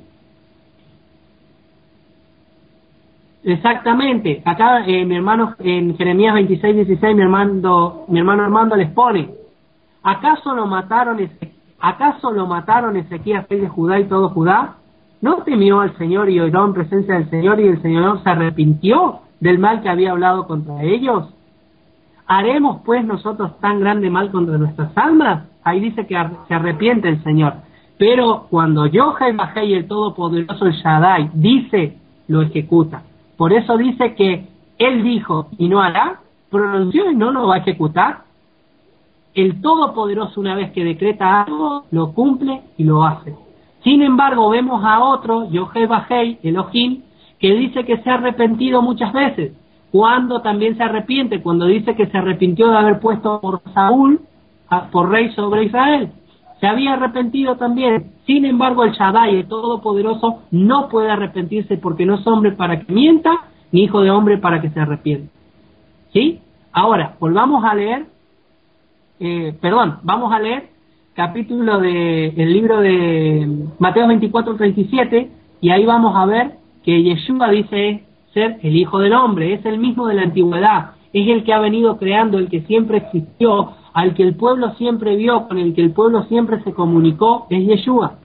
Exactamente. Acá eh, mi hermano en Jeremías veintiséis, dieciséis, mi hermano, mi hermano Armando les pone: ¿Acaso lo mataron, acaso lo mataron Ezequías, rey de Judá, y todo Judá? ¿No temió al Señor y oró en presencia del Señor, y el Señor se arrepintió del mal que había hablado contra ellos? ¿Haremos pues nosotros tan grande mal contra nuestras almas? Ahí dice que se arrepiente el Señor. Pero cuando Yohai Bajei, el Todopoderoso, el Shaddai, dice, lo ejecuta. Por eso dice que Él dijo y no hará, pronunció y no lo va a ejecutar. El Todopoderoso, una vez que decreta algo, lo cumple y lo hace. Sin embargo, vemos a otro, Yohai Bajei, Elohim, que dice que se ha arrepentido muchas veces. Cuando también se arrepiente, cuando dice que se arrepintió de haber puesto por Saúl, por rey sobre Israel. Se había arrepentido también. Sin embargo, el Shaddai, el Todopoderoso, no puede arrepentirse, porque no es hombre para que mienta, ni hijo de hombre para que se arrepienta. ¿Sí? Ahora, volvamos a leer, eh, perdón, vamos a leer capítulo de el libro de Mateo veinticuatro, treinta y siete, y ahí vamos a ver que Yeshua dice ser el Hijo del Hombre, es el mismo de la antigüedad, es el que ha venido creando, el que siempre existió, al que el pueblo siempre vio, con el que el pueblo siempre se comunicó, es Yeshua.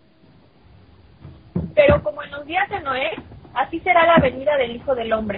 Pero como en los días de Noé, así será la venida del Hijo del Hombre.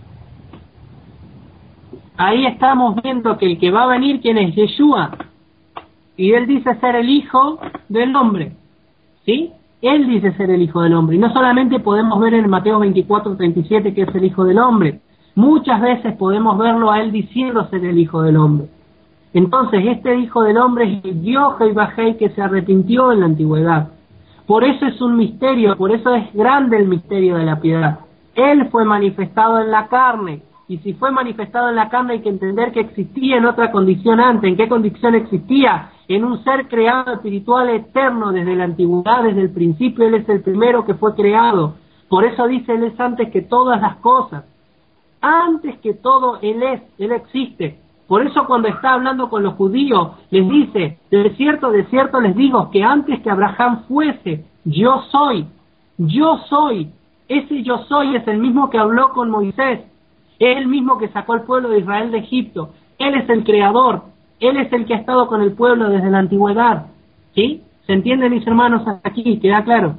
Ahí estamos viendo que el que va a venir, ¿quién es? Yeshua. Y él dice ser el Hijo del Hombre. ¿Sí? Él dice ser el Hijo del Hombre. Y no solamente podemos ver en Mateo veinticuatro, treinta y siete que es el Hijo del Hombre. Muchas veces podemos verlo a él diciendo ser el Hijo del Hombre. Entonces, este Hijo del Hombre es el Yohai Bajei, que se arrepintió en la antigüedad. Por eso es un misterio, por eso es grande el misterio de la piedad. Él fue manifestado en la carne, y si fue manifestado en la carne hay que entender que existía en otra condición antes. ¿En qué condición existía? En un ser creado espiritual eterno desde la antigüedad, desde el principio. Él es el primero que fue creado. Por eso dice, Él es antes que todas las cosas. Antes que todo, Él es, Él existe. Por eso cuando está hablando con los judíos, les dice, de cierto, de cierto les digo, que antes que Abraham fuese, yo soy, yo soy. Ese yo soy es el mismo que habló con Moisés, es el mismo que sacó al pueblo de Israel de Egipto. Él es el creador, Él es el que ha estado con el pueblo desde la antigüedad. ¿Sí? ¿Se entiende, mis hermanos, aquí? ¿Queda claro?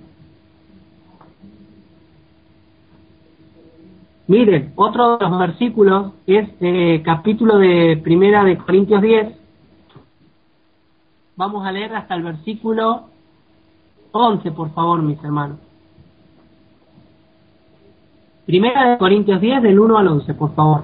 Miren, otro de los versículos es eh, capítulo de Primera de Corintios diez. Vamos a leer hasta el versículo once, por favor, mis hermanos. Primera de Corintios diez, del uno al once, por favor.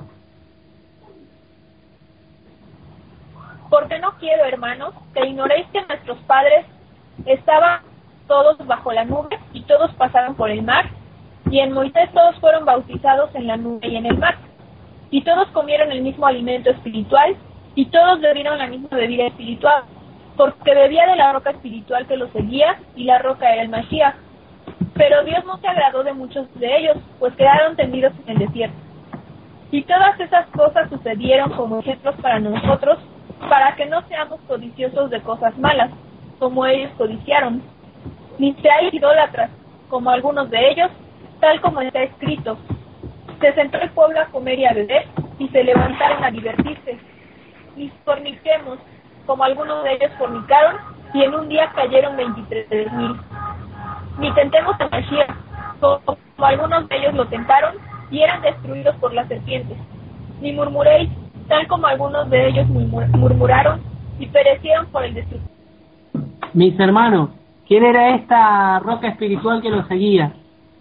Porque no quiero, hermanos, que ignoréis que nuestros padres estaban todos bajo la nube y todos pasaron por el mar, y en Moisés todos fueron bautizados en la nube y en el mar, y todos comieron el mismo alimento espiritual, y todos bebieron la misma bebida espiritual, porque bebía de la roca espiritual que los seguía, y la roca era el Mashiach. Pero Dios no se agradó de muchos de ellos, pues quedaron tendidos en el desierto. Y todas esas cosas sucedieron como ejemplos para nosotros, para que no seamos codiciosos de cosas malas, como ellos codiciaron, ni seáis idólatras, como algunos de ellos, tal como está escrito: se sentó el pueblo a comer y a beber, y se levantaron a divertirse. Ni forniquemos, como algunos de ellos fornicaron, y en un día cayeron veintitrés mil. Ni tentemos a Mashiach, como, como algunos de ellos lo tentaron, y eran destruidos por las serpientes. Ni murmuréis, tal como algunos de ellos murmuraron, y perecieron por el destructor. Mis hermanos, ¿quién era esta roca espiritual que los seguía?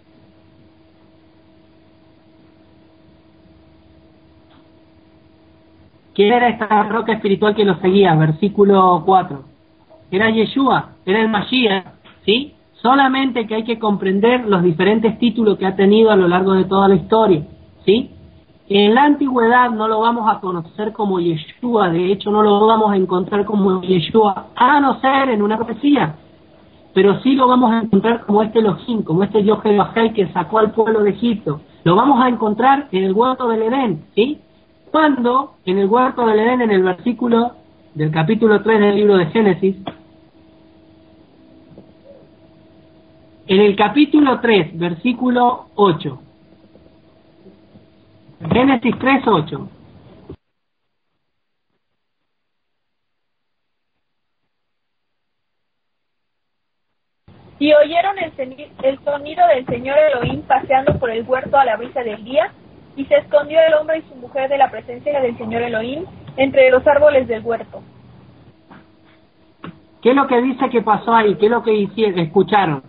¿Quién era esta roca espiritual que los seguía? Versículo cuatro. Era Yeshua, era el Mashiach, ¿sí? Solamente que hay que comprender los diferentes títulos que ha tenido a lo largo de toda la historia, ¿sí? En la antigüedad no lo vamos a conocer como Yeshua, de hecho no lo vamos a encontrar como Yeshua, a no ser en una profecía, pero sí lo vamos a encontrar como este Elohim, como este Yohai Bajei que sacó al pueblo de Egipto. Lo vamos a encontrar en el huerto del Edén, ¿sí? Cuando en el huerto del Edén, en el versículo del capítulo tres del libro de Génesis, En el capítulo tres, versículo ocho. Génesis tres, ocho. Y oyeron el, ceni- el sonido del Señor Elohim paseando por el huerto a la brisa del día, y se escondió el hombre y su mujer de la presencia del Señor Elohim entre los árboles del huerto. ¿Qué es lo que dice que pasó ahí? ¿Qué es lo que hicieron, escucharon?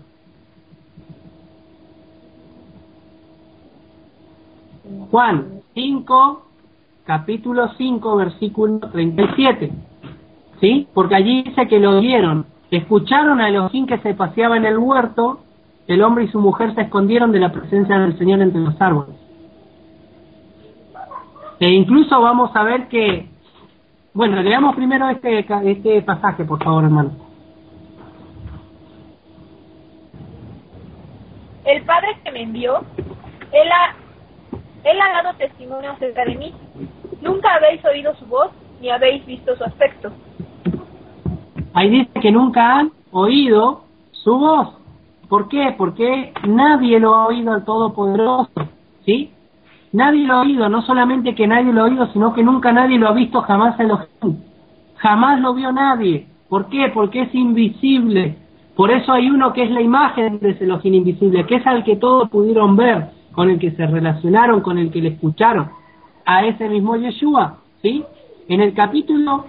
Juan cinco, capítulo cinco, versículo treinta y siete. ¿Sí? Porque allí dice que lo oyeron. Escucharon a Elohim que se paseaba en el huerto, el hombre y su mujer se escondieron de la presencia del Señor entre los árboles. E incluso vamos a ver que, bueno, leamos primero este, este pasaje, por favor, hermano. El Padre que me envió, Él ha, él ha dado testimonio acerca de mí. Nunca habéis oído su voz, ni habéis visto su aspecto. Ahí dice que nunca han oído su voz. ¿Por qué? Porque nadie lo ha oído al Todopoderoso, ¿sí? Nadie lo ha oído, no solamente que nadie lo ha oído, sino que nunca nadie lo ha visto jamás a Elohim. Jamás lo vio nadie. ¿Por qué? Porque es invisible. Por eso hay uno que es la imagen de ese Elohim invisible, que es al que todos pudieron ver, con el que se relacionaron, con el que le escucharon. A ese mismo Yeshua, ¿sí? En el capítulo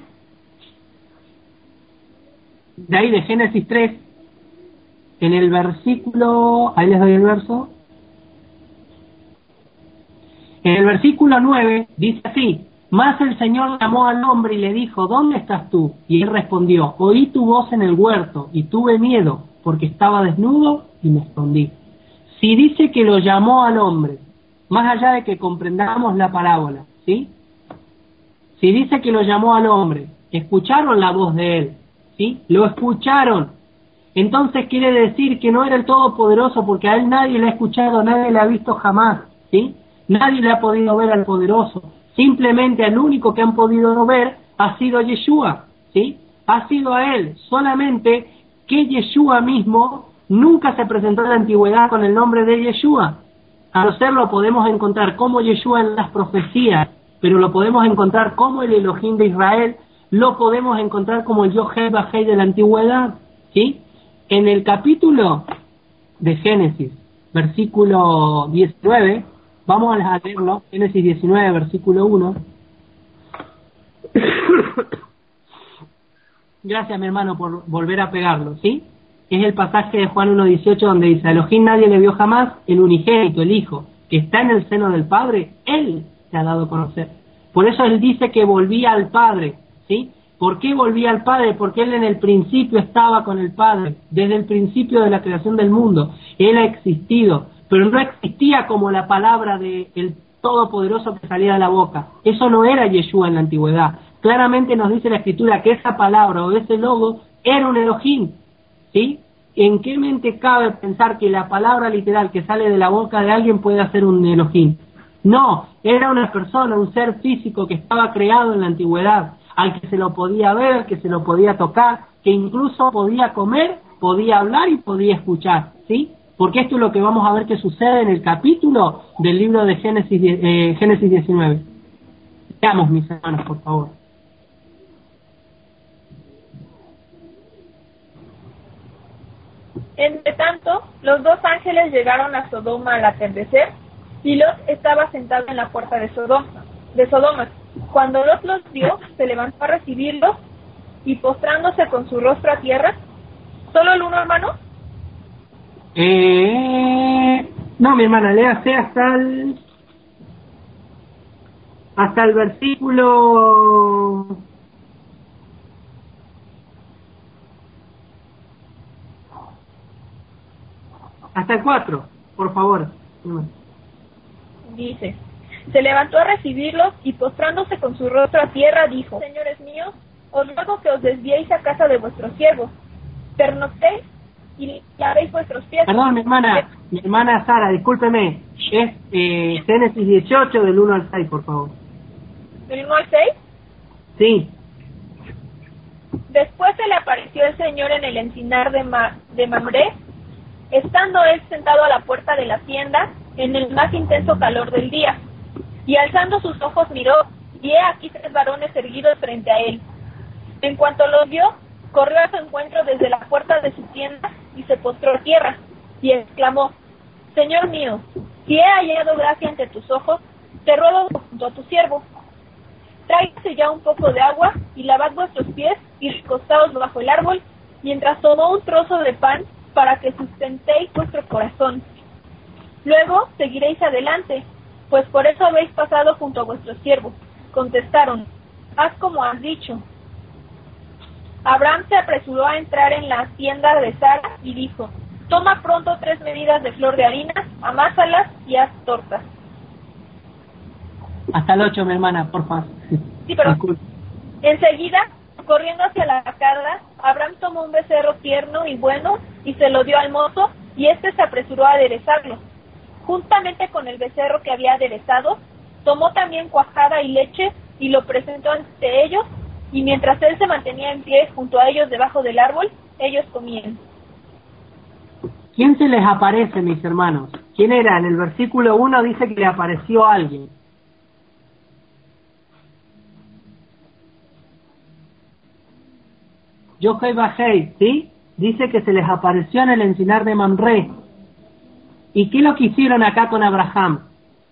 de ahí de Génesis tres, en el versículo, ahí les doy el verso, en el versículo nueve dice así: mas el Señor llamó al hombre y le dijo, ¿dónde estás tú? Y él respondió, oí tu voz en el huerto y tuve miedo porque estaba desnudo y me escondí. Si dice que lo llamó al hombre, más allá de que comprendamos la parábola, ¿sí? Si dice que lo llamó al hombre, escucharon la voz de él, ¿sí? Lo escucharon. Entonces quiere decir que no era el Todopoderoso, porque a él nadie le ha escuchado, nadie le ha visto jamás, ¿sí? Nadie le ha podido ver al Poderoso. Simplemente al único que han podido ver ha sido Yeshua, ¿sí? Ha sido a él. Solamente que Yeshua mismo nunca se presentó en la antigüedad con el nombre de Yeshua. A no ser lo podemos encontrar como Yeshua en las profecías, pero lo podemos encontrar como el Elohim de Israel, lo podemos encontrar como el Yohei Bajei de la antigüedad, ¿sí? En el capítulo de Génesis, versículo diecinueve, vamos a leerlo, Génesis diecinueve, versículo uno. Gracias, mi hermano, por volver a pegarlo, ¿sí? Es el pasaje de Juan uno dieciocho donde dice, a Elohim nadie le vio jamás, el unigénito, el Hijo, que está en el seno del Padre, Él te ha dado a conocer. Por eso Él dice que volvía al Padre, ¿sí? ¿Por qué volvía al Padre? Porque Él en el principio estaba con el Padre, desde el principio de la creación del mundo. Él ha existido, pero no existía como la palabra del Todopoderoso que salía de la boca. Eso no era Yeshua en la antigüedad. Claramente nos dice la Escritura que esa palabra o ese logo era un Elohim, ¿sí? ¿En qué mente cabe pensar que la palabra literal que sale de la boca de alguien puede ser un Elohim? No, era una persona, un ser físico que estaba creado en la antigüedad, al que se lo podía ver, que se lo podía tocar, que incluso podía comer, podía hablar y podía escuchar, ¿sí? Porque esto es lo que vamos a ver que sucede en el capítulo del libro de Génesis, eh, Génesis diecinueve. Veamos, mis hermanos, por favor. Entre tanto, los dos ángeles llegaron a Sodoma al atardecer, y Lot estaba sentado en la puerta de Sodoma. De Sodoma. Cuando Lot los vio, se levantó a recibirlos, y postrándose con su rostro a tierra. ¿Solo el uno, hermano? Eh, no, mi hermana, léase hasta el hasta el versículo hasta el cuatro, por favor. Dice, se levantó a recibirlos y postrándose con su rostro a tierra dijo, señores míos, os ruego que os desviéis a casa de vuestros siervos, pernoctéis y lavéis vuestros pies. Perdón, mi hermana, mi hermana Sara, discúlpeme, es eh, Génesis dieciocho del uno al seis, por favor. ¿Del uno al seis? Sí. Después se le apareció el Señor en el encinar de, Ma, de Mamre, estando él sentado a la puerta de la tienda en el más intenso calor del día. Y alzando sus ojos miró, y he aquí tres varones erguidos frente a él. En cuanto los vio, corrió a su encuentro desde la puerta de su tienda y se postró a tierra, y exclamó: Señor mío, si he hallado gracia ante tus ojos, te ruego junto a tu siervo. Tráigase ya un poco de agua y lavad vuestros pies y recostaos bajo el árbol, mientras tomó un trozo de pan para que sustentéis vuestro corazón. Luego seguiréis adelante, pues por eso habéis pasado junto a vuestro siervo. Contestaron: haz como has dicho. Abraham se apresuró a entrar en la tienda de Sara y dijo: toma pronto tres medidas de flor de harina, amásalas y haz tortas. Hasta el ocho, mi hermana, por favor. Sí, pero enseguida, corriendo hacia la casa, Abraham tomó un becerro tierno y bueno y se lo dio al mozo, y éste se apresuró a aderezarlo. Juntamente con el becerro que había aderezado, tomó también cuajada y leche y lo presentó ante ellos, y mientras él se mantenía en pie junto a ellos debajo del árbol, ellos comían. ¿Quién se les aparece, mis hermanos? ¿Quién era? En el versículo uno dice que le apareció alguien. Yochai Bajei, ¿sí? Dice que se les apareció en el encinar de Mamre. ¿Y qué es lo que hicieron acá con Abraham?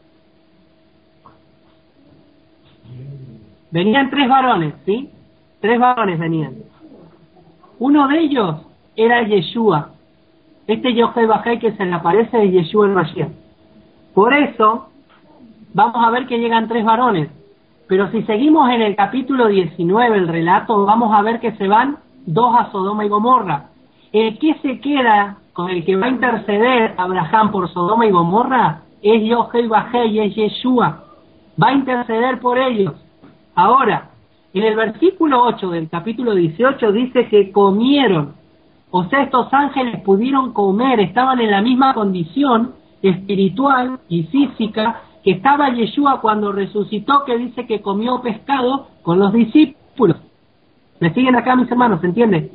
Venían tres varones, ¿sí? Tres varones venían. Uno de ellos era Yeshua. Este Yochai Bajei que se le aparece es Yeshua el Mashiach. Por eso, vamos a ver que llegan tres varones. Pero si seguimos en el capítulo diecinueve, el relato, vamos a ver que se van dos a Sodoma y Gomorra. El que se queda con el que va a interceder Abraham por Sodoma y Gomorra es Yochai Bajei, es Yeshua. Va a interceder por ellos. Ahora, en el versículo ocho del capítulo dieciocho dice que comieron. O sea, estos ángeles pudieron comer, estaban en la misma condición espiritual y física que estaba Yeshua cuando resucitó, que dice que comió pescado con los discípulos. ¿Me siguen acá, mis hermanos? ¿Se entiende?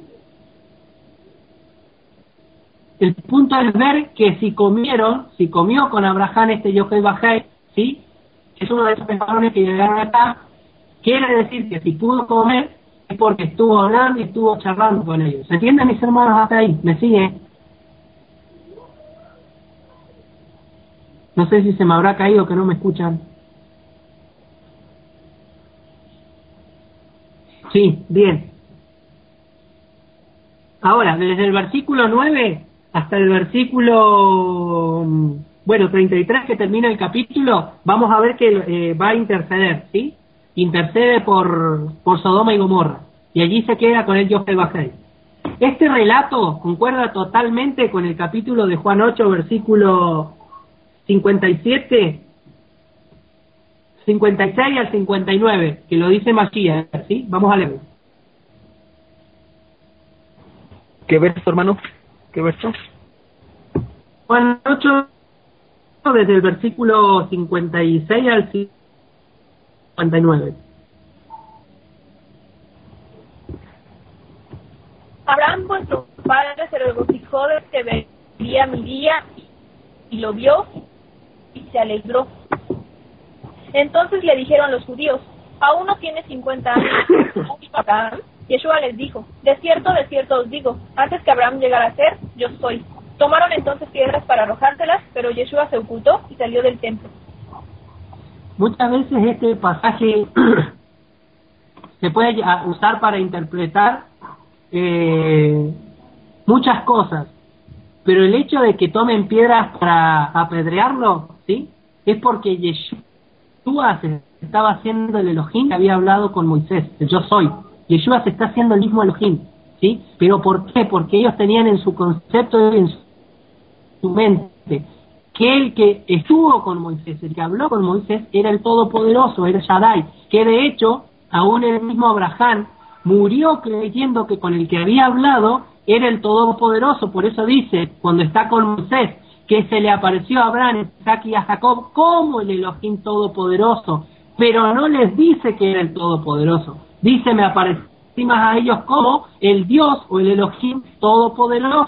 El punto es ver que si comieron, si comió con Abraham este Yochai Bajei, ¿sí? Es uno de esos varones que llegaron acá, quiere decir que si pudo comer es porque estuvo hablando y estuvo charlando con ellos. ¿Se entienden, mis hermanos, hasta ahí? ¿Me siguen? No sé si se me habrá caído que no me escuchan. Sí, bien. Ahora, desde el versículo nueve hasta el versículo, bueno, treinta y tres que termina el capítulo, vamos a ver que eh, va a interceder, ¿sí? Intercede por, por Sodoma y Gomorra. Y allí se queda con el Yochai Bajei. Este relato concuerda totalmente con el capítulo de Juan ocho, versículo cincuenta y siete, cincuenta y seis al cincuenta y nueve, que lo dice Mashiach, ¿sí? Vamos a leerlo. ¿Qué verso, hermano? ¿Qué verso? Juan ocho, desde el versículo cincuenta y seis al cincuenta y nueve. Abraham, vuestro padre, se regocijó de que vería mi día, y lo vio y se alegró. Entonces le dijeron los judíos: aún no tiene cincuenta años. Abraham, Yeshua les dijo: de cierto, de cierto os digo, antes que Abraham llegara a ser, yo soy. Tomaron entonces piedras para arrojárselas, pero Yeshua se ocultó y salió del templo. Muchas veces este pasaje se puede usar para interpretar eh, muchas cosas, pero el hecho de que tomen piedras para apedrearlo, ¿sí? Es porque Yeshua se estaba haciendo el Elohim que había hablado con Moisés, el yo soy. Yeshua se está haciendo el mismo Elohim, ¿sí? ¿Pero por qué? Porque ellos tenían en su concepto, en su mente, que el que estuvo con Moisés, el que habló con Moisés, era el Todopoderoso, era Shaddai, que de hecho, aún el mismo Abraham murió creyendo que con el que había hablado era el Todopoderoso. Por eso dice, cuando está con Moisés, que se le apareció a Abraham, a Isaac y a Jacob como el Elohim Todopoderoso, pero no les dice que era el Todopoderoso. Dice, me aparecí más a ellos como el Dios o el Elohim Todopoderoso.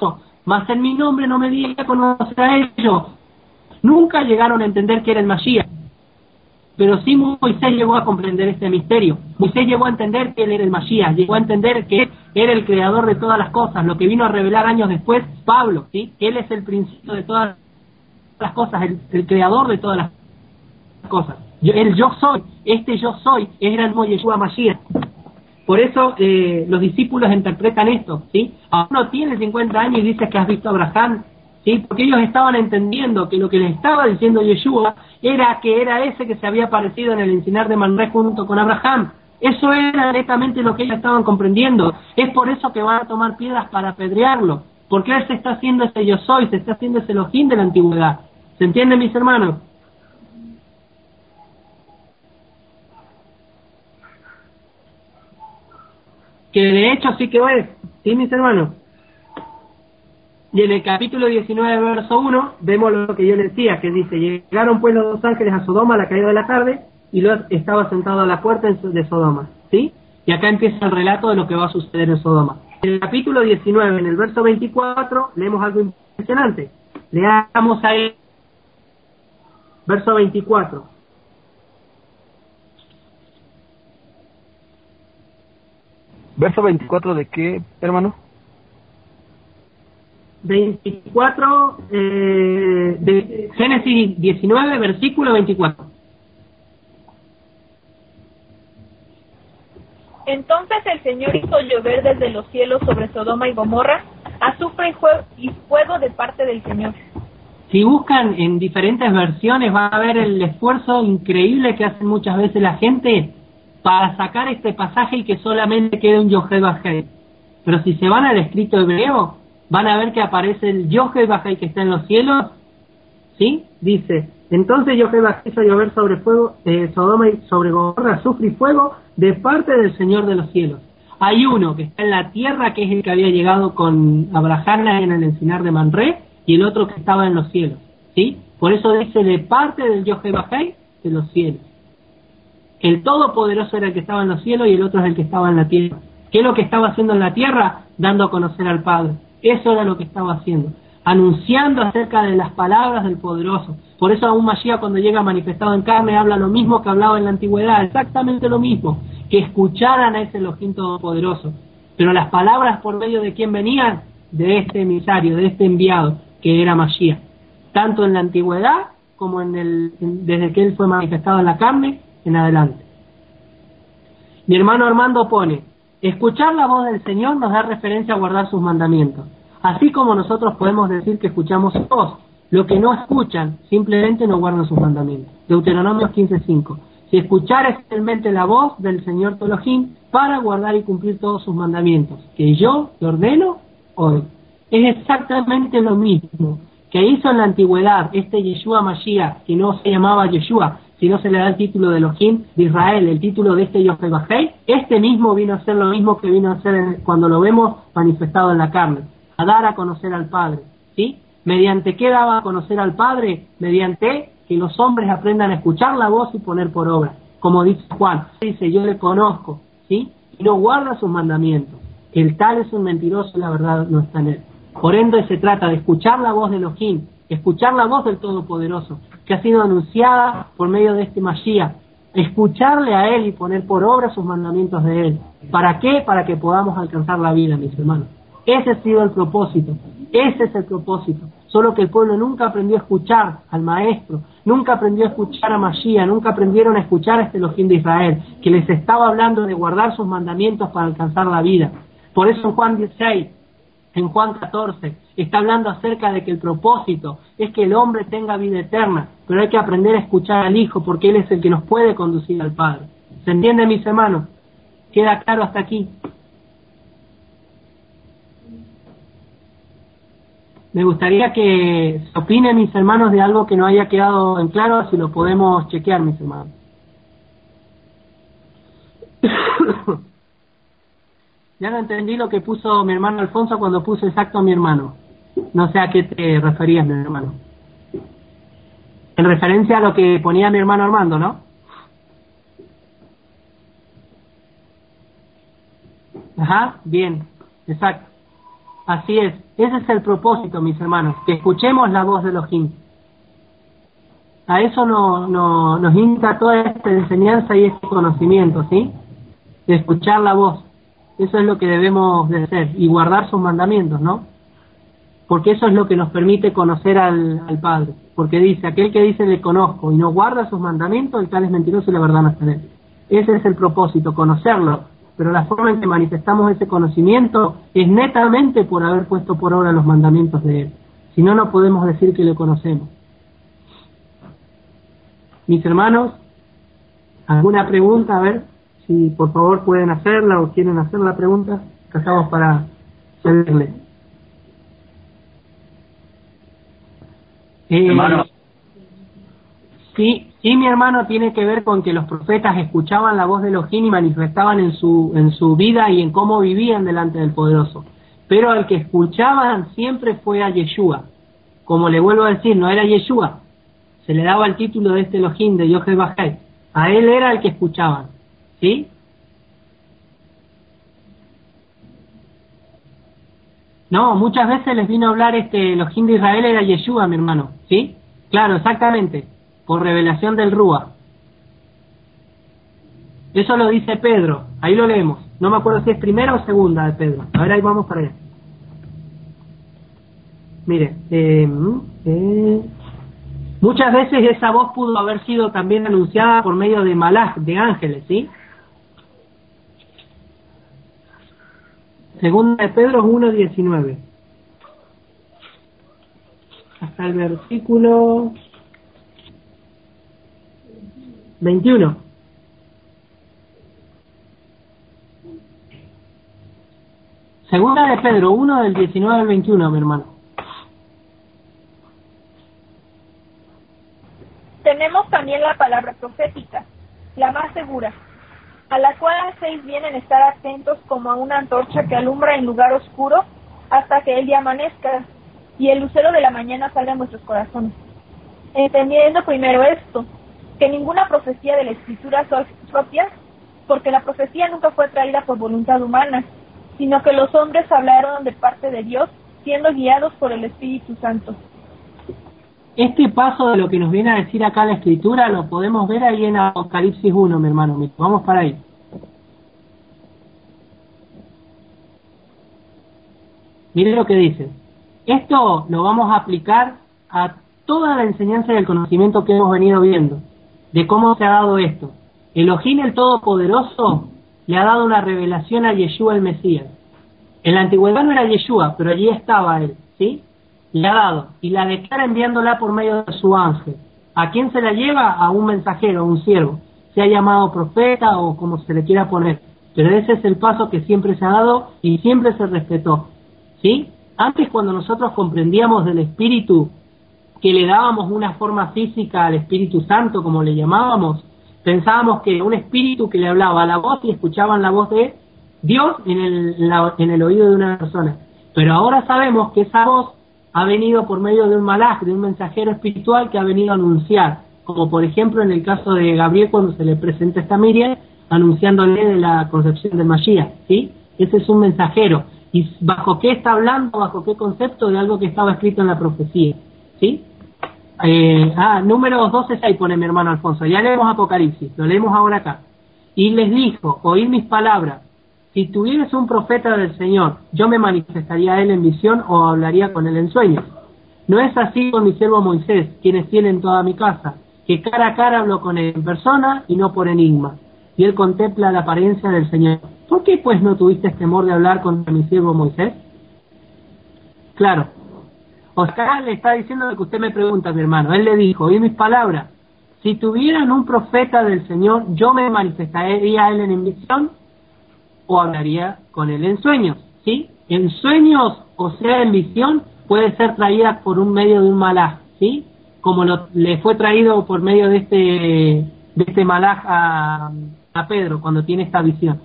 mas en mi nombre no me di a conocer a ellos. Nunca llegaron a entender que era el Mashiach, pero sí Moisés llegó a comprender este misterio. Moisés llegó a entender que él era el Mashiach, llegó a entender que era el creador de todas las cosas, lo que vino a revelar años después Pablo, ¿sí? Que él es el principio de todas las cosas, el, el creador de todas las cosas. Yo, el yo soy, este yo soy, era el Yeshua Mashiach. Por eso eh, los discípulos interpretan esto, ¿sí? Aún no tiene cincuenta años y dice que has visto a Abraham, ¿sí? Porque ellos estaban entendiendo que lo que les estaba diciendo Yeshua era que era ese que se había aparecido en el encinar de Manré junto con Abraham. Eso era netamente lo que ellos estaban comprendiendo. Es por eso que van a tomar piedras para apedrearlo, porque él se está haciendo ese yo soy, se está haciendo ese Elohim de la antigüedad. ¿Se entiende, mis hermanos? Que de hecho sí que es, ¿sí, mis hermanos? Y en el capítulo diecinueve, verso uno, vemos lo que yo les decía, que dice: llegaron pues los dos ángeles a Sodoma a la caída de la tarde, y Lot estaba sentado a la puerta de Sodoma, ¿sí? Y acá empieza el relato de lo que va a suceder en Sodoma. En el capítulo diecinueve, en el verso veinticuatro, leemos algo impresionante. Leamos ahí, verso veinticuatro. ¿Verso veinticuatro de qué, hermano? veinticuatro, eh, de Génesis diecinueve, versículo veinticuatro. Entonces el Señor hizo llover desde los cielos sobre Sodoma y Gomorra azufre y, jue- y fuego de parte del Señor. Si buscan en diferentes versiones, van a ver el esfuerzo increíble que hacen muchas veces la gente para sacar este pasaje y que solamente quede un Yohed Bajei. Pero si se van al escrito hebreo, van a ver que aparece el Yohed Bajei que está en los cielos, ¿sí? Dice: entonces Yohed Bajei hizo llover sobre fuego, eh, Sodoma y sobre Gomorra, azufre y fuego de parte del Señor de los cielos. Hay uno que está en la tierra, que es el que había llegado con Abraham en el encinar de Manré, y el otro que estaba en los cielos, ¿sí? Por eso dice de parte del Yohed Bajei de los cielos. El Todopoderoso era el que estaba en los cielos y el otro es el que estaba en la tierra. ¿Qué es lo que estaba haciendo en la tierra? Dando a conocer al Padre. Eso era lo que estaba haciendo, anunciando acerca de las palabras del Poderoso. Por eso aún Mashiach, cuando llega manifestado en carne, habla lo mismo que hablaba en la antigüedad, exactamente lo mismo, que escucharan a ese Elohim Todopoderoso. Pero las palabras por medio de quién venían, de este emisario, de este enviado, que era Mashiach, tanto en la antigüedad como en el, en, desde que él fue manifestado en la carne en adelante. Mi hermano Armando pone: escuchar la voz del Señor nos da referencia a guardar sus mandamientos, así como nosotros podemos decir que escuchamos su voz. Lo que no escuchan simplemente no guardan sus mandamientos. Deuteronomio quince cinco. Si escuchares fielmente la voz del Señor tu Elohim para guardar y cumplir todos sus mandamientos que yo te ordeno hoy. Es exactamente lo mismo que hizo en la antigüedad este Yeshua Mashiach, que no se llamaba Yeshua, sino se le da el título de Elohim de Israel, el título de este Yohed Bajei. Este mismo vino a ser lo mismo que vino a ser cuando lo vemos manifestado en la carne, a dar a conocer al Padre, ¿sí? ¿Mediante qué daba a conocer al Padre? Mediante que los hombres aprendan a escuchar la voz y poner por obra. Como dice Juan, dice: yo le conozco, ¿sí? Y no guarda sus mandamientos. El tal es un mentiroso y la verdad no está en él. Por ende se trata de escuchar la voz de Elohim, escuchar la voz del Todopoderoso, que ha sido anunciada por medio de este Mashiach, escucharle a él y poner por obra sus mandamientos de él. ¿Para qué? Para que podamos alcanzar la vida, mis hermanos. Ese ha sido el propósito, ese es el propósito. Solo que el pueblo nunca aprendió a escuchar al Maestro, nunca aprendió a escuchar a Mashiach, nunca aprendieron a escuchar a este Elohim de Israel, que les estaba hablando de guardar sus mandamientos para alcanzar la vida. Por eso en Juan dieciséis, en Juan catorce, está hablando acerca de que el propósito es que el hombre tenga vida eterna, pero hay que aprender a escuchar al Hijo, porque Él es el que nos puede conducir al Padre. ¿Se entiende, mis hermanos? ¿Queda claro hasta aquí? Me gustaría que se opinen, mis hermanos, de algo que no haya quedado en claro, si lo podemos chequear, mis hermanos. Ya no entendí lo que puso mi hermano Alfonso cuando puso exacto a mi hermano. No sé a qué te referías, mi hermano. En referencia a lo que ponía mi hermano Armando, ¿no? Ajá, bien, exacto. Así es, ese es el propósito, mis hermanos, que escuchemos la voz de Elohim. A eso no, no, nos insta toda esta enseñanza y este conocimiento, ¿sí? De escuchar la voz. Eso es lo que debemos de hacer y guardar sus mandamientos, ¿no? Porque eso es lo que nos permite conocer al, al Padre. Porque dice, aquel que dice le conozco y no guarda sus mandamientos, el tal es mentiroso y la verdad no está en él. Ese es el propósito, conocerlo. Pero la forma en que manifestamos ese conocimiento es netamente por haber puesto por obra los mandamientos de él. Si no, no podemos decir que le conocemos. Mis hermanos, ¿alguna pregunta? A ver, si por favor pueden hacerla o quieren hacer la pregunta, acá estamos para servirles. Eh, Hermano. Sí, sí, mi hermano, tiene que ver con que los profetas escuchaban la voz de Elohim y manifestaban en su, en su vida y en cómo vivían delante del Poderoso. Pero al que escuchaban siempre fue a Yeshua. Como le vuelvo a decir, no era Yeshua. Se le daba el título de este Elohim, de Yohé Bajai. A él era el que escuchaban. ¿Sí? No, muchas veces les vino a hablar este Elohim de Israel, era Yeshua, mi hermano. ¿Sí? Claro, exactamente. Por revelación del Rúa. Eso lo dice Pedro. Ahí lo leemos. No me acuerdo si es primera o segunda de Pedro. A ver, ahí vamos para allá. Mire, eh, eh, muchas veces esa voz pudo haber sido también anunciada por medio de malaj, de ángeles, ¿sí? Segunda de Pedro uno diecinueve. Hasta el versículo veintiuno. Segunda de Pedro uno del diecinueve al veintiuno, mi hermano. Tenemos también la palabra profética, la más segura, a la cual hacéis bien en estar atentos como a una antorcha que alumbra en lugar oscuro hasta que el día amanezca y el lucero de la mañana salga en vuestros corazones. Entendiendo primero esto, que ninguna profecía de la Escritura es propia, porque la profecía nunca fue traída por voluntad humana, sino que los hombres hablaron de parte de Dios, siendo guiados por el Espíritu Santo. Este paso de lo que nos viene a decir acá la Escritura lo podemos ver ahí en Apocalipsis uno, mi hermano. Vamos para ahí. Mire lo que dice. Esto lo vamos a aplicar a toda la enseñanza y el conocimiento que hemos venido viendo, de cómo se ha dado esto. Elohim el Todopoderoso le ha dado una revelación a Yeshua el Mesías. En la antigüedad no era Yeshua, pero allí estaba él, ¿sí? Le ha dado, y la declara enviándola por medio de su ángel. ¿A quién se la lleva? A un mensajero, a un siervo, sea llamado profeta o como se le quiera poner. Pero ese es el paso que siempre se ha dado y siempre se respetó, ¿sí? Antes, cuando nosotros comprendíamos del Espíritu, que le dábamos una forma física al Espíritu Santo, como le llamábamos, pensábamos que un espíritu que le hablaba a la voz y escuchaban la voz de Dios en el, la, en el oído de una persona. Pero ahora sabemos que esa voz ha venido por medio de un malaj, de un mensajero espiritual que ha venido a anunciar, como por ejemplo en el caso de Gabriel cuando se le presenta esta Miriam, anunciándole de la concepción de Mashiach, ¿sí? Ese es un mensajero. ¿Y bajo qué está hablando? ¿Bajo qué concepto? De algo que estaba escrito en la profecía, ¿sí? Eh, ah, números doce seis pone mi hermano Alfonso. Ya leemos Apocalipsis, lo leemos ahora acá. Y les dijo, oíd mis palabras. Si tuvieras un profeta del Señor, yo me manifestaría a él en visión o hablaría con él en sueños. No es así con mi siervo Moisés, quienes tienen toda mi casa, que cara a cara hablo con él en persona y no por enigma. Y él contempla la apariencia del Señor. ¿Por qué pues no tuviste temor de hablar con mi siervo Moisés? Claro. Oscar le está diciendo lo que usted me pregunta, mi hermano. Él le dijo, oí mis palabras. Si tuvieran un profeta del Señor, yo me manifestaría a él en visión o hablaría con él en sueños, ¿sí? En sueños, o sea, en visión, puede ser traída por un medio de un malaj, ¿sí? Como lo, le fue traído por medio de este de este malaj a, a Pedro cuando tiene esta visión.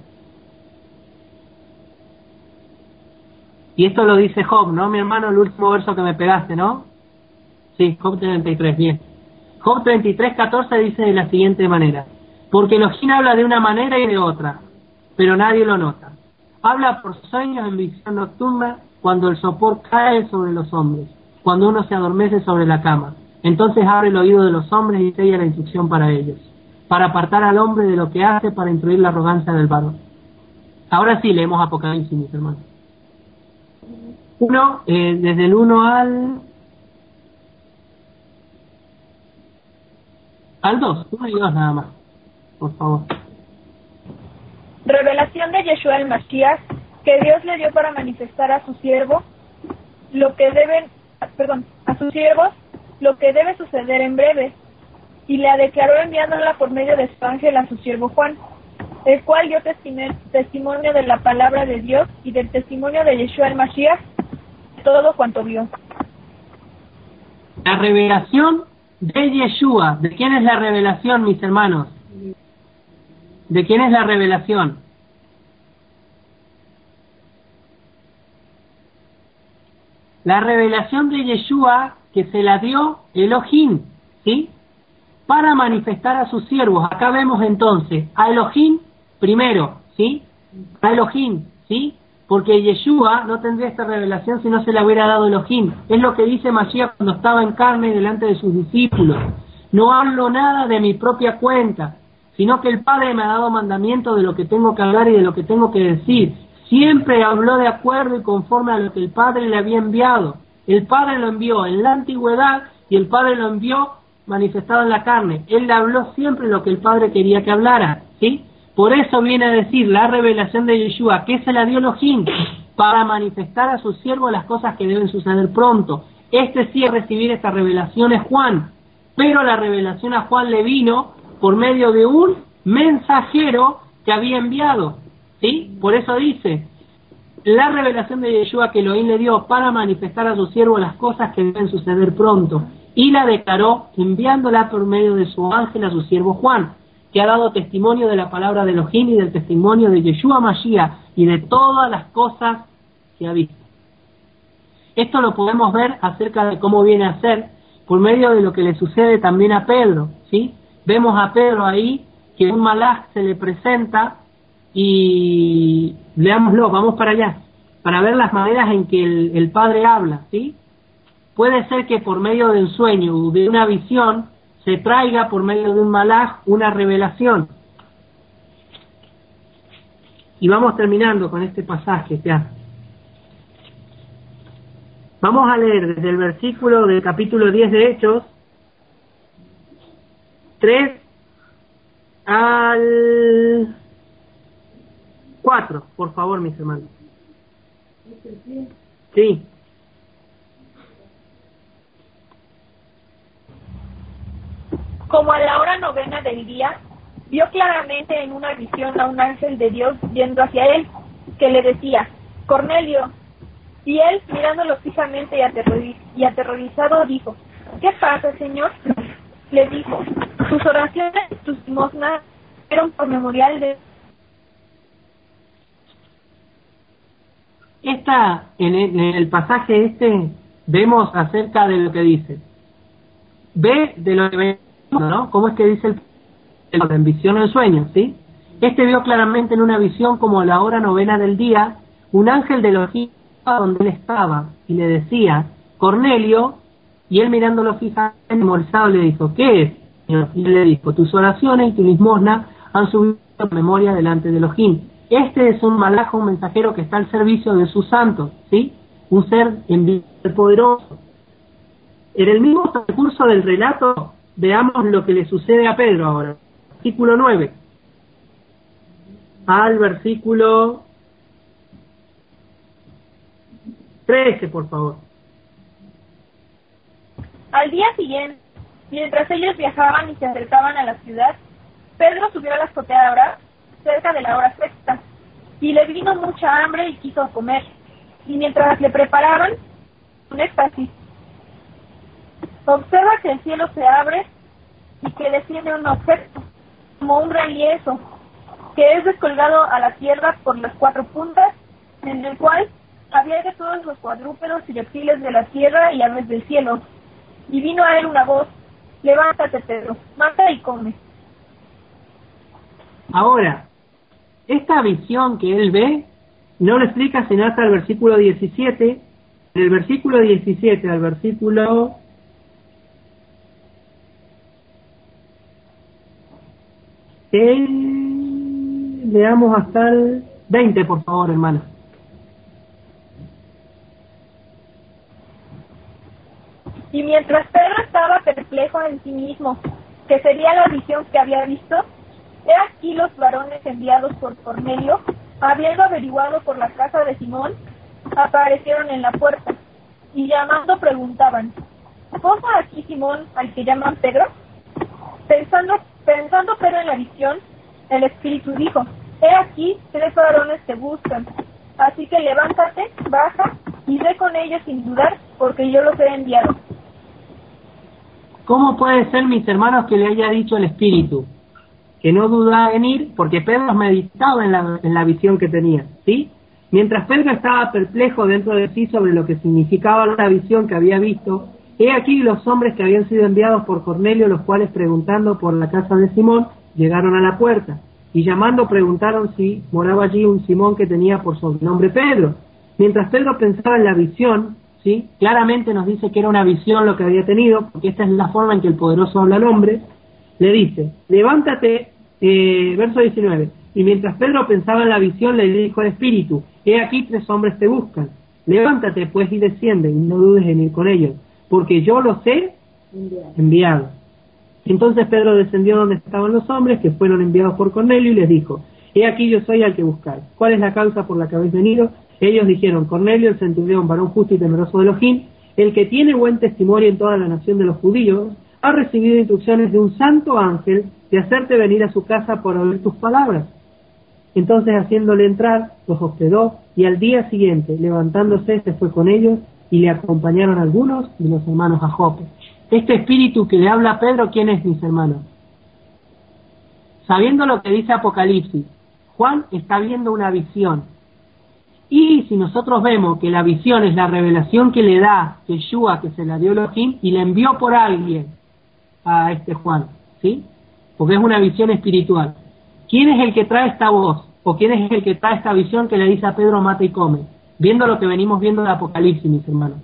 Y esto lo dice Job, ¿no, mi hermano? El último verso que me pegaste, ¿no? Sí, Job treinta y tres, bien. Job treinta y tres, catorce dice de la siguiente manera: porque Elohim habla de una manera y de otra, pero nadie lo nota. Habla por sueños en visión nocturna cuando el sopor cae sobre los hombres, cuando uno se adormece sobre la cama. Entonces abre el oído de los hombres y sella la instrucción para ellos, para apartar al hombre de lo que hace, para instruir la arrogancia del varón. Ahora sí, leemos Apocalipsis, mis hermanos. Uno, eh, desde el uno al... al dos, uno y dos nada más, por favor. Revelación de Yeshua el Mashiach, que Dios le dio para manifestar a su siervo lo que deben, perdón, a sus siervos lo que debe suceder en breve, y la declaró enviándola por medio de su ángel a su siervo Juan, el cual dio testimonio de la palabra de Dios y del testimonio de Yeshua el Mashiach, de todo cuanto vio. La revelación de Yeshua. ¿De quién es la revelación, mis hermanos? ¿De quién es la revelación? La revelación de Yeshua, que se la dio Elohim, ¿sí? Para manifestar a sus siervos. Acá vemos entonces a Elohim primero, ¿sí? A Elohim, ¿sí? Porque Yeshua no tendría esta revelación si no se la hubiera dado Elohim. Es lo que dice Mashiach cuando estaba en carne delante de sus discípulos. No hablo nada de mi propia cuenta, sino que el Padre me ha dado mandamiento de lo que tengo que hablar y de lo que tengo que decir. Siempre habló de acuerdo y conforme a lo que el Padre le había enviado. El Padre lo envió en la antigüedad y el Padre lo envió manifestado en la carne. Él le habló siempre lo que el Padre quería que hablara, ¿sí? Por eso viene a decir la revelación de Yeshua, que se la dio Elohim para manifestar a sus siervos las cosas que deben suceder pronto. Este sí a recibir esta revelación es Juan, pero la revelación a Juan le vino por medio de un mensajero que había enviado, ¿sí? Por eso dice, la revelación de Yeshua que Elohim le dio para manifestar a sus siervos las cosas que deben suceder pronto, y la declaró enviándola por medio de su ángel a su siervo Juan, que ha dado testimonio de la palabra de Elohim y del testimonio de Yeshua Mashiach y de todas las cosas que ha visto. Esto lo podemos ver acerca de cómo viene a ser por medio de lo que le sucede también a Pedro, ¿sí? Vemos a Pedro ahí que un malaj se le presenta y leámoslo, vamos para allá, para ver las maneras en que el, el Padre habla, ¿sí? Puede ser que por medio de un sueño o de una visión se traiga por medio de un malaj una revelación. Y vamos terminando con este pasaje ya. Vamos a leer desde el versículo del capítulo diez de Hechos, tres al cuatro, por favor, mis hermanos. Sí. Como a la hora novena del día, vio claramente en una visión a un ángel de Dios yendo hacia él, que le decía, Cornelio. Y él, mirándolo fijamente y, aterroriz y aterrorizado, dijo, ¿qué pasa, Señor? Le dijo, tus oraciones, tus limosnas, fueron por memorial de... Esta, en el, en el pasaje este, vemos acerca de lo que dice. Ve de lo que ve, ¿no? ¿Cómo es que dice el, el en visión o en sueño, ¿sí? Este vio claramente en una visión como a la hora novena del día, un ángel de Elohim donde él estaba y le decía, Cornelio, y él mirándolo fijamente, memorizado, le dijo, ¿qué es, Señor? Y le dijo, tus oraciones y tu limosna han subido en memoria delante de Elohim. Este es un malaj, un mensajero que está al servicio de sus santos, ¿sí? Un ser enviado poderoso. En el mismo recurso del relato, veamos lo que le sucede a Pedro ahora. Versículo nueve. Al versículo trece, por favor. Al día siguiente, mientras ellos viajaban y se acercaban a la ciudad, Pedro subió a la azotea de Abraham, cerca de la hora sexta, y le vino mucha hambre y quiso comer. Y mientras le preparaban, un éxtasis. Observa que el cielo se abre y que desciende un objeto, como un gran lienzo, que es descolgado a la tierra por las cuatro puntas, en el cual había de todos los cuadrúpedos y reptiles de la tierra y aves del cielo. Y vino a él una voz, levántate, Pedro, mata y come. Ahora, esta visión que él ve No lo explica sino hasta el versículo diecisiete. Del versículo diecisiete al versículo eh, leamos hasta el veinte, por favor, hermano. Y mientras Pedro estaba perplejo en sí mismo, que sería la visión que había visto, he aquí los varones enviados por Cornelio, habiendo averiguado por la casa de Simón, aparecieron en la puerta, y llamando preguntaban: ¿posa aquí Simón al que llaman Pedro? Pensando, pensando Pedro en la visión, el Espíritu dijo: he aquí tres varones te buscan, así que levántate, baja, y ve con ellos sin dudar, porque yo los he enviado. ¿Cómo puede ser, mis hermanos, que le haya dicho el Espíritu que no dudaba en ir? Porque Pedro meditaba en la, en la visión que tenía, ¿sí? Mientras Pedro estaba perplejo dentro de sí sobre lo que significaba la visión que había visto, he aquí los hombres que habían sido enviados por Cornelio, los cuales, preguntando por la casa de Simón, llegaron a la puerta, y llamando preguntaron si moraba allí un Simón que tenía por sobrenombre Pedro. Mientras Pedro pensaba en la visión, ¿sí?, claramente nos dice que era una visión lo que había tenido, porque esta es la forma en que el poderoso habla al hombre. Le dice: levántate, eh, verso diecinueve, y mientras Pedro pensaba en la visión, le dijo al Espíritu: he aquí tres hombres te buscan, levántate pues y desciende, y no dudes en ir con ellos, porque yo los he enviado. enviado. Entonces Pedro descendió donde estaban los hombres que fueron enviados por Cornelio, y les dijo: he aquí yo soy al que buscáis. ¿Cuál es la causa por la que habéis venido? Ellos dijeron: Cornelio, el centurión, varón justo y temeroso de Elohim, el que tiene buen testimonio en toda la nación de los judíos, ha recibido instrucciones de un santo ángel de hacerte venir a su casa por oír tus palabras. Entonces, haciéndole entrar, los hospedó, y al día siguiente, levantándose, se fue con ellos, y le acompañaron algunos de los hermanos a Jope. Este espíritu que le habla a Pedro, ¿quién es, mis hermanos? Sabiendo lo que dice Apocalipsis, Juan está viendo una visión. Y si nosotros vemos que la visión es la revelación que le da Yeshua, que se la dio Elohim, y le envió por alguien a este Juan, ¿sí? Porque es una visión espiritual. ¿Quién es el que trae esta voz? ¿O quién es el que trae esta visión que le dice a Pedro: mata y come? Viendo lo que venimos viendo de Apocalipsis, mis hermanos.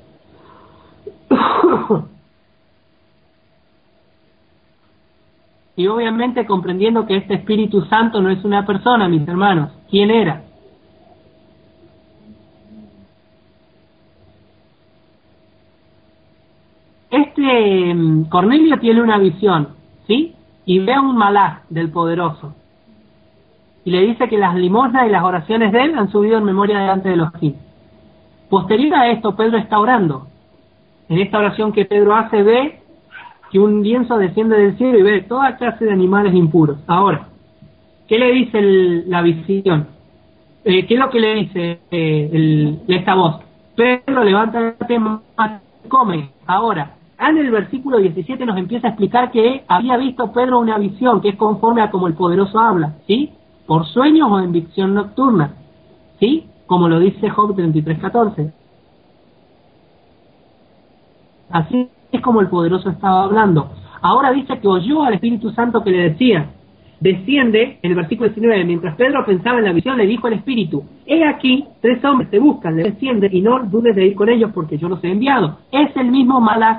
Y obviamente comprendiendo que este Espíritu Santo no es una persona, mis hermanos. ¿Quién era? Este Cornelio tiene una visión, ¿sí? Y ve a un malaj del poderoso. Y le dice que las limosnas y las oraciones de él han subido en memoria delante de los Elohim. Posterior a esto, Pedro está orando. En esta oración que Pedro hace, ve que un lienzo desciende del cielo y ve toda clase de animales impuros. Ahora, ¿qué le dice el, la visión? Eh, ¿Qué es lo que le dice eh, el, esta voz? Pedro, levántate, come. Ahora, en el versículo diecisiete nos empieza a explicar que había visto Pedro una visión que es conforme a como el poderoso habla, ¿sí? Por sueños o en visión nocturna, ¿sí? Como lo dice Job treinta y tres catorce. Así es como el poderoso estaba hablando. Ahora dice que oyó al Espíritu Santo que le decía: desciende, en el versículo diecinueve, mientras Pedro pensaba en la visión, le dijo al Espíritu: he aquí, tres hombres te buscan, le desciende y no dudes de ir con ellos, porque yo los he enviado. Es el mismo malaj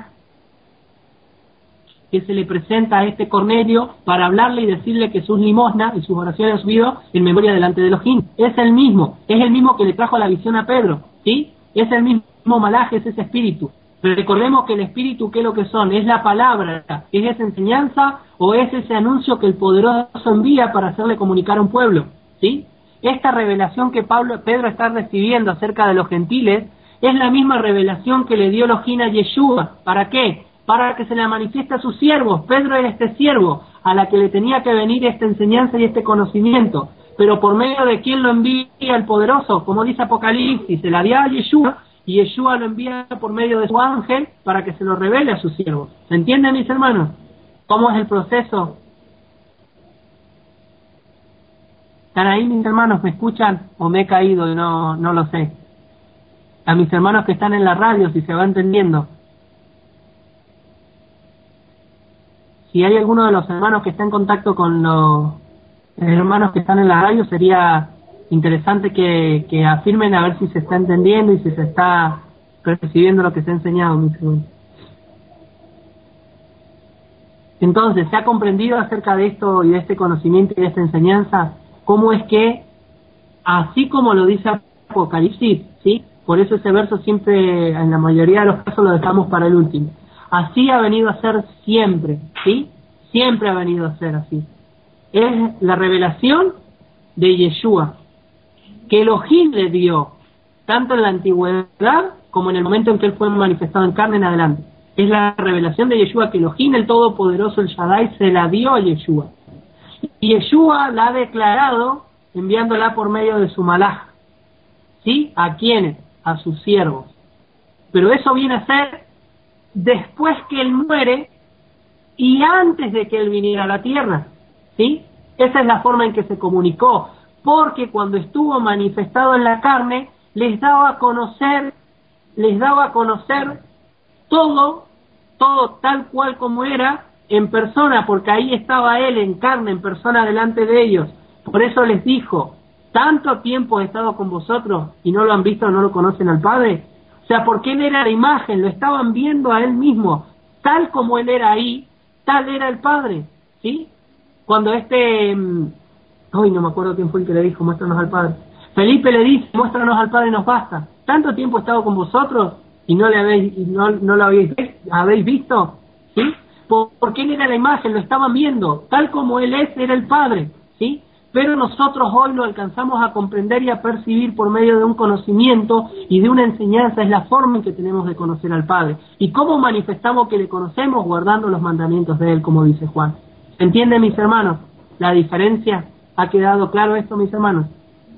que se le presenta a este Cornelio para hablarle y decirle que sus limosnas y sus oraciones han subido en memoria delante de Elohim. Es el mismo, es el mismo que le trajo la visión a Pedro, ¿sí? Es el mismo malaj, es ese espíritu. Pero recordemos que el espíritu, ¿qué es lo que son? Es la palabra, es esa enseñanza o es ese anuncio que el poderoso envía para hacerle comunicar a un pueblo, ¿sí? Esta revelación que Pablo, Pedro está recibiendo acerca de los gentiles es la misma revelación que le dio Elohim a Yeshua. ¿Para qué? Para que se le manifieste a sus siervos. Pedro era este siervo a la que le tenía que venir esta enseñanza y este conocimiento. Pero por medio de quién lo envía el poderoso, como dice Apocalipsis, se la dio a Yeshua, y Yeshua lo envía por medio de su ángel para que se lo revele a sus siervos. ¿Se entienden, mis hermanos? ¿Cómo es el proceso? ¿Están ahí, mis hermanos? ¿Me escuchan? ¿O me he caído y no, no lo sé? A mis hermanos que están en la radio, si se va entendiendo. Si hay alguno de los hermanos que está en contacto con los hermanos que están en la radio, sería interesante que, que afirmen a ver si se está entendiendo y si se está percibiendo lo que se ha enseñado, mis hermanos. Entonces, ¿se ha comprendido acerca de esto y de este conocimiento y de esta enseñanza? ¿Cómo es que, así como lo dice Apocalipsis, ¿sí? Por eso ese verso siempre, en la mayoría de los casos, lo dejamos para el último. Así ha venido a ser siempre, ¿sí? Siempre ha venido a ser así. Es la revelación de Yeshua, que Elohim le dio, tanto en la antigüedad como en el momento en que él fue manifestado en carne en adelante. Es la revelación de Yeshua que Elohim, el Todopoderoso, el Shaddai, se la dio a Yeshua. Y Yeshua la ha declarado enviándola por medio de su malaj. ¿Sí? ¿A quiénes? A sus siervos. Pero eso viene a ser después que él muere y antes de que él viniera a la tierra. ¿Sí? Esa es la forma en que se comunicó. Porque cuando estuvo manifestado en la carne, les daba a conocer, les daba a conocer todo, todo tal cual como era en persona, porque ahí estaba él en carne, en persona delante de ellos. Por eso les dijo, tanto tiempo he estado con vosotros y no lo han visto, no lo conocen al Padre. O sea, porque él era la imagen, lo estaban viendo a él mismo, tal como él era ahí, tal era el Padre, ¿sí? Cuando este, hoy no me acuerdo quién fue el que le dijo, muéstranos al Padre. Felipe le dice, muéstranos al Padre, nos basta. Tanto tiempo he estado con vosotros y no le habéis, no, no lo habéis, habéis visto, ¿sí? Porque él era la imagen, lo estaban viendo, tal como él es, era el Padre, ¿sí? Pero nosotros hoy lo alcanzamos a comprender y a percibir por medio de un conocimiento y de una enseñanza. Es la forma en que tenemos de conocer al Padre. ¿Y cómo manifestamos que le conocemos? Guardando los mandamientos de él, como dice Juan. ¿Se entiende, mis hermanos? ¿La diferencia? ¿Ha quedado claro esto, mis hermanos?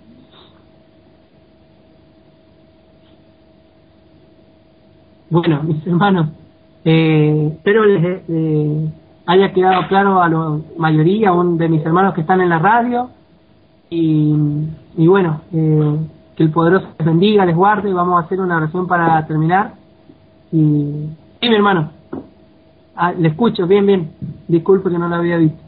Bueno, mis hermanos, eh, espero les eh, haya quedado claro a la mayoría aún de mis hermanos que están en la radio y, y bueno, eh, que el poderoso les bendiga, les guarde. Vamos a hacer una oración para terminar. Y sí, mi hermano, ah, le escucho, bien, bien, disculpe que no la había visto.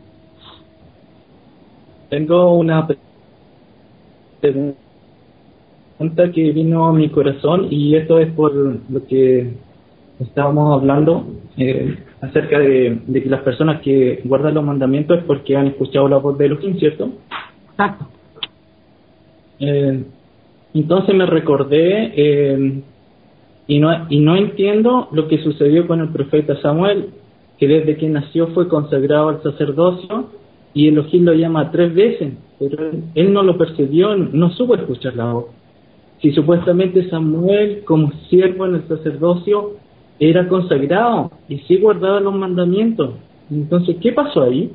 Tengo una pregunta que vino a mi corazón y esto es por lo que estábamos hablando eh, acerca de, de que las personas que guardan los mandamientos es porque han escuchado la voz de Elohim, ¿cierto? Exacto. Eh, entonces me recordé eh, y no y no entiendo lo que sucedió con el profeta Samuel, que desde que nació fue consagrado al sacerdocio y Elohim lo llama tres veces, pero él, él no lo percibió, no supo escuchar la voz. Si supuestamente Samuel, como siervo en el sacerdocio, era consagrado y sí guardaba los mandamientos, entonces ¿qué pasó ahí?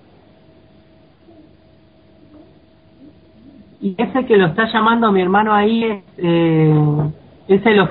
Y ese que lo está llamando mi hermano ahí es, eh, es el...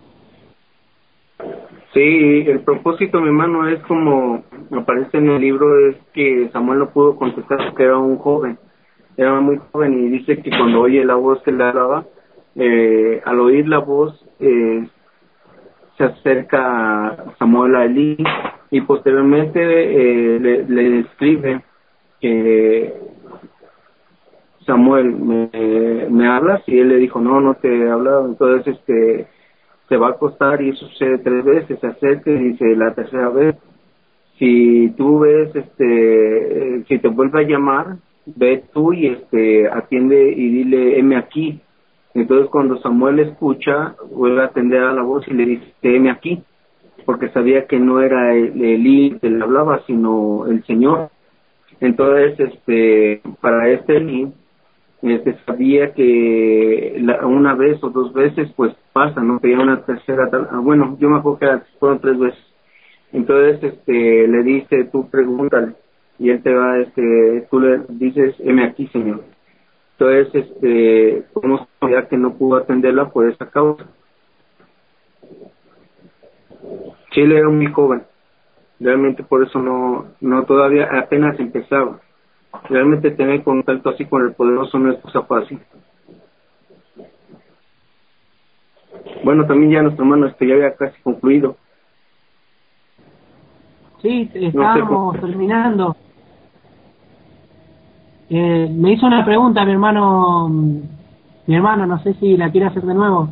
Sí, el propósito, mi hermano, es como aparece en el libro, es que Samuel no pudo contestar porque era un joven, era muy joven, y dice que cuando oye la voz que le hablaba, eh, al oír la voz, eh, se acerca Samuel a Elí y posteriormente eh, le, le escribe que Samuel, ¿me, me hablas? Y él le dijo, no, no te he hablado. Entonces este se va a acostar y eso sucede tres veces, se acerca y dice la tercera vez, si tú ves, este, eh, si te vuelve a llamar, ve tú y este atiende y dile, heme aquí. Entonces cuando Samuel escucha, vuelve a atender a la voz y le dice, heme aquí, porque sabía que no era el Elí que le hablaba, sino el Señor. Entonces, este, para este Elí, este, sabía que la, una vez o dos veces, pues pasa, ¿no? Pedía una tercera, tal, ah, bueno, yo me acuerdo que fueron tres veces. Entonces, este, le dice, tú pregúntale, y él te va, este, tú le dices, heme aquí, Señor. Entonces, este, podemos ya que no pudo atenderla por esa causa. Chile era muy joven, realmente por eso no, no todavía apenas empezaba. Realmente tener contacto así con el poderoso no es cosa fácil. Bueno, también ya nuestro hermano este ya había casi concluido. Sí, estábamos no sé, terminando. Eh, me hizo una pregunta mi hermano, mi hermano, no sé si la quiere hacer de nuevo.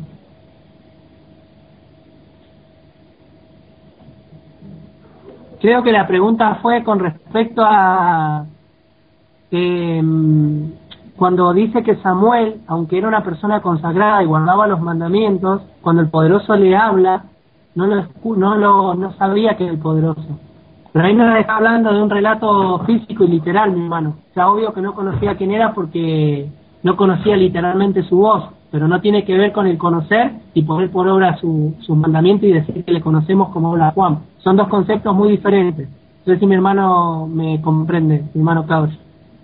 Creo que la pregunta fue con respecto a eh, cuando dice que Samuel, aunque era una persona consagrada y guardaba los mandamientos, cuando el poderoso le habla, no lo escu- no lo no sabía que era el poderoso. Pero ahí nos está hablando de un relato físico y literal, mi hermano. O sea, obvio que no conocía quién era porque no conocía literalmente su voz, pero no tiene que ver con el conocer y poner por obra su, su mandamiento y decir que le conocemos como habla Juan. Son dos conceptos muy diferentes. No sé si mi hermano me comprende, mi hermano Claudio.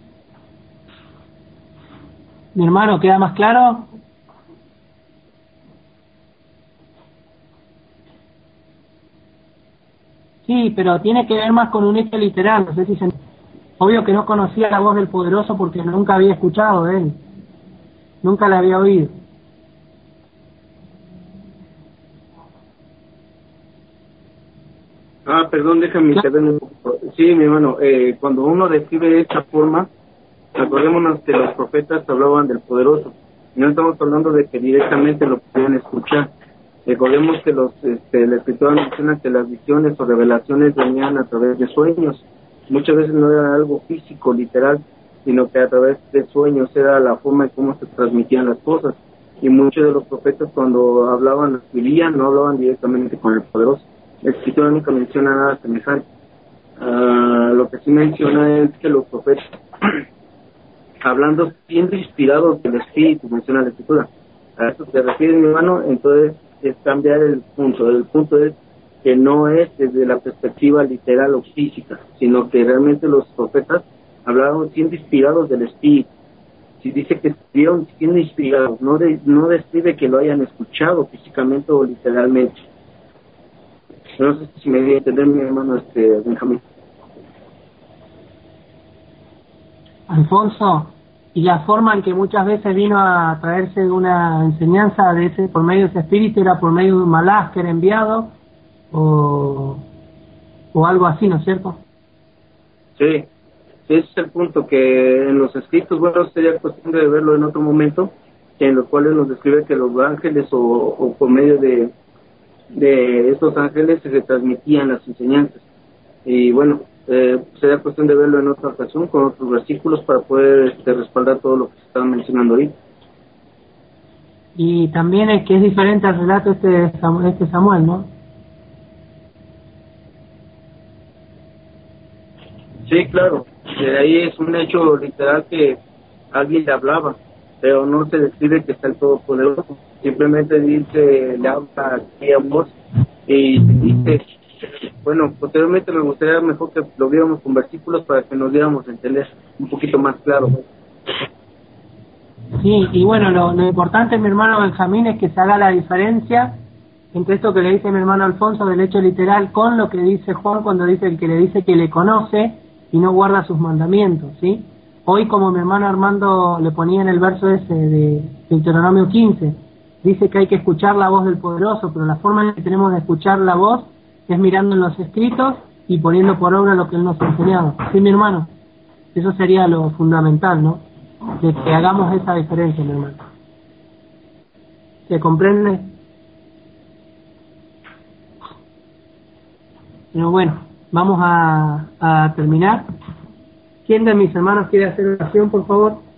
Mi hermano, ¿queda más claro? Sí, pero tiene que ver más con un hecho literal. No sé si se... Obvio que no conocía la voz del poderoso porque nunca había escuchado de él. Nunca la había oído. Ah, perdón, déjame intervenir un poco. Sí, mi hermano, eh, cuando uno describe de esta forma, acordémonos que los profetas hablaban del poderoso. No estamos hablando de que directamente lo podían escuchar. Recordemos que los, este, la escritura menciona que las visiones o revelaciones venían a través de sueños. Muchas veces no era algo físico, literal, sino que a través de sueños era la forma en cómo se transmitían las cosas. Y muchos de los profetas cuando hablaban, escribían, no hablaban directamente con el poderoso. La escritura nunca menciona nada semejante. Uh, lo que sí menciona es que los profetas, hablando, siendo inspirados del Espíritu, menciona la escritura. A eso se refiere, mi hermano. Entonces es cambiar el punto. El punto es que no es desde la perspectiva literal o física, sino que realmente los profetas hablaron siendo inspirados del Espíritu. Si dice que estuvieron siendo inspirados, no, de, no describe que lo hayan escuchado físicamente o literalmente. No sé si me voy a entender, mi hermano este Benjamín. Alfonso, y la forma en que muchas veces vino a traerse una enseñanza de ese por medio de ese espíritu era por medio de un malaj que era enviado o, o algo así, ¿no es cierto? Sí, ese es el punto, que en los escritos, bueno, sería cuestión de verlo en otro momento, en los cuales nos describe que los ángeles o, o por medio de de estos ángeles se transmitían las enseñanzas. Y bueno, eh, sería cuestión de verlo en otra ocasión con otros versículos para poder este, respaldar todo lo que se estaba mencionando ahí. Y también es que es diferente al relato este de Samuel, este Samuel, ¿no? Sí, claro, de ahí es un hecho literal que alguien le hablaba, pero no se describe que está el Todopoderoso, simplemente dice, le habla aquí a voz y dice, bueno, posteriormente me gustaría mejor que lo viéramos con versículos para que nos diéramos a entender un poquito más claro. Sí, y bueno, lo, lo importante, mi hermano Benjamín, es que se haga la diferencia entre esto que le dice mi hermano Alfonso del hecho literal con lo que dice Juan cuando dice el que le dice que le conoce y no guarda sus mandamientos, ¿sí? Hoy, como mi hermano Armando le ponía en el verso ese de Deuteronomio quince, dice que hay que escuchar la voz del poderoso, pero la forma en que tenemos de escuchar la voz es mirando en los escritos y poniendo por obra lo que él nos ha enseñado. ¿Sí, mi hermano? Eso sería lo fundamental, ¿no? De que hagamos esa diferencia, mi hermano. ¿Se comprende? Pero bueno, vamos a, a terminar. ¿Quién de mis hermanos quiere hacer oración, por favor?